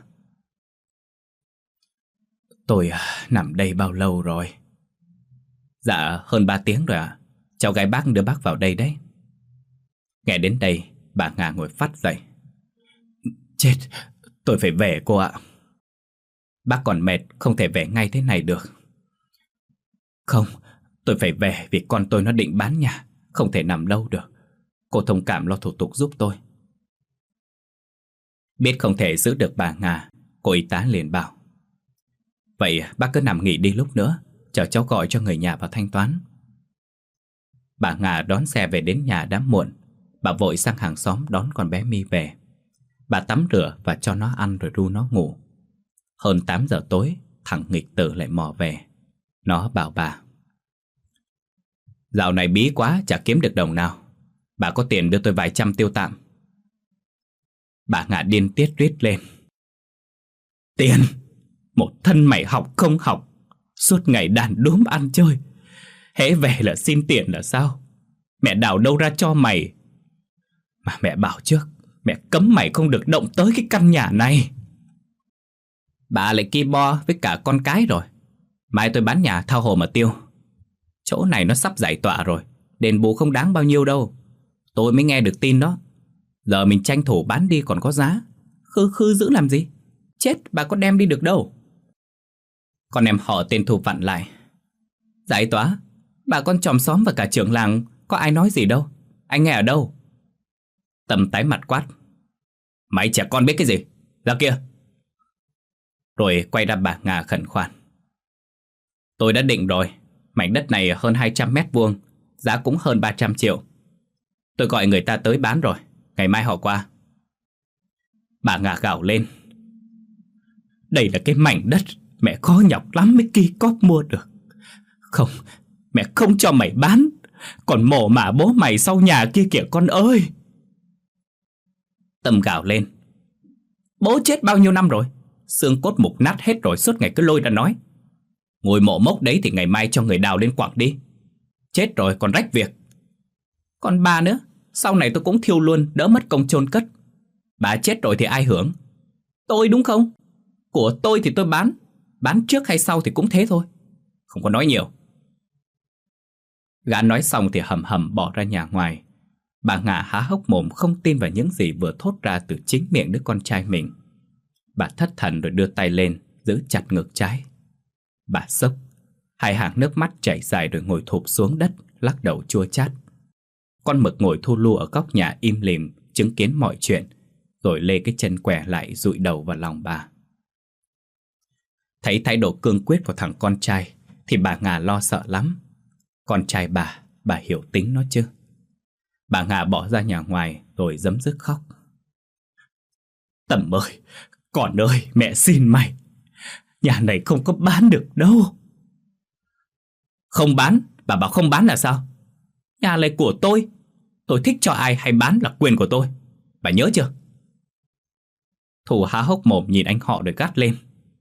Tôi nằm đây bao lâu rồi? Dạ hơn ba tiếng rồi ạ. Cháu gái bác đưa bác vào đây đấy. Nghe đến đây bà Ngà ngồi phắt dậy: Chết, tôi phải về cô ạ. Bác còn mệt, không thể về ngay thế này được. Không, tôi phải về vì con tôi nó định bán nhà, không thể nằm lâu được. Cô thông cảm lo thủ tục giúp tôi. Biết không thể giữ được bà Ngà, cô y tá liền bảo: Vậy bác cứ nằm nghỉ đi lúc nữa, chờ cháu gọi cho người nhà vào thanh toán. Bà Ngà đón xe về đến nhà đã muộn. Bà vội sang hàng xóm đón con bé My về. Bà tắm rửa và cho nó ăn rồi ru nó ngủ. Hơn tám giờ tối, thằng nghịch tử lại mò về. Nó bảo bà: Dạo này bí quá, chả kiếm được đồng nào. Bà có tiền đưa tôi vài trăm tiêu tạm. Bà Ngà điên tiết rít lên: Tiền? Một thân mày học không học, suốt ngày đàn đúm ăn chơi. Hễ về là xin tiền là sao? Mẹ đào đâu ra cho mày? Mà mẹ bảo trước, mẹ cấm mày không được động tới cái căn nhà này. Bà lại ki bo với cả con cái rồi. Mai tôi bán nhà thao hồ mà tiêu. Chỗ này nó sắp giải tỏa rồi, đền bù không đáng bao nhiêu đâu. Tôi mới nghe được tin đó. Giờ mình tranh thủ bán đi còn có giá. Khư khư giữ làm gì? Chết, bà có đem đi được đâu. Con em họ tên Thu vặn lại. Giải tỏa, bà con chòm xóm và cả trưởng làng có ai nói gì đâu. Anh nghe ở đâu? Tâm tái mặt quát. Mày trẻ con biết cái gì? Ra kia. Rồi quay ra bà Nga khẩn khoản. Tôi đã định rồi, mảnh đất này hơn hai trăm mét vuông, giá cũng hơn ba trăm triệu. Tôi gọi người ta tới bán rồi, ngày mai họ qua. Bà Nga gào lên. Đây là cái mảnh đất mẹ khó nhọc lắm mới ki cóp mua được. Không, mẹ không cho mày bán. Còn mổ mả bố mày sau nhà kia kìa con ơi. Tâm gào lên. Bố chết bao nhiêu năm rồi, xương cốt mục nát hết rồi, suốt ngày cứ lôi ra nói. Ngôi mộ mốc đấy thì ngày mai cho người đào lên quẳng đi. Chết rồi còn rách việc. Còn bà nữa, sau này tôi cũng thiêu luôn, đỡ mất công chôn cất. Bà chết rồi thì ai hưởng? Tôi đúng không? Của tôi thì tôi bán. Bán trước hay sau thì cũng thế thôi. Không có nói nhiều. Gã nói xong thì hầm hầm bỏ ra nhà ngoài. Bà Nga há hốc mồm không tin vào những gì vừa thốt ra từ chính miệng đứa con trai mình. Bà thất thần rồi đưa tay lên, giữ chặt ngực trái. Bà sốc, hai hàng nước mắt chảy dài rồi ngồi thụp xuống đất, lắc đầu chua chát. Con Mực ngồi thu lu ở góc nhà im lìm, chứng kiến mọi chuyện, rồi lê cái chân què lại dụi đầu vào lòng bà. Thấy thái độ cương quyết của thằng con trai thì bà Nga lo sợ lắm. Con trai bà, bà hiểu tính nó chứ. Bà Nga bỏ ra nhà ngoài rồi giấm dứt khóc. Tầm ơi, con ơi, mẹ xin mày, nhà này không có bán được đâu. Không bán? Bà bảo không bán là sao? Nhà này của tôi. Tôi thích cho ai hay bán là quyền của tôi. Bà nhớ chưa? Thủ há hốc mồm nhìn anh họ rồi gắt lên.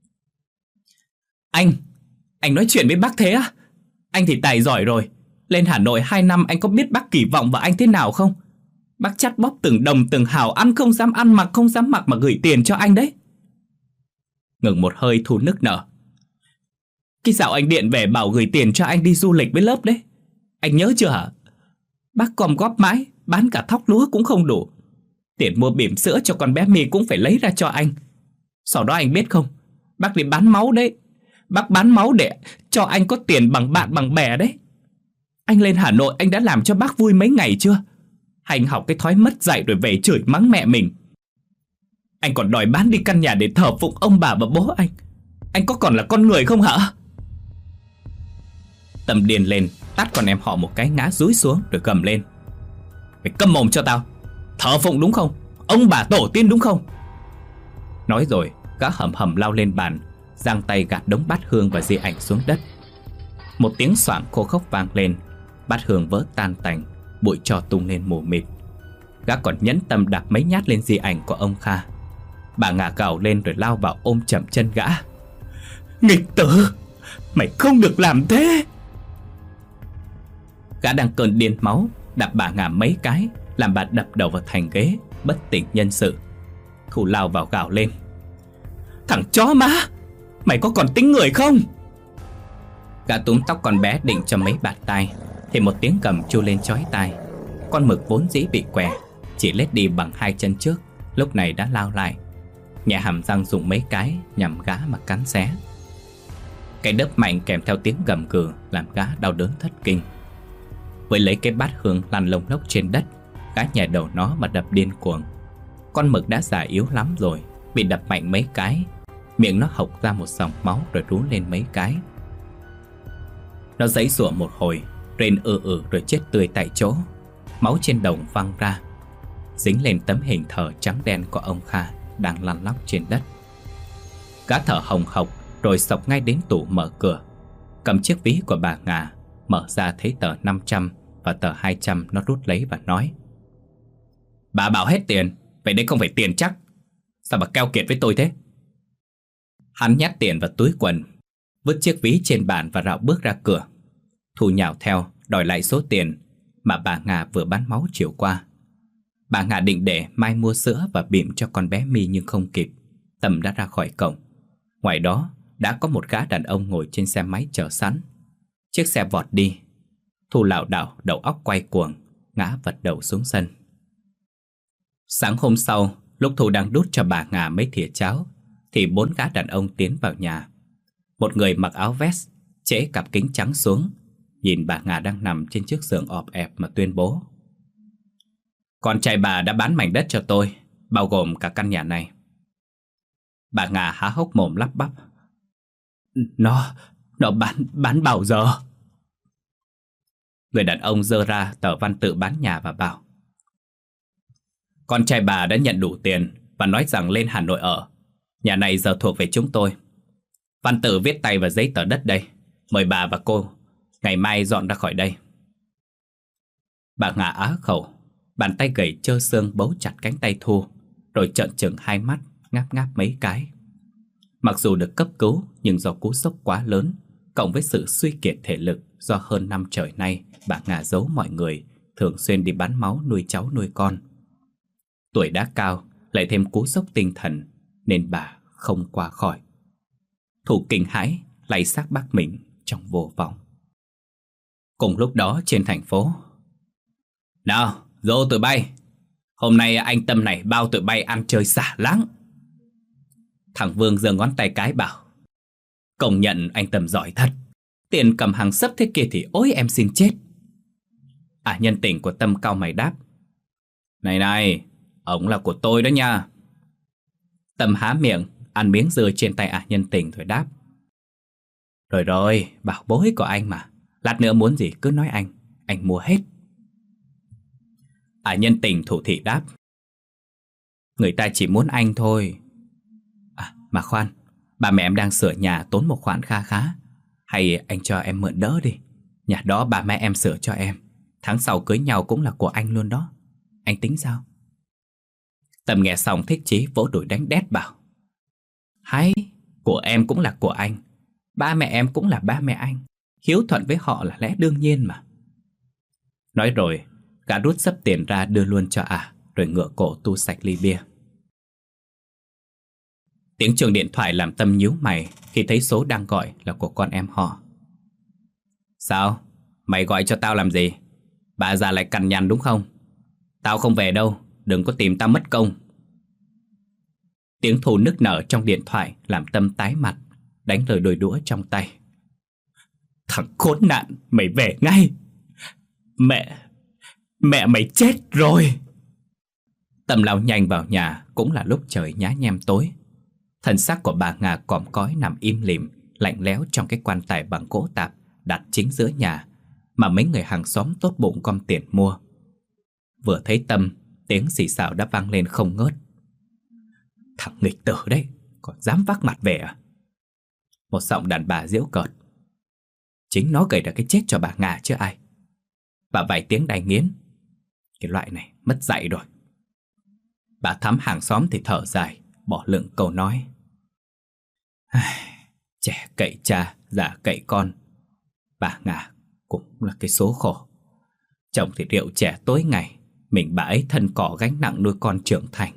Anh, anh nói chuyện với bác thế á? Anh thì tài giỏi rồi. Lên Hà Nội hai năm anh có biết bác kỳ vọng vào anh thế nào không? Bác chắt bóp từng đồng từng hào, ăn không dám ăn, mặc không dám mặc mà gửi tiền cho anh đấy. Ngừng một hơi Thu nức nở. Cái dạo anh điện về bảo gửi tiền cho anh đi du lịch với lớp đấy, anh nhớ chưa hả? Bác gom góp mãi, bán cả thóc lúa cũng không đủ. Tiền mua bỉm sữa cho con bé My cũng phải lấy ra cho anh. Sau đó anh biết không, bác đi bán máu đấy. Bác bán máu để cho anh có tiền bằng bạn bằng bè đấy. Anh lên Hà Nội anh đã làm cho bác vui mấy ngày chưa? Anh học cái thói mất dạy rồi về chửi mắng mẹ mình. Anh còn đòi bán đi căn nhà để thờ phụng ông bà và bố anh. Anh có còn là con người không hả? Tâm điên lên, tát con em họ một cái ngã dúi xuống rồi gầm lên. Mày câm mồm cho tao. Thờ phụng đúng không? Ông bà tổ tiên đúng không? Nói rồi gã hầm hầm lao lên bàn, giang tay gạt đống bát hương và di ảnh xuống đất. Một tiếng xoảng khô khốc vang lên, bát hương vỡ tan tành, bụi tro tung lên mù mịt. Gã còn nhẫn tâm đạp mấy nhát lên di ảnh của ông Kha. Bà Nga gào lên rồi lao vào ôm chầm chân gã. Nghịch tử, mày không được làm thế. Gã đang cơn điên máu, đạp bà Nga mấy cái, làm bà đập đầu vào thành ghế, bất tỉnh nhân sự. Thu lao vào gào lên. Thằng chó má, mày có còn tính người không? Gã túm tóc con bé định cho mấy bạt tai thì một tiếng gầm tru lên chói tai. Con Mực vốn dĩ bị què, chỉ lết đi bằng hai chân trước, lúc này đã lao lại, nhẹ hàm răng dùng mấy cái nhằm gã mà cắn xé. Cái đớp mạnh kèm theo tiếng gầm gừ làm gã đau đớn thất kinh. Với lấy cái bát hương lăn lông lốc trên đất, gã nhảy đầu nó mà đập điên cuồng. Con Mực đã già yếu lắm rồi, bị đập mạnh mấy cái, miệng nó hộc ra một dòng máu rồi rú lên mấy cái. Nó giãy giụa một hồi, rên ư ử rồi chết tươi tại chỗ. Máu trên đồng văng ra, dính lên tấm hình thờ trắng đen của ông Kha đang lăn lóc trên đất. Gã thở hồng hộc rồi xộc ngay đến tủ mở cửa, cầm chiếc ví của bà Nga, mở ra thấy tờ năm trăm và tờ hai trăm. Nó rút lấy và nói. Bà bảo hết tiền, vậy đây không phải tiền chắc. Sao bà keo kiệt với tôi thế? Hắn nhét tiền vào túi quần, vứt chiếc ví trên bàn và rảo bước ra cửa. Thu nhào theo đòi lại số tiền mà bà Nga vừa bán máu chiều qua. Bà Nga định để mai mua sữa và bỉm cho con bé My nhưng không kịp. Tâm đã ra khỏi cổng. Ngoài đó đã có một gã đàn ông ngồi trên xe máy chờ sẵn. Chiếc xe vọt đi. Thu lảo đảo, đầu óc quay cuồng, ngã vật đầu xuống sân. Sáng hôm sau, lúc Thu đang đút cho bà Ngà mấy thìa cháo thì bốn gã đàn ông tiến vào nhà. Một người mặc áo vest, trễ cặp kính trắng xuống, nhìn bà Ngà đang nằm trên chiếc giường ọp ẹp mà tuyên bố: "Con trai bà đã bán mảnh đất cho tôi, bao gồm cả căn nhà này." Bà Ngà há hốc mồm lắp bắp: Nó, nó bán, bán bao giờ? Người đàn ông giơ ra tờ văn tự bán nhà và bảo: "Con trai bà đã nhận đủ tiền và nói rằng lên Hà Nội ở. Nhà này giờ thuộc về chúng tôi. Văn tự viết tay và giấy tờ đất đây. Mời bà và cô ngày mai dọn ra khỏi đây." Bà Ngà á khẩu, bàn tay gầy trơ xương bấu chặt cánh tay Thu, rồi trợn trừng hai mắt, ngáp ngáp mấy cái. Mặc dù được cấp cứu, nhưng do cú sốc quá lớn, cộng với sự suy kiệt thể lực do hơn năm trời nay bà Ngà giấu mọi người, thường xuyên đi bán máu nuôi cháu nuôi con. Tuổi đã cao, lại thêm cú sốc tinh thần, nên bà không qua khỏi. Thu kinh hãi lay xác bác mình trong vô vọng. Cùng lúc đó trên thành phố: "Nào, dô tụi bay, hôm nay anh Tâm này bao tụi bay ăn chơi xả láng." Thằng Vương giơ ngón tay cái bảo: "Công nhận anh Tâm giỏi thật. Tiền cầm hàng sấp thế kia thì ôi em xin chết." À, nhân tình của Tâm cau mày đáp: "Này này, ổng là của tôi đó nha." Tâm há miệng ăn miếng dưa trên tay à nhân tình rồi đáp: "Rồi rồi, bảo bối của anh mà. Lát nữa muốn gì cứ nói anh, anh mua hết." À nhân tình thủ thị đáp: "Người ta chỉ muốn anh thôi. À mà khoan, ba mẹ em đang sửa nhà tốn một khoản kha khá. Hay anh cho em mượn đỡ đi. Nhà đó ba mẹ em sửa cho em. Tháng sau cưới nhau cũng là của anh luôn đó. Anh tính sao?" Tâm nghe xong thích chí vỗ đùi đánh đét bảo: "Hay, của em cũng là của anh. Ba mẹ em cũng là ba mẹ anh. Hiếu thuận với họ là lẽ đương nhiên mà." Nói rồi, gã rút xấp tiền ra đưa luôn cho à, rồi ngửa cổ tu sạch ly bia. Tiếng chuông điện thoại làm Tâm nhíu mày khi thấy số đang gọi là của con em họ. "Sao? Mày gọi cho tao làm gì? Bà già lại cằn nhằn đúng không? Tao không về đâu, đừng có tìm tao mất công." Tiếng Thu nức nở trong điện thoại làm Tâm tái mặt, đánh lời đôi đũa trong tay: "Thằng khốn nạn, mày về ngay! Mẹ, mẹ mày chết rồi!" Tâm lao nhanh vào nhà, cũng là lúc trời nhá nhem tối. Thân xác của bà Ngà còm cói nằm im lìm, lạnh lẽo trong cái quan tài bằng gỗ tạp đặt chính giữa nhà mà mấy người hàng xóm tốt bụng gom tiền mua. Vừa thấy Tâm, tiếng xì xào đã vang lên không ngớt: "Thằng nghịch tử đấy, còn dám vác mặt về à?" Một giọng đàn bà giễu cợt: "Chính nó gây ra cái chết cho bà Ngà chứ ai." Và vài tiếng đai nghiến: "Cái loại này mất dạy rồi." Bà Thắm hàng xóm thì thở dài, bỏ lửng câu nói: "Trẻ cậy cha, già cậy con. Bà Ngà cũng là cái số khổ. Chồng thì rượu trẻ tối ngày, mình bà ấy thân cỏ gánh nặng nuôi con trưởng thành.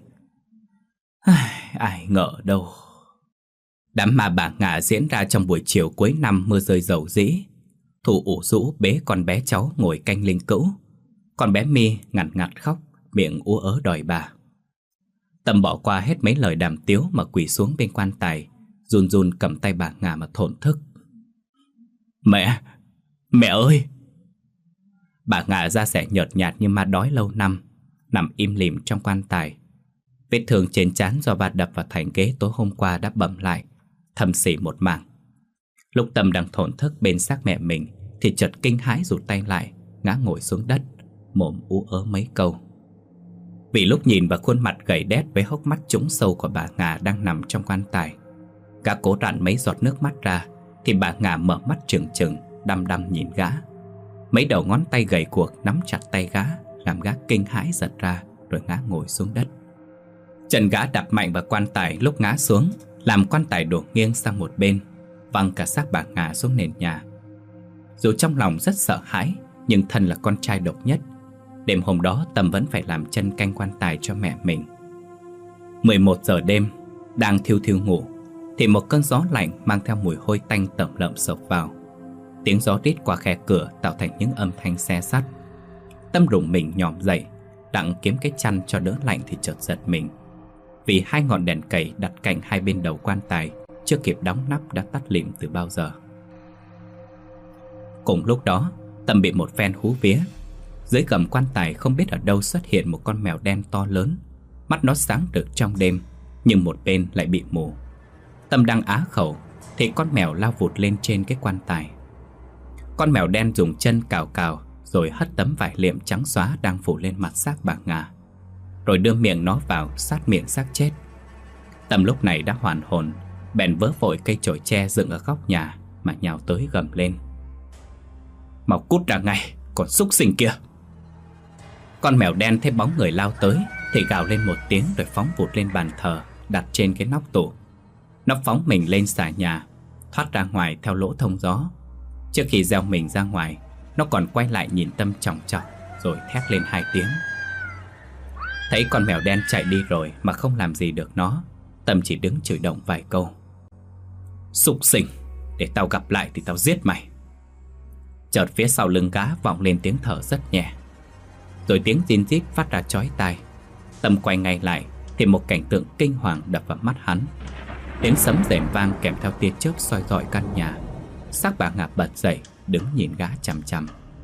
Ai ngờ đâu." Đám ma bà Ngà diễn ra trong buổi chiều cuối năm mưa rơi dầu dĩ. Thu ủ rũ bế con bé cháu ngồi canh linh cữu. Con bé My ngặt ngặt khóc, miệng ú ớ đòi bà. Tâm bỏ qua hết mấy lời đàm tiếu mà quỳ xuống bên quan tài, run run cầm tay bà Ngà mà thổn thức: "Mẹ, mẹ ơi!" Bà Ngà da dẻ nhợt nhạt như ma đói lâu năm, nằm im lìm trong quan tài. Vết thương trên trán do va đập vào thành ghế tối hôm qua đã bầm lại, thâm sỉ một mảng. Lúc Tâm đang thổn thức bên xác mẹ mình thì chợt kinh hãi rụt tay lại, ngã ngồi xuống đất, mồm ú ớ mấy câu. Vì lúc nhìn vào khuôn mặt gầy đét với hốc mắt trũng sâu của bà Ngà đang nằm trong quan tài, gã cố rặn mấy giọt nước mắt ra thì bà Ngà mở mắt trừng trừng, đăm đăm nhìn gã. Mấy đầu ngón tay gầy guộc nắm chặt tay gã, làm gã kinh hãi giật ra, rồi ngã ngồi xuống đất. Chân gã đạp mạnh vào quan tài lúc ngã xuống, làm quan tài đổ nghiêng sang một bên, văng cả xác bà Ngà xuống nền nhà. Dù trong lòng rất sợ hãi, nhưng thân là con trai độc nhất, đêm hôm đó Tâm vẫn phải làm chân canh quan tài cho mẹ mình. mười một giờ đêm, đang thiêu thiêu ngủ thì một cơn gió lạnh mang theo mùi hôi tanh tẩm lợm sộc vào. Tiếng gió rít qua khe cửa tạo thành những âm thanh xe sắt. Tâm rùng mình nhòm dậy, đặng kiếm cái chăn cho đỡ lạnh thì chợt giật mình. vì hai ngọn đèn cầy đặt cạnh hai bên đầu quan tài chưa kịp đóng nắp đã tắt lịm từ bao giờ. Cùng lúc đó, Tâm bị một phen hú vía. Dưới gầm quan tài không biết ở đâu xuất hiện một con mèo đen to lớn. Mắt nó sáng rực trong đêm, nhưng một bên lại bị mù. Tâm đang á khẩu thì con mèo lao vụt lên trên cái quan tài. Con mèo đen dùng chân cào cào, rồi hất tấm vải liệm trắng xóa đang phủ lên mặt xác bà Nga, rồi đưa miệng nó vào sát miệng xác chết. Tâm lúc này đã hoàn hồn, bèn vớ vội cây chổi tre dựng ở góc nhà mà nhào tới gầm lên: "Mau cút ra ngay, con súc sinh kia!" Con mèo đen thấy bóng người lao tới thì gào lên một tiếng rồi phóng vụt lên bàn thờ đặt trên cái nóc tủ. Nó phóng mình lên xà nhà, thoát ra ngoài theo lỗ thông gió. Trước khi gieo mình ra ngoài, nó còn quay lại nhìn Tâm chòng chọc rồi thét lên hai tiếng. Thấy con mèo đen chạy đi rồi mà không làm gì được nó, Tâm chỉ đứng chửi động vài câu: "Súc sinh, để tao gặp lại thì tao giết mày." Chợt phía sau lưng gã vọng lên tiếng thở rất nhẹ, rồi tiếng zin rít phát ra chói tai. Tâm quay ngay lại thì một cảnh tượng kinh hoàng đập vào mắt hắn. Tiếng sấm rền vang kèm theo tia chớp soi rọi căn nhà. Xác bà Nga bật dậy, đứng nhìn gã chằm chằm.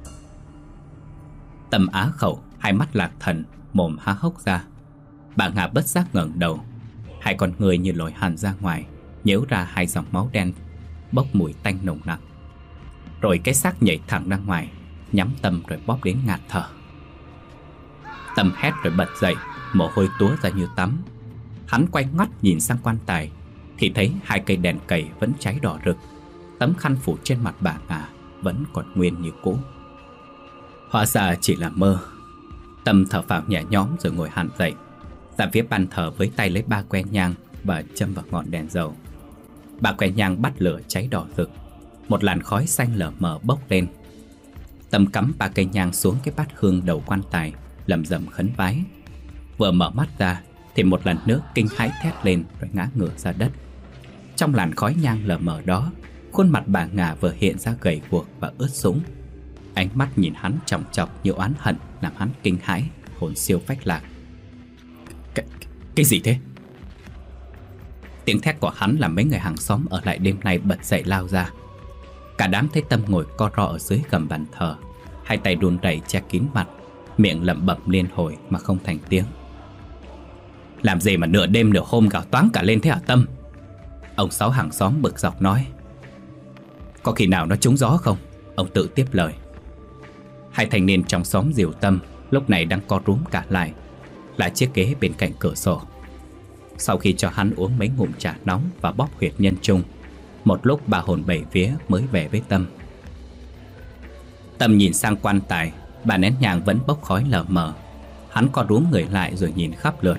Tâm á khẩu, hai mắt lạc thần, mồm há hốc ra. Bà Nga bất giác ngẩng đầu, hai con người như lồi hẳn ra ngoài, nhếu ra hai dòng máu đen bốc mùi tanh nồng nặc. Rồi cái xác nhảy thẳng ra ngoài, nhắm Tâm rồi bóp đến ngạt thở. Tâm hét rồi bật dậy, mồ hôi túa ra như tắm. Hắn quay ngoắt nhìn sang quan tài thì thấy hai cây đèn cầy vẫn cháy đỏ rực. Tấm khăn phủ trên mặt bà Nga vẫn còn nguyên như cũ. Hóa ra chỉ là mơ. Tâm thở phào nhẹ nhõm rồi ngồi hẳn dậy, ra phía bàn thờ với tay lấy ba que nhang và châm vào ngọn đèn dầu. Ba que nhang bắt lửa cháy đỏ rực, một làn khói xanh lờ mờ bốc lên. Tâm cắm ba cây nhang xuống cái bát hương đầu quan tài, lẩm rẩm khấn vái. Vừa mở mắt ra thì một lần nữa kinh hãi thét lên rồi ngã ngửa ra đất. Trong làn khói nhang lờ mờ đó, khuôn mặt bà Nga vừa hiện ra gầy guộc và ướt sũng. Ánh mắt nhìn hắn chòng chọc như oán hận làm hắn kinh hãi, hồn siêu phách lạc. Cái, cái gì thế? Tiếng thét của hắn làm mấy người hàng xóm ở lại đêm nay bật dậy lao ra. Cả đám thấy Tâm ngồi co ro ở dưới gầm bàn thờ, hai tay run rẩy che kín mặt, miệng lẩm bẩm liên hồi mà không thành tiếng. Làm gì mà nửa đêm nửa hôm gào toáng cả lên thế hả Tâm? Ông Sáu hàng xóm bực dọc nói. Có khi nào nó trúng gió không? Ông tự tiếp lời. Hai thanh niên trong xóm dìu Tâm lúc này đang co rúm cả lại, là chiếc ghế bên cạnh cửa sổ. Sau khi cho hắn uống mấy ngụm trà nóng và bóp huyệt nhân trung, một lúc ba hồn bảy vía mới về với Tâm. Tâm nhìn sang quan tài, bà nén nhang vẫn bốc khói lờ mờ. Hắn co rúm người lại rồi nhìn khắp lượt.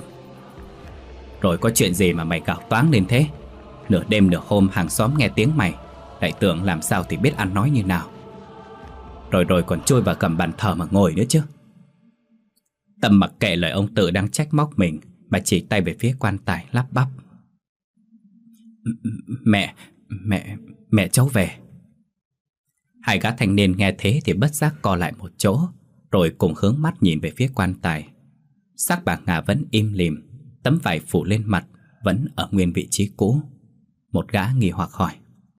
Rồi có chuyện gì mà mày gào toáng lên thế? Nửa đêm nửa hôm hàng xóm nghe tiếng mày, lại tưởng làm sao thì biết ăn nói như nào. Rồi rồi còn chui vào cầm bàn thờ mà ngồi nữa chứ. Tâm mặc kệ lời ông Tự đang trách móc mình, mà chỉ tay về phía quan tài lắp bắp. Mẹ, mẹ, mẹ cháu về. Hai gã thanh niên nghe thế thì bất giác co lại một chỗ, rồi cùng hướng mắt nhìn về phía quan tài. Xác bà Nga vẫn im lìm, tấm vải phủ lên mặt vẫn ở nguyên vị trí cũ. Một gã nghi hoặc hỏi.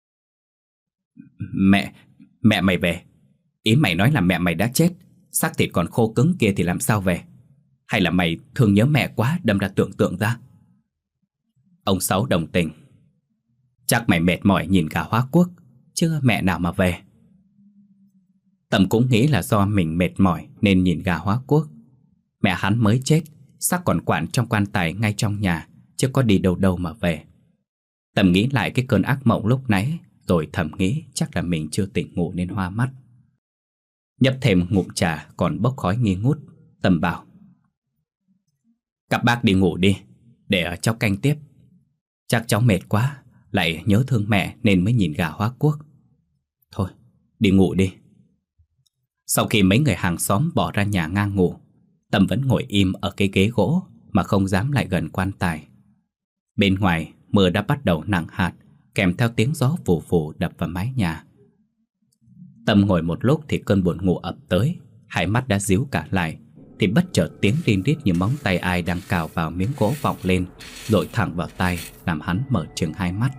Mẹ, mẹ mày về? Ý mày nói là mẹ mày đã chết, xác thịt còn khô cứng kia thì làm sao về? Hay là mày thương nhớ mẹ quá đâm ra tưởng tượng ra? Ông Sáu đồng tình. Chắc mày mệt mỏi nhìn cả hóa quốc, chứ mẹ nào mà về. Tâm cũng nghĩ là do mình mệt mỏi nên nhìn gà hóa quốc. Mẹ hắn mới chết, xác còn quặn trong quan tài ngay trong nhà, chứ có đi đâu đâu mà về. Tâm nghĩ lại cái cơn ác mộng lúc nãy, rồi thầm nghĩ chắc là mình chưa tỉnh ngủ nên hoa mắt. Nhấp thêm ngụm trà còn bốc khói nghi ngút, Tâm bảo. Các bác đi ngủ đi, để cháu canh tiếp. Chắc cháu mệt quá, lại nhớ thương mẹ nên mới nhìn gà hóa quốc. Thôi, đi ngủ đi. Sau khi mấy người hàng xóm bỏ ra nhà ngang ngủ, Tâm vẫn ngồi im ở cái ghế gỗ mà không dám lại gần quan tài. Bên ngoài, mưa đã bắt đầu nặng hạt, kèm theo tiếng gió phù phù đập vào mái nhà. Tâm ngồi một lúc thì cơn buồn ngủ ập tới, hai mắt đã díu cả lại, thì bất chợt tiếng rin rít như móng tay ai đang cào vào miếng gỗ vọng lên, dội thẳng vào tai, làm hắn mở trừng hai mắt.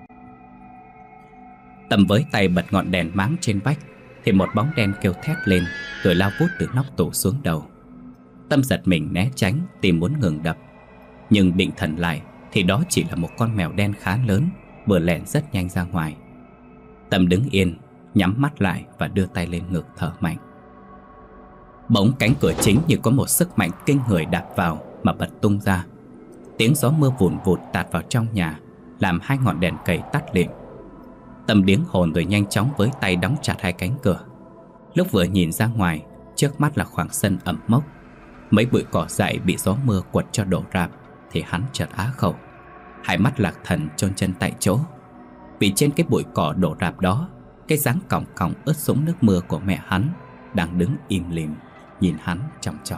Tâm với tay bật ngọn đèn máng trên vách thì một bóng đen kêu thét lên, rồi lao vút từ nóc tủ xuống đầu. Tâm giật mình né tránh, tìm muốn ngừng đập, nhưng định thần lại thì đó chỉ là một con mèo đen khá lớn, vừa lẻn rất nhanh ra ngoài. Tâm đứng yên, nhắm mắt lại và đưa tay lên ngực thở mạnh. Bỗng cánh cửa chính như có một sức mạnh kinh người đạp vào mà bật tung ra. Tiếng gió mưa vùn vụt tạt vào trong nhà, làm hai ngọn đèn cầy tắt lịm. Tâm điếng hồn rồi nhanh chóng với tay đóng chặt hai cánh cửa. Lúc vừa nhìn ra ngoài, trước mắt là khoảng sân ẩm mốc. Mấy bụi cỏ dại bị gió mưa quật cho đổ rạp thì hắn chợt á khẩu, hai mắt lạc thần chôn chân tại chỗ. Vì trên cái bụi cỏ đổ rạp đó, cái dáng còng còng ướt sũng nước mưa của mẹ hắn đang đứng im lìm nhìn hắn chòng chọc.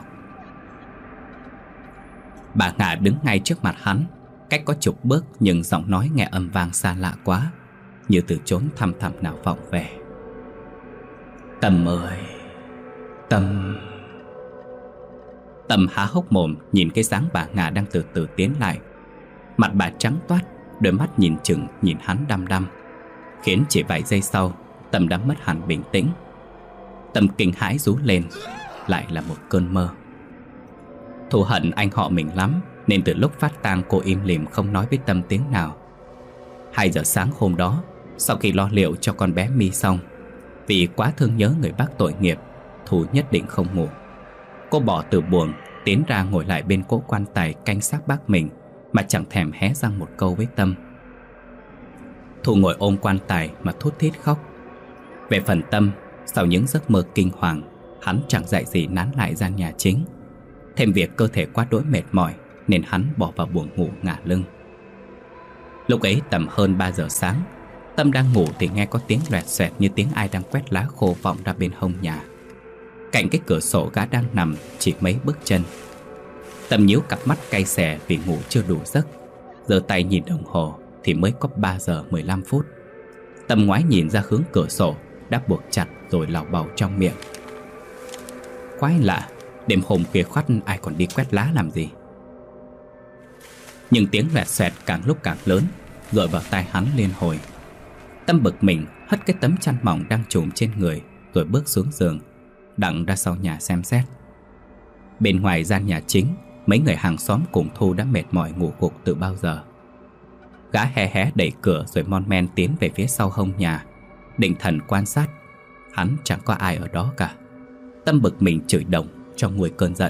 Bà Ngà đứng ngay trước mặt hắn, cách có chục bước, nhưng giọng nói nghe âm vang xa lạ quá, như từ chốn thăm thẳm nào vọng về. Tâm ơi, Tâm. Tâm há hốc mồm nhìn cái dáng bà Ngà đang từ từ tiến lại. Mặt bà trắng toát, đôi mắt nhìn chừng nhìn hắn đăm đăm, khiến chỉ vài giây sau Tâm đã mất hẳn bình tĩnh. Tâm kinh hãi rú lên, lại là một cơn mơ. Thù hận anh họ mình lắm, nên từ lúc phát tang cô im lìm không nói với Tâm tiếng nào. Hai giờ sáng hôm đó, sau khi lo liệu cho con bé My xong, vì quá thương nhớ người bác tội nghiệp, Thù nhất định không ngủ. Cô bỏ từ buồng, tiến ra ngồi lại bên cỗ quan tài canh xác bác mình, mà chẳng thèm hé răng một câu với Tâm. Thù ngồi ôm quan tài mà thút thít khóc. Về phần Tâm, sau những giấc mơ kinh hoàng, hắn chẳng dạy gì nán lại gian nhà chính. Thêm việc cơ thể quá đỗi mệt mỏi, nên hắn bỏ vào buồng ngủ ngả lưng. Lúc ấy tầm hơn ba giờ sáng, Tâm đang ngủ thì nghe có tiếng loẹt xoẹt như tiếng ai đang quét lá khô vọng ra bên hông nhà. Cạnh cái cửa sổ gã đang nằm chỉ mấy bước chân. Tâm nhíu cặp mắt cay xè vì ngủ chưa đủ giấc, giơ tay nhìn đồng hồ thì mới có ba giờ mười lăm phút. Tâm ngoái nhìn ra hướng cửa sổ đã buộc chặt rồi lảo bảo trong miệng. Quái lạ, đêm hôm khuya khoắt ai còn đi quét lá làm gì. Nhưng tiếng loẹt xoẹt càng lúc càng lớn, gợi vào tai hắn liên hồi. Tâm bực mình hất cái tấm chăn mỏng đang trùm trên người, rồi bước xuống giường, đặng ra sau nhà xem xét. Bên ngoài gian nhà chính, mấy người hàng xóm cùng Thu đã mệt mỏi ngủ gục từ bao giờ. Gã hé hé đẩy cửa rồi mon men tiến về phía sau hông nhà, định thần quan sát. Hắn chẳng có ai ở đó cả. Tâm bực mình chửi đồng cho nguôi cơn giận.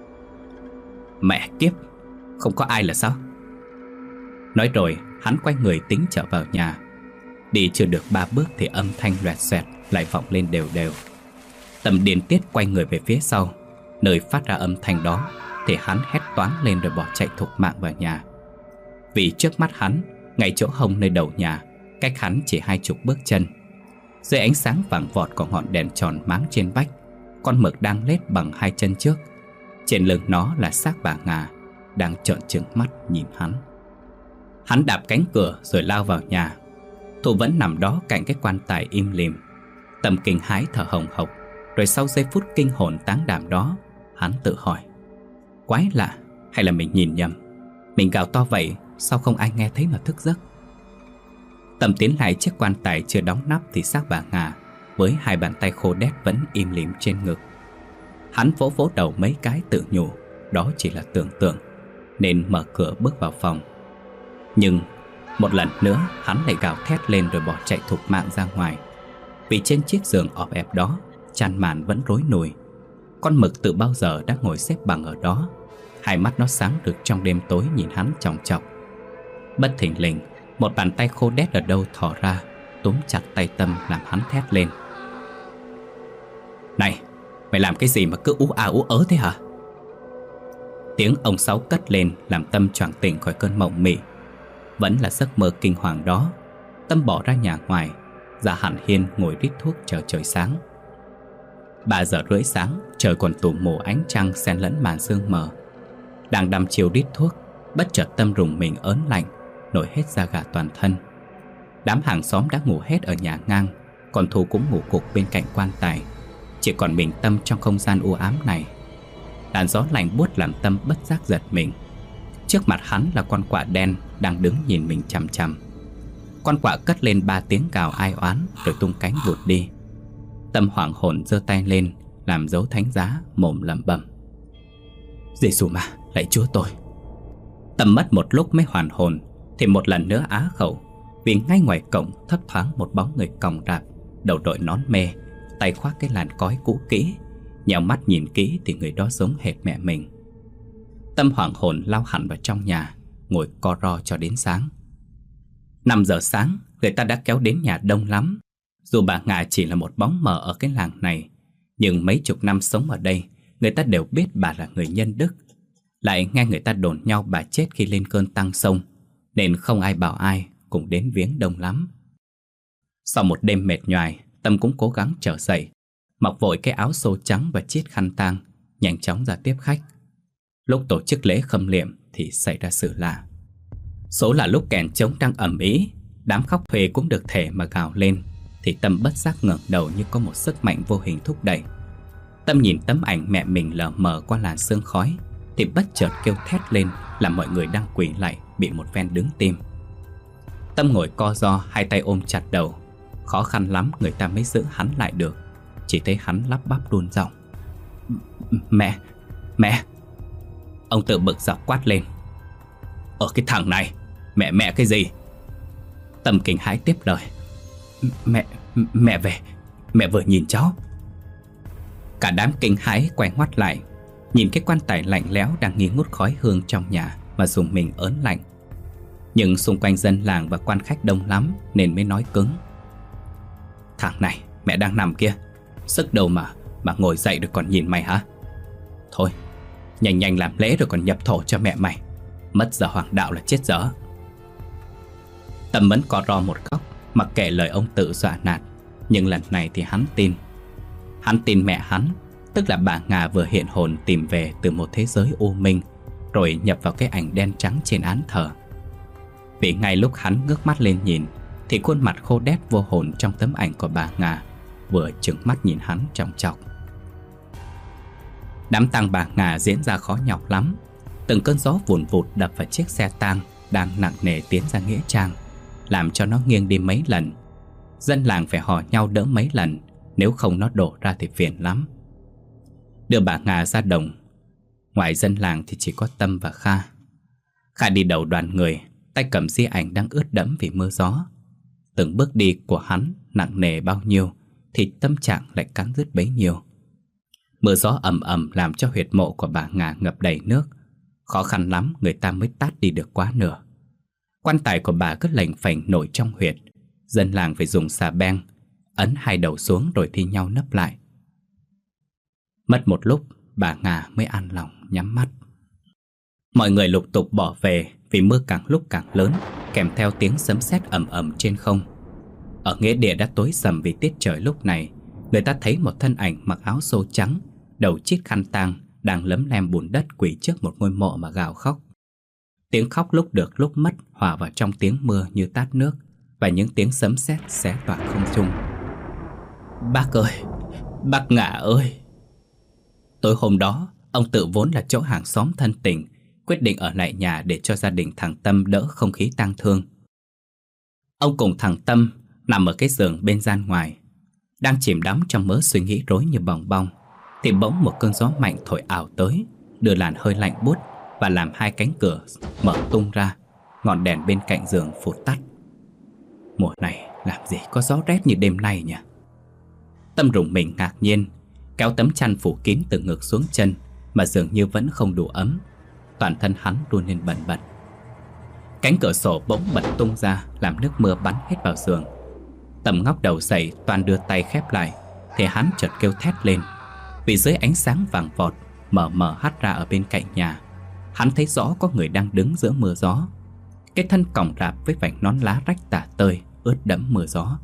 Mẹ kiếp, không có ai là sao? Nói rồi hắn quay người tính trở vào nhà. Đi chưa được ba bước thì âm thanh loẹt xoẹt lại vọng lên đều đều. Tâm điên tiết quay người về phía sau, nơi phát ra âm thanh đó thì hắn hét toáng lên rồi bỏ chạy thục mạng vào nhà. Vì trước mắt hắn, ngay chỗ hông nơi đầu nhà, cách hắn chỉ hai chục bước chân, dưới ánh sáng vàng vọt của ngọn đèn tròn máng trên vách, con mực đang lết bằng hai chân trước. Trên lưng nó là xác bà Ngà đang trợn trừng mắt nhìn hắn. Hắn đạp cánh cửa rồi lao vào nhà. Thù vẫn nằm đó cạnh cái quan tài im lìm. Tâm kinh hãi thở hồng hộc. Rồi sau giây phút kinh hồn táng đảm đó, hắn tự hỏi, quái lạ, hay là mình nhìn nhầm? Mình gào to vậy sao không ai nghe thấy mà thức giấc? Tâm tiến lại chiếc quan tài chưa đóng nắp thì xác bà Ngà với hai bàn tay khô đét vẫn im lìm trên ngực. Hắn vỗ vỗ đầu mấy cái tự nhủ đó chỉ là tưởng tượng, nên mở cửa bước vào phòng. Nhưng một lần nữa hắn lại gào thét lên rồi bỏ chạy thục mạng ra ngoài. Vì trên chiếc giường ọp ẹp đó, chăn màn vẫn rối nùi. Con mực từ bao giờ đã ngồi xếp bằng ở đó, hai mắt nó sáng rực trong đêm tối nhìn hắn chòng chọc. Bất thình lình, một bàn tay khô đét ở đâu thò ra, túm chặt tay Tâm làm hắn thét lên. Này, mày làm cái gì mà cứ ú à ú ớ thế hả? Tiếng ông Sáu cất lên làm Tâm choàng tỉnh khỏi cơn mộng mị. Vẫn là giấc mơ kinh hoàng đó. Tâm bỏ ra nhà ngoài, ra hẳn hiên ngồi rít thuốc chờ trời sáng. Ba giờ rưỡi sáng, trời còn tù mù ánh trăng xen lẫn màn sương mờ. Đang đăm chiều rít thuốc, bất chợt Tâm rùng mình ớn lạnh, nổi hết da gà toàn thân. Đám hàng xóm đã ngủ hết ở nhà ngang, còn Thu cũng ngủ gục bên cạnh quan tài. Chỉ còn mình Tâm trong không gian u ám này. Làn gió lạnh buốt làm Tâm bất giác giật mình. Trước mặt hắn là con quạ đen đang đứng nhìn mình chằm chằm. Con quạ cất lên ba tiếng gào ai oán rồi tung cánh vụt đi. Tâm hoảng hồn giơ tay lên làm dấu thánh giá, mồm lẩm bẩm: Giê-xu mà, lạy Chúa tôi. Tâm mất một lúc mới hoàn hồn thì một lần nữa á khẩu, vì ngay ngoài cổng thấp thoáng một bóng người còng rạp, đầu đội nón mê, tay khoác cái làn cói cũ kỹ. Nheo mắt nhìn kỹ thì người đó giống hệt mẹ mình. Tâm hoảng hồn lao hẳn vào trong nhà, ngồi co ro cho đến sáng. Năm giờ sáng, người ta đã kéo đến nhà đông lắm. Dù bà Ngà chỉ là một bóng mờ ở cái làng này, nhưng mấy chục năm sống ở đây, người ta đều biết bà là người nhân đức. Lại nghe người ta đồn nhau bà chết khi lên cơn tăng sông, nên không ai bảo ai, cùng đến viếng đông lắm. Sau một đêm mệt nhoài, Tâm cũng cố gắng trở dậy, mặc vội cái áo xô trắng và chiếc khăn tang, nhanh chóng ra tiếp khách. Lúc tổ chức lễ khâm liệm thì xảy ra sự lạ. Số là lúc kèn trống đang ầm ĩ, đám khóc thuê cũng được thể mà gào lên, thì Tâm bất giác ngẩng đầu như có một sức mạnh vô hình thúc đẩy. Tâm nhìn tấm ảnh mẹ mình lờ mờ qua làn sương khói thì bất chợt kêu thét lên, làm mọi người đang quỳ lạy bị một phen đứng tim. Tâm ngồi co ro, hai tay ôm chặt đầu. Khó khăn lắm người ta mới giữ hắn lại được. Chỉ thấy hắn lắp bắp run giọng: Mẹ, mẹ. Ông Tự bực dọc quát lên: Ở cái thằng này, mẹ mẹ cái gì? Tâm kinh hãi tiếp lời: Mẹ, mẹ về, mẹ vừa nhìn cháu. Cả đám kinh hãi quay ngoắt lại, nhìn cái quan tài lạnh lẽo đang nghi ngút khói hương trong nhà mà dùng mình ớn lạnh. Nhưng xung quanh dân làng và quan khách đông lắm nên mới nói cứng: Thằng này, mẹ đang nằm kia, sức đâu mà mà ngồi dậy rồi còn nhìn mày hả? Thôi, nhanh nhanh làm lễ rồi còn nhập thổ cho mẹ mày. Mất giờ hoàng đạo là chết dở. Tâm vẫn co ro một góc, mặc kệ lời ông Tự dọa nạt. Nhưng lần này thì hắn tin. Hắn tin mẹ hắn, tức là bà Ngà vừa hiện hồn tìm về từ một thế giới u minh, rồi nhập vào cái ảnh đen trắng trên án thờ. Vì ngay lúc hắn ngước mắt lên nhìn thì khuôn mặt khô đét vô hồn trong tấm ảnh của bà Ngà vừa trừng mắt nhìn hắn chòng chọc. Đám tang bà Ngà diễn ra khó nhọc lắm. Từng cơn gió vùn vụt đập vào chiếc xe tang đang nặng nề tiến ra nghĩa trang, làm cho nó nghiêng đi mấy lần. Dân làng phải hò nhau đỡ mấy lần, nếu không nó đổ ra thì phiền lắm. Đưa bà Ngà ra đồng, ngoài dân làng thì chỉ có Tâm và Kha. Kha đi đầu đoàn người, tay cầm di ảnh đang ướt đẫm vì mưa gió. Từng bước đi của hắn nặng nề bao nhiêu thì tâm trạng lại cắn rứt bấy nhiêu. Mưa gió ầm ầm làm cho huyệt mộ của bà Ngà ngập đầy nước. Khó khăn lắm người ta mới tát đi được quá nửa. Quan tài của bà cứ lềnh phềnh nổi trong huyệt. Dân làng phải dùng xà beng ấn hai đầu xuống rồi thi nhau nấp lại. Mất một lúc bà Ngà mới an lòng nhắm mắt. Mọi người lục tục bỏ về vì mưa càng lúc càng lớn, kèm theo tiếng sấm sét ầm ầm trên không. Ở nghĩa địa đã tối sầm vì tiết trời lúc này. Người ta thấy một thân ảnh mặc áo xô trắng, đầu chiếc khăn tang, đang lấm lem bùn đất quỳ trước một ngôi mộ mà gào khóc. Tiếng khóc lúc được lúc mất hòa vào trong tiếng mưa như tát nước, và những tiếng sấm sét xé toạc không trung. Bác ơi, bác Ngà ơi. Tối hôm đó, ông Tự vốn là chỗ hàng xóm thân tình, quyết định ở lại nhà để cho gia đình thằng Tâm đỡ không khí tang thương. Ông cùng thằng Tâm nằm ở cái giường bên gian ngoài, đang chìm đắm trong mớ suy nghĩ rối như bòng bong, thì bỗng một cơn gió mạnh thổi ảo tới, đưa làn hơi lạnh buốt và làm hai cánh cửa mở tung ra. Ngọn đèn bên cạnh giường phụt tắt. Mùa này làm gì có gió rét như đêm nay nhỉ? Tâm rùng mình ngạc nhiên, kéo tấm chăn phủ kín từ ngực xuống chân mà dường như vẫn không đủ ấm. Toàn thân hắn run lên bần bật. Cánh cửa sổ bỗng bật tung ra, làm nước mưa bắn hết vào giường. Tâm ngóc đầu dậy, toàn đưa tay khép lại, thì hắn chợt kêu thét lên. Vì dưới ánh sáng vàng vọt mờ mờ hắt ra ở bên cạnh nhà, hắn thấy rõ có người đang đứng giữa mưa gió. Cái thân còng rạp với vành nón lá rách tả tơi, ướt đẫm mưa gió.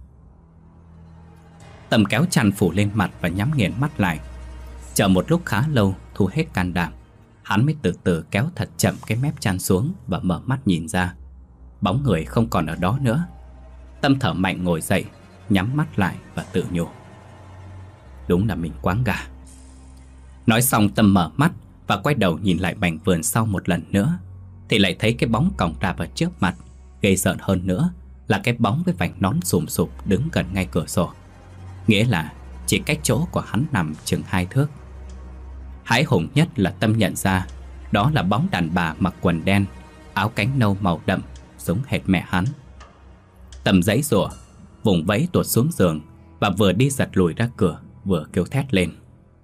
Tâm kéo chăn phủ lên mặt và nhắm nghiền mắt lại. Chờ một lúc khá lâu, thu hết can đảm, hắn mới từ từ kéo thật chậm cái mép chăn xuống và mở mắt nhìn ra. Bóng người không còn ở đó nữa. Tâm thở mạnh ngồi dậy, nhắm mắt lại và tự nhủ: đúng là mình quáng gà. Nói xong Tâm mở mắt và quay đầu nhìn lại mảnh vườn sau một lần nữa, thì lại thấy cái bóng còng rạp ở trước mặt. Ghê rợn hơn nữa là cái bóng với vành nón sùm sụp đứng gần ngay cửa sổ, nghĩa là chỉ cách chỗ của hắn nằm chừng hai thước. Hãi hùng nhất là Tâm nhận ra đó là bóng đàn bà mặc quần đen, áo cánh nâu màu đậm, giống hệt mẹ hắn. Tâm giãy giụa, vùng vẫy tuột xuống giường và vừa đi giật lùi ra cửa, vừa kêu thét lên.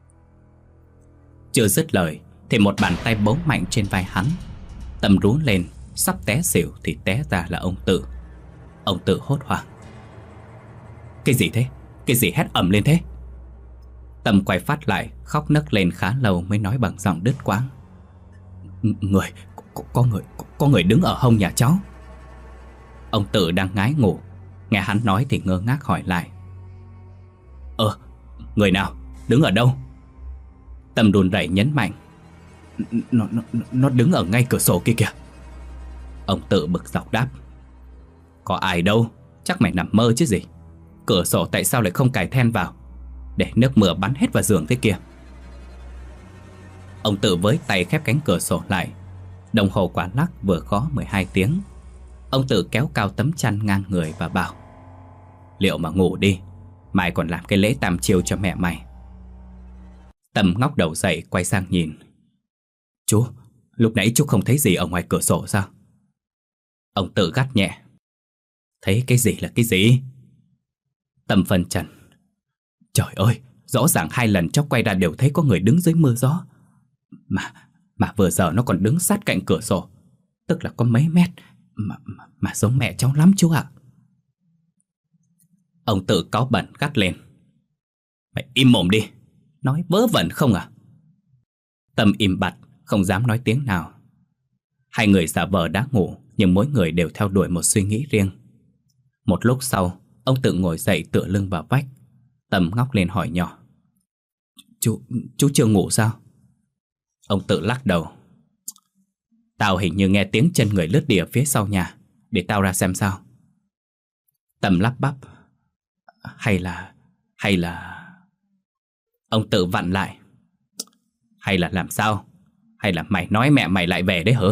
Chưa dứt lời thì một bàn tay bấu mạnh trên vai hắn. Tâm rú lên, sắp té xỉu thì té ra là ông Tự. Ông Tự hốt hoảng. Cái gì thế? Cái gì hét ầm lên thế? Tâm quay phát lại, khóc nấc lên khá lâu mới nói bằng giọng đứt quãng. Người, có, có người, có, có người đứng ở hông nhà cháu. Ông Tự đang ngái ngủ, nghe hắn nói thì ngơ ngác hỏi lại. Ờ, người nào? Đứng ở đâu? Tâm run rẩy nhấn mạnh. Nó, nó, nó đứng ở ngay cửa sổ kia kìa. Ông Tự bực dọc đáp. Có ai đâu, chắc mày nằm mơ chứ gì. Cửa sổ tại sao lại không cài then vào, để nước mưa bắn hết vào giường thế kia. Ông Tự với tay khép cánh cửa sổ lại. Đồng hồ quả lắc vừa gõ mười hai tiếng. Ông Tự kéo cao tấm chăn ngang người và bảo. Liệu mà ngủ đi, mai còn làm cái lễ tam chiêu cho mẹ mày. Tâm ngóc đầu dậy quay sang nhìn. Chú, lúc nãy chú không thấy gì ở ngoài cửa sổ sao? Ông Tự gắt nhẹ. Thấy cái gì là cái gì? Tâm phân trần. Trời ơi, rõ ràng hai lần cháu quay ra đều thấy có người đứng dưới mưa gió. Mà, mà vừa giờ nó còn đứng sát cạnh cửa sổ, tức là có mấy mét. Mà, mà, mà giống mẹ cháu lắm chú ạ. Ông Tự cáu bẩn gắt lên. Mày im mồm đi, nói vớ vẩn không à? Tâm im bặt, không dám nói tiếng nào. Hai người giả vờ đã ngủ, nhưng mỗi người đều theo đuổi một suy nghĩ riêng. Một lúc sau, ông Tự ngồi dậy tựa lưng vào vách. Tâm ngóc lên hỏi nhỏ. Chú, chú chưa ngủ sao? Ông Tự lắc đầu. Tao hình như nghe tiếng chân người lướt đi ở phía sau nhà, để tao ra xem sao. Tâm lắp bắp. Hay là... hay là... Ông Tự vặn lại. Hay là làm sao? Hay là mày nói mẹ mày lại về đấy hả?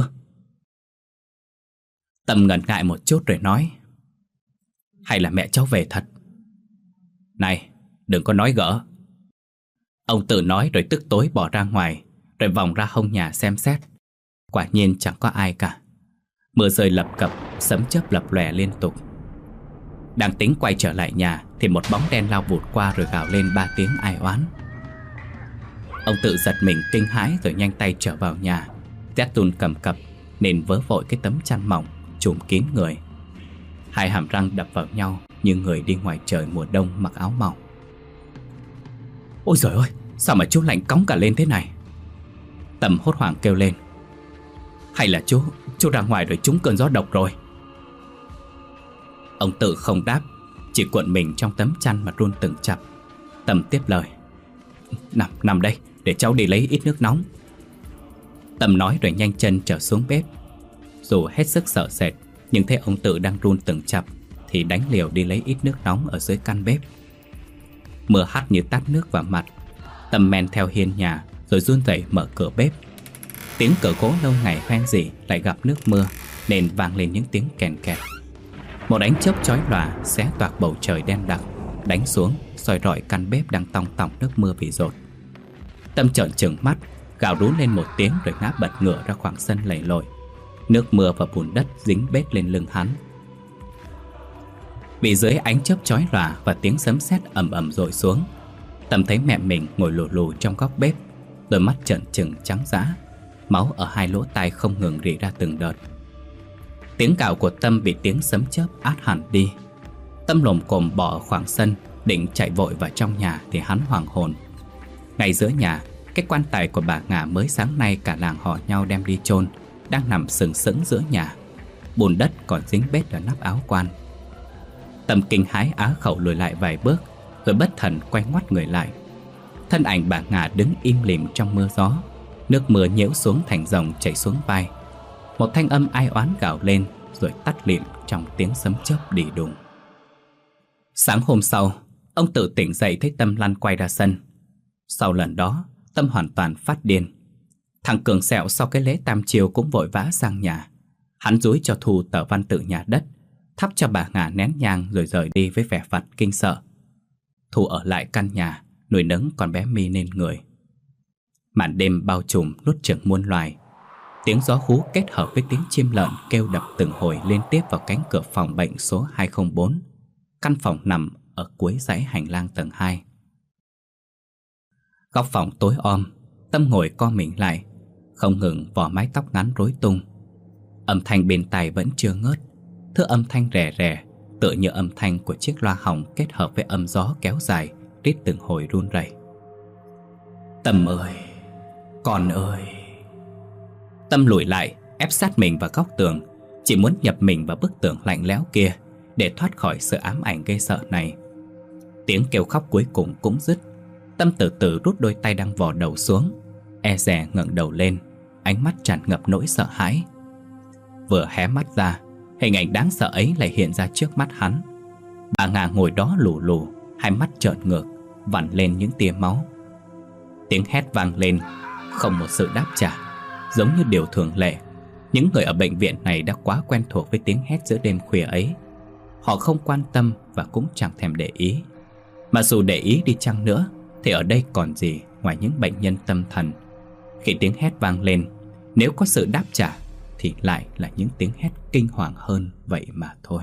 Tâm ngần ngại một chút rồi nói. Hay là mẹ cháu về thật? Này, đừng có nói gỡ. Ông Tự nói rồi tức tối bỏ ra ngoài, rồi vòng ra hông nhà xem xét. Quả nhiên chẳng có ai cả. Mưa rơi lập cập, sấm chớp lập lòe liên tục. Đang tính quay trở lại nhà thì một bóng đen lao vụt qua rồi gào lên ba tiếng ai oán. Ông Tự giật mình kinh hãi rồi nhanh tay trở vào nhà. Rét run cầm cập nên vớ vội cái tấm chăn mỏng trùm kín người. Hai hàm răng đập vào nhau như người đi ngoài trời mùa đông mặc áo mỏng. Ôi giời ơi, sao mà chú lạnh cóng cả lên thế này? Tâm hốt hoảng kêu lên. Hay là chú, chú ra ngoài rồi trúng cơn gió độc rồi? Ông Tự không đáp, chỉ cuộn mình trong tấm chăn mà run từng chập. Tâm tiếp lời. Nằm, nằm đây, để cháu đi lấy ít nước nóng. Tâm nói rồi nhanh chân trở xuống bếp. Dù hết sức sợ sệt, nhưng thấy ông Tự đang run từng chập thì đánh liều đi lấy ít nước nóng ở dưới căn bếp. Mưa hắt như tát nước vào mặt. Tâm men theo hiên nhà rồi run rẩy mở cửa bếp. Tiếng cửa gỗ lâu ngày hoen rỉ lại gặp nước mưa nên vang lên những tiếng kèn kẹt. Một ánh chớp chói lòa xé toạc bầu trời đen đặc, đánh xuống soi rọi căn bếp đang tong tỏng nước mưa vì dột. Tâm trợn trừng mắt, gào rú lên một tiếng rồi ngã bật ngửa ra khoảng sân lầy lội. Nước mưa và bùn đất dính bết lên lưng hắn. Vì dưới ánh chớp chói lòa và tiếng sấm sét ầm ầm dội xuống, Tâm thấy mẹ mình ngồi lù lù trong góc bếp, đôi mắt trợn trừng trắng dã, máu ở hai lỗ tai không ngừng rỉ ra từng đợt. Tiếng cào của Tâm bị tiếng sấm chớp át hẳn đi. Tâm lồm cồm bỏ ở khoảng sân, định chạy vội vào trong nhà thì hắn hoảng hồn. Ngay giữa nhà, cái quan tài của bà Ngà mới sáng nay cả làng hò nhau đem đi chôn đang nằm sừng sững giữa nhà. Bùn đất còn dính bết ở nắp áo quan. Tâm kinh hãi á khẩu lùi lại vài bước, rồi bất thần quay ngoắt người lại. Thân ảnh bà Ngà đứng im lìm trong mưa gió. Nước mưa nhiễu xuống thành dòng chảy xuống vai. Một thanh âm ai oán gào lên rồi tắt lịm trong tiếng sấm chớp đì đùng. Sáng hôm sau, ông Tự tỉnh dậy thấy Tâm lăn quay ra sân. Sau lần đó, Tâm hoàn toàn phát điên. Thằng Cường Sẹo sau cái lễ tam chiều cũng vội vã sang nhà. Hắn dúi cho Thu tờ văn tự nhà đất, thắp cho bà Ngà nén nhang rồi rời đi với vẻ vặt kinh sợ. Thu ở lại căn nhà, nuôi nấng con bé My nên người. Màn đêm bao trùm nuốt chửng muôn loài. Tiếng gió hú kết hợp với tiếng chim lợn kêu đập từng hồi liên tiếp vào cánh cửa phòng bệnh số hai không bốn. Căn phòng nằm ở cuối dãy hành lang tầng hai. Góc phòng tối om, Tâm ngồi co mình lại, không ngừng vò mái tóc ngắn rối tung. Âm thanh bên tai vẫn chưa ngớt, thứ âm thanh rè rè, tựa như âm thanh của chiếc loa hỏng kết hợp với âm gió kéo dài, rít từng hồi run rẩy. Tâm ơi, con ơi. Tâm lùi lại, ép sát mình vào góc tường, chỉ muốn nhập mình vào bức tường lạnh lẽo kia để thoát khỏi sự ám ảnh gây sợ này. Tiếng kêu khóc cuối cùng cũng dứt. Tâm từ từ rút đôi tay đang vò đầu xuống, e dè ngẩng đầu lên, ánh mắt tràn ngập nỗi sợ hãi. Vừa hé mắt ra, hình ảnh đáng sợ ấy lại hiện ra trước mắt hắn. Bà Ngà ngồi đó lù lù, hai mắt trợn ngược, vằn lên những tia máu. Tiếng hét vang lên, không một sự đáp trả. Giống như điều thường lệ, những người ở bệnh viện này đã quá quen thuộc với tiếng hét giữa đêm khuya ấy. Họ không quan tâm và cũng chẳng thèm để ý. Mà dù để ý đi chăng nữa thì ở đây còn gì ngoài những bệnh nhân tâm thần. Khi tiếng hét vang lên, nếu có sự đáp trả thì lại là những tiếng hét kinh hoàng hơn vậy mà thôi.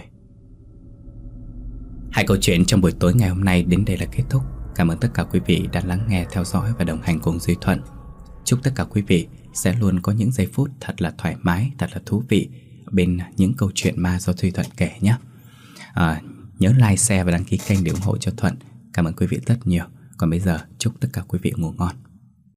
Hai câu chuyện trong buổi tối ngày hôm nay đến đây là kết thúc. Cảm ơn tất cả quý vị đã lắng nghe, theo dõi và đồng hành cùng Duy Thuận. Chúc tất cả quý vị sẽ luôn có những giây phút thật là thoải mái, thật là thú vị bên những câu chuyện ma do Duy Thuận kể nhé. à, Nhớ like, share và đăng ký kênh để ủng hộ cho Thuận. Cảm ơn quý vị rất nhiều. Còn bây giờ chúc tất cả quý vị ngủ ngon.